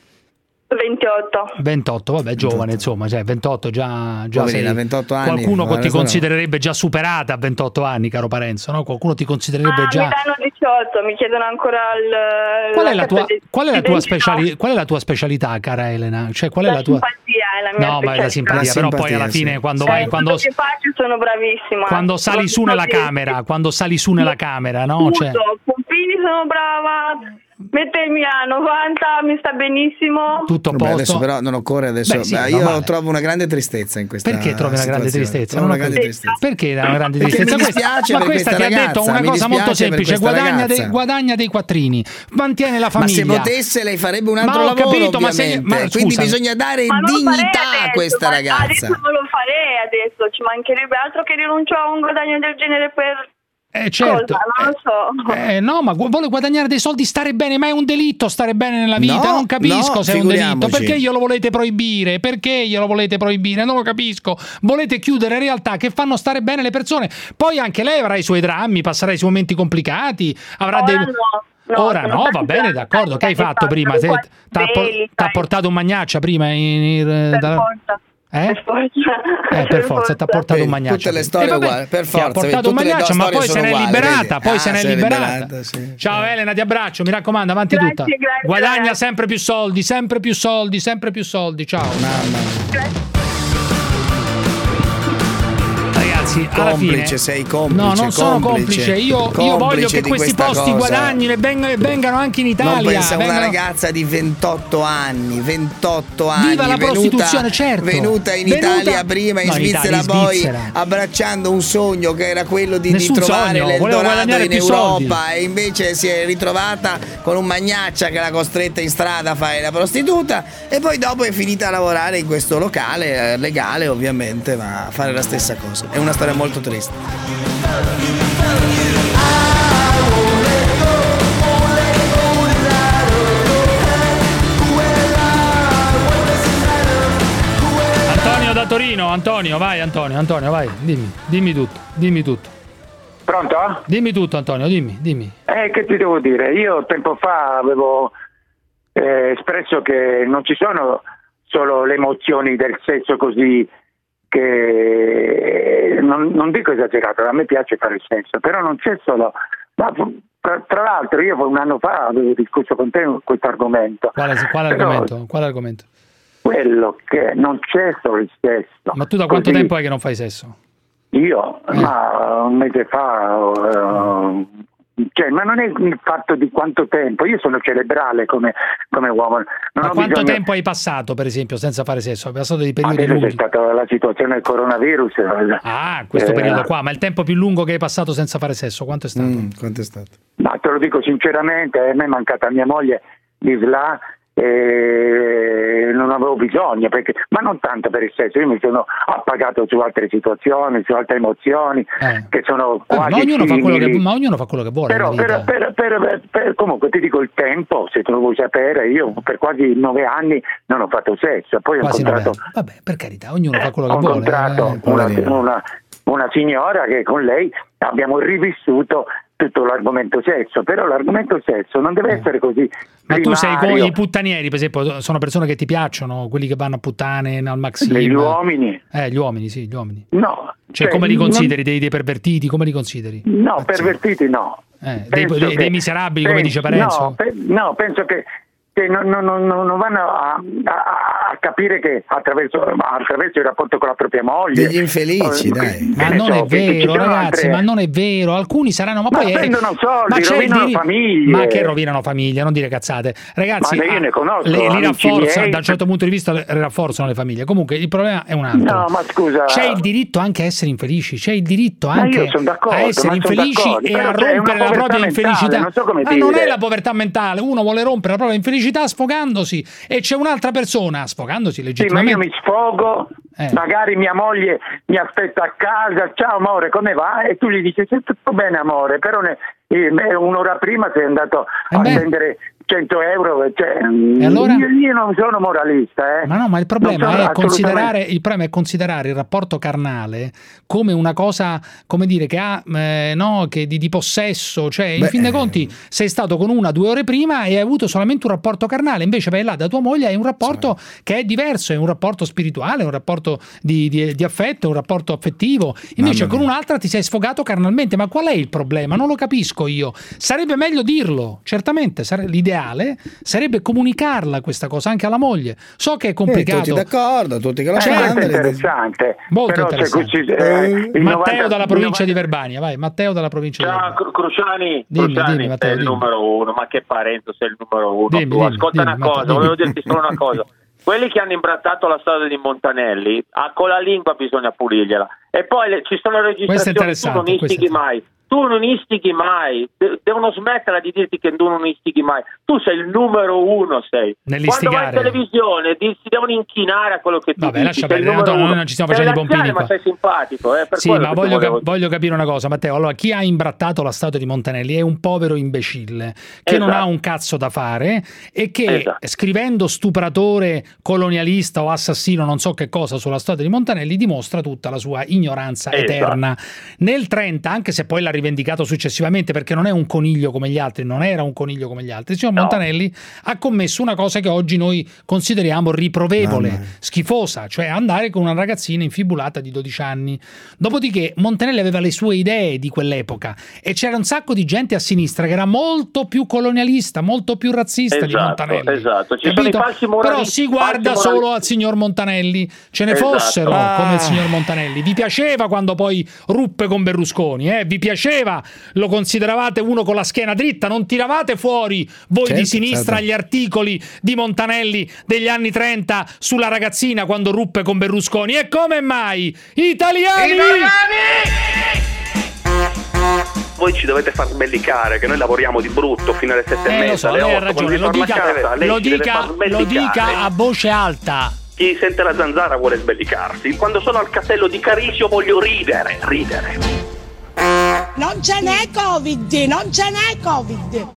ventotto. ventotto, vabbè, giovane, insomma, cioè ventotto già, già Poverina, sei, ventotto anni. Qualcuno ti considererebbe già superata a ventotto anni, caro Parenzo, no? Qualcuno ti considererebbe ah, già. Mi danno diciotto, mi chiedono ancora il. Qual è la tua, qual è la tua specialità? Qual è la tua specialità, cara Elena? Cioè, qual è la, la tua simpatia è la mia No, ma è la simpatia, la però simpatia, poi alla fine sì. quando sì. vai quando che faccio sono bravissima. Quando sali su nella camera, quando sali su nella camera, no? Tutto, Cioè pompini sono brava. Mettermi a novanta mi sta benissimo. Tutto a posto. Beh, adesso però non occorre adesso. Beh, sì, Beh, io trovo una grande tristezza in questa Perché trovi una grande tristezza? Trovo una grande tristezza. Perché una grande Perché tristezza? mi dispiace ma per questa ti ragazza, ha detto una cosa molto semplice: guadagna dei, guadagna dei quattrini, mantiene la famiglia. Ma se potesse lei farebbe un altro ma lavoro, capito, ma se, ma, quindi scusa, bisogna dare ma dignità a questa ragazza. Adesso non lo farei, adesso ci mancherebbe altro che rinuncio a un guadagno del genere per. Eh certo, cosa? Non lo so. Eh, no, ma vuole guadagnare dei soldi, stare bene, ma è un delitto stare bene nella vita, no, non capisco no, se è un delitto, perché glielo volete proibire, perché glielo volete proibire, non lo capisco, volete chiudere realtà che fanno stare bene le persone, poi anche lei avrà i suoi drammi, passerà i suoi momenti complicati, avrà Ora dei... no. No, Ora no, va bene, d'accordo, che hai fatto prima? Ti ha portato un magnaccia prima? In, in, per da... forza. Eh? Per forza. Eh, per forza, ti ha portato un magnaccia. Tutte le storie eh, vabbè, uguali, per forza. Ti ha portato un magnaccia, ma poi se n'è liberata, poi ah, se n'è liberata. liberata sì. Ciao Elena, ti abbraccio, mi raccomando, avanti grazie, tutta. Grazie, Guadagna grazie. sempre più soldi, sempre più soldi, sempre più soldi. Ciao. Mamma mia. Ragazzi, alla complice, fine, sei complice. No, non sono complice. Io, complice io voglio che questi posti cosa. guadagni e vengano, vengano anche in Italia. Non pensa vengano... una ragazza di ventotto anni, ventotto anni. Viva la venuta, prostituzione, certo. Venuta in venuta... Italia prima, in no, Svizzera in poi, Svizzera. abbracciando un sogno che era quello di, di trovare sogno, l'Eldorado in Europa soldi. E invece si è ritrovata con un magnaccia che l'ha costretta in strada a fare la prostituta e poi dopo è finita a lavorare in questo locale, legale ovviamente, ma a fare la stessa cosa. È una storia molto triste. Antonio da Torino, Antonio, vai Antonio, Antonio, vai, dimmi, dimmi tutto, dimmi tutto. Pronto? Dimmi tutto Antonio, dimmi, dimmi. Eh, che ti devo dire? Io tempo fa avevo eh, espresso che non ci sono solo le emozioni del sesso così che non, non dico esagerato, a me piace fare il sesso, però non c'è solo. Ma tra, tra l'altro io un anno fa avevo discusso con te questo argomento. Quale, quale argomento? Quale argomento? Quello che non c'è solo il sesso. Ma tu da quanto così, tempo è che non fai sesso? Io? Eh. Ma un mese fa. Uh, Cioè, ma non è il fatto di quanto tempo, io sono cerebrale come, come uomo. Non ma ho quanto bisogno... tempo hai passato, per esempio, senza fare sesso? Hai passato dei periodi Adesso lunghi? c'è stata la situazione del coronavirus. Ah, questo eh, periodo qua, ma il tempo più lungo che hai passato senza fare sesso, quanto è stato? Mm, quanto è stato? Ma te lo dico sinceramente, a me è mancata mia moglie di Sla e non avevo bisogno, perché, ma non tanto per il sesso, io mi sono appagato su altre situazioni, su altre emozioni eh. che sono eh, quasi ma, ognuno fa quello che, simili. ma ognuno fa quello che vuole. Però per, per, per, per, comunque ti dico il tempo, se tu lo vuoi sapere, io per quasi nove anni non ho fatto sesso, poi quasi ho incontrato nove anni. Vabbè, per carità, ognuno fa quello che ho vuole. incontrato eh, una, una, una signora che con lei abbiamo rivissuto tutto l'argomento sesso, però l'argomento sesso non deve essere così ma primario. tu sei con i puttanieri, per esempio, sono persone che ti piacciono, quelli che vanno a puttane al Maxim? Gli uomini? Eh, gli uomini, sì, gli uomini. No. Cioè, cioè come li consideri? non... Dei, dei pervertiti? Come li consideri? No, ah, pervertiti no. Eh, dei, dei, che, dei miserabili, penso, come dice Parenzo? No, pe- no, penso che che non, non, non, non vanno a, a, a capire che attraverso, attraverso il rapporto con la propria moglie. Degli infelici, eh, dai. Ma non so, è vero, ragazzi, altre... ma non è vero. Alcuni saranno, ma, ma poi prendono soldi, ma c'è rovinano diri... famiglie. Ma che rovinano famiglie, non dire cazzate. Ragazzi, ma io ne conosco, le, li rafforza, miei... da un certo punto di vista le rafforzano le famiglie. Comunque il problema è un altro. No, ma scusa. C'è il diritto anche a essere infelici, c'è il diritto anche a essere infelici e a rompere la propria infelicità. Non so come ma dire. non è la povertà mentale, uno vuole rompere la propria infelicità sfogandosi e c'è un'altra persona sfogandosi legittimamente. Sì, ma io mi sfogo, eh. magari mia moglie mi aspetta a casa, ciao amore, come va? E tu gli dici, sì, tutto bene amore, però ne, un'ora prima sei andato eh a beh. spendere cento euro, cioè, e allora? io, io non sono moralista, eh. Ma no, ma il problema sono, è considerare il problema è considerare il rapporto carnale come una cosa, come dire, che ha eh, no, che di, di possesso, cioè in Beh, fin dei conti sei stato con una due ore prima e hai avuto solamente un rapporto carnale, invece vai là da tua moglie hai un rapporto sì. che è diverso, è un rapporto spirituale, un rapporto di, di, di affetto, un rapporto affettivo, invece con un'altra ti sei sfogato carnalmente. Ma qual è il problema? Non lo capisco io. Sarebbe meglio dirlo, certamente, sare- l'ideale sarebbe comunicarla questa cosa anche alla moglie. So che è complicato. Eh, tutti d'accordo, tutti che lo cioè, fanno. È interessante. Molto però interessante. Se, eh, Matteo novanta, dalla provincia novanta... di Verbania, vai, Matteo dalla provincia Ciao, di Verbania. Cruciani, dimmi, Cruciani dimmi, Matteo, sei il dimmi. numero uno, ma che Parenzo sei il numero uno. Dimmi, tu. dimmi, Ascolta dimmi, una cosa, Matteo, volevo dimmi. dirti solo una cosa. Quelli che hanno imbrattato la storia di Montanelli, ah, con la lingua bisogna pulirgliela. E poi le, ci sono registrazioni, tu non istighi mai. Tu non istighi mai, De- devono smetterla di dirti che tu non istighi mai. Tu sei il numero uno, sei. Quando vai in televisione ti, si devono inchinare a quello che tu Vabbè, dici. lascia Sei il perdere, numero no, uno. non ci stiamo facendo i pompini laziale, qua. ma sei simpatico, eh, per sì, quello ma che voglio, volevo... cap- voglio capire una cosa, Matteo. Allora, chi ha imbrattato la statua di Montanelli è un povero imbecille che esatto. non ha un cazzo da fare e che esatto. scrivendo stupratore, colonialista o assassino, non so che cosa, sulla storia di Montanelli dimostra tutta la sua ignoranza esatto. eterna. Nel trenta, anche se poi l'ha rivendicato successivamente, perché non è un coniglio come gli altri, non era un coniglio come gli altri, il signor no. Montanelli ha commesso una cosa che oggi noi consideriamo riprovevole, no, schifosa, cioè andare con una ragazzina infibulata di dodici anni. Dopodiché Montanelli aveva le sue idee di quell'epoca e c'era un sacco di gente a sinistra che era molto più colonialista, molto più razzista esatto, di Montanelli. Esatto, ci capito? sono i falsi moralisti. Però si guarda solo morali... al signor Montanelli, ce ne esatto. fossero ah. come il signor Montanelli. Vi piaceva quando poi ruppe con Berlusconi, eh? Vi piaceva, lo consideravate uno con la schiena dritta, non tiravate fuori voi certo, di sinistra certo. gli articoli di Montanelli degli anni trenta sulla ragazzina quando ruppe con Berlusconi. E come mai? Italiani! Italiani! Voi ci dovete far sbellicare che noi lavoriamo di brutto fino alle sette eh, e mezza. Lo so, lei ha ragione, lo dica, casa, lei lo, dica, lo dica a voce alta. Chi sente la zanzara vuole sbellicarsi. Quando sono al castello di Carisio voglio ridere, ridere. Non ce n'è Covid, non ce n'è Covid.